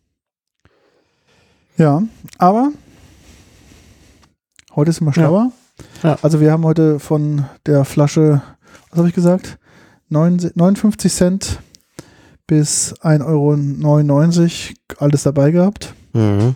ja, aber heute sind wir schlauer. Ja. Ja. Also wir haben heute von der Flasche, was habe ich gesagt, neunundfünfzig Cent bis ein Euro neunundneunzig alles dabei gehabt. Mhm.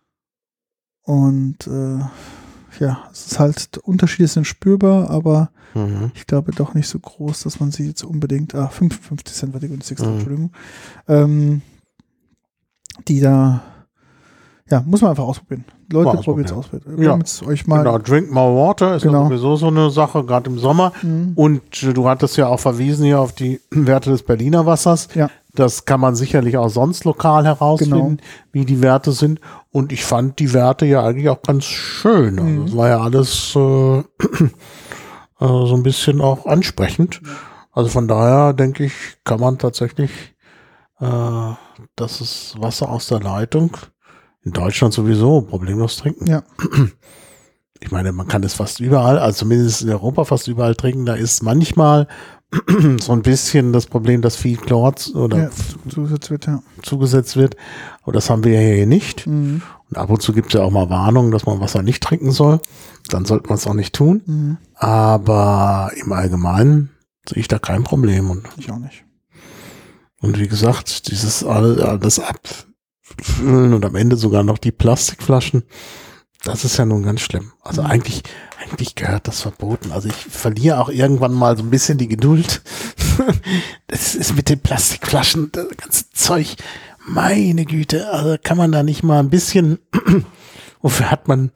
Und äh, ja, es ist halt, Unterschiede sind spürbar, aber mhm. ich glaube doch nicht so groß, dass man sie jetzt unbedingt, ah, fünfundfünfzig Cent war die günstigste, mhm. Entschuldigung, ähm, die da, ja, muss man einfach ausprobieren. Leute, probiert es aus. Ja. Euch mal genau, Drink More Water ist genau. ja sowieso so eine Sache, gerade im Sommer. Mhm. Und äh, du hattest ja auch verwiesen hier auf die Werte des Berliner Wassers. Ja. Das kann man sicherlich auch sonst lokal herausfinden, genau. wie die Werte sind. Und ich fand die Werte ja eigentlich auch ganz schön. Also es mhm. war ja alles äh, äh, so ein bisschen auch ansprechend. Ja. Also von daher denke ich, kann man tatsächlich äh, das ist Wasser aus der Leitung in Deutschland sowieso problemlos trinken. Ja. Ich meine, man kann das fast überall, also zumindest in Europa fast überall trinken. Da ist manchmal so ein bisschen das Problem, dass viel Chlor oder ja, zugesetzt wird, ja. zugesetzt wird. Aber das haben wir ja hier nicht. Mhm. Und ab und zu gibt es ja auch mal Warnungen, dass man Wasser nicht trinken soll. Dann sollte man es auch nicht tun. Mhm. Aber im Allgemeinen sehe ich da kein Problem. Und ich auch nicht. Und wie gesagt, dieses alles abfüllen und am Ende sogar noch die Plastikflaschen, das ist ja nun ganz schlimm. Also mhm. eigentlich, eigentlich gehört das verboten. Also ich verliere auch irgendwann mal so ein bisschen die Geduld. Das ist mit den Plastikflaschen, das ganze Zeug. Meine Güte, also kann man da nicht mal ein bisschen, wofür hat man,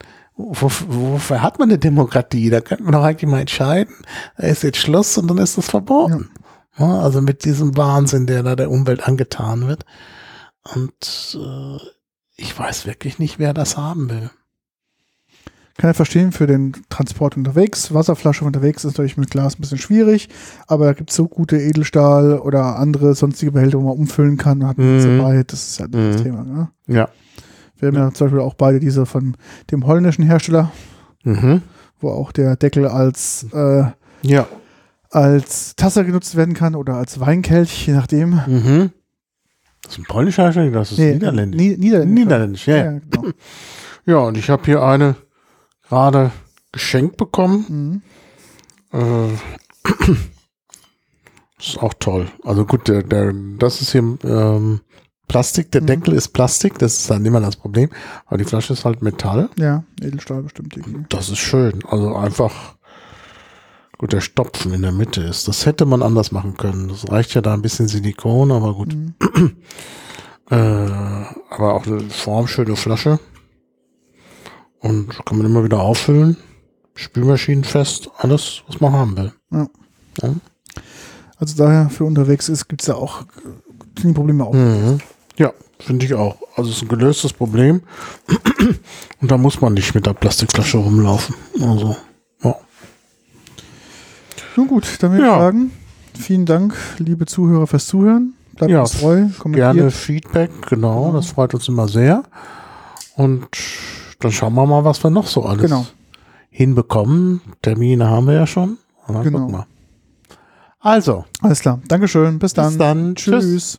wofür hat man eine Demokratie? Da könnte man doch eigentlich mal entscheiden, da ist jetzt Schluss und dann ist das verboten. Ja. Ja, also mit diesem Wahnsinn, der da der Umwelt angetan wird. Und äh, ich weiß wirklich nicht, wer das haben will. Kann ich verstehen, für den Transport unterwegs. Wasserflasche unterwegs ist natürlich mit Glas ein bisschen schwierig, aber da gibt es so gute Edelstahl oder andere sonstige Behälter, wo man umfüllen kann. Hat man Mhm. dabei. Das ist halt Mhm. das Thema. Ne? Ja. Wir haben ja zum Beispiel auch beide diese von dem holländischen Hersteller, Mhm. wo auch der Deckel als, äh, Ja. als Tasse genutzt werden kann oder als Weinkelch, je nachdem. Mhm. Das ist ein polnischer Hersteller, das ist Nee, niederländisch. Nie, Niederländisch. Niederländisch, ja. Ja, Ja, genau. ja, und ich habe hier eine gerade geschenkt bekommen. Mhm. Äh, ist auch toll. Also gut, der, der, das ist hier ähm, Plastik, der Mhm. Deckel ist Plastik, das ist dann immer das Problem. Aber die Flasche ist halt Metall. Ja, Edelstahl bestimmt irgendwie. Das ist schön. Also einfach, gut, der Stopfen in der Mitte ist. Das hätte man anders machen können. Das reicht ja da ein bisschen Silikon, aber gut. Mhm. Äh, aber auch eine formschöne Flasche. Und kann man immer wieder auffüllen. Spülmaschinenfest, alles, was man haben will. Ja. Ja. Also daher für unterwegs ist, gibt es da auch die Probleme auch. Mhm. Ja, finde ich auch. Also es ist ein gelöstes Problem. Und da muss man nicht mit der Plastikflasche rumlaufen. Also, ja. Nun gut, dann würde ich Ja. sagen, vielen Dank, liebe Zuhörer, fürs Zuhören. Bleibt Ja, uns treu, kommentiert. Gerne Feedback, genau, Ja. das freut uns immer sehr. Und dann schauen wir mal, was wir noch so alles Genau. hinbekommen. Termine haben wir ja schon. Und dann Genau. gucken wir. Also, Alles klar. Dankeschön. Bis dann. bis dann. Tschüss. Tschüss.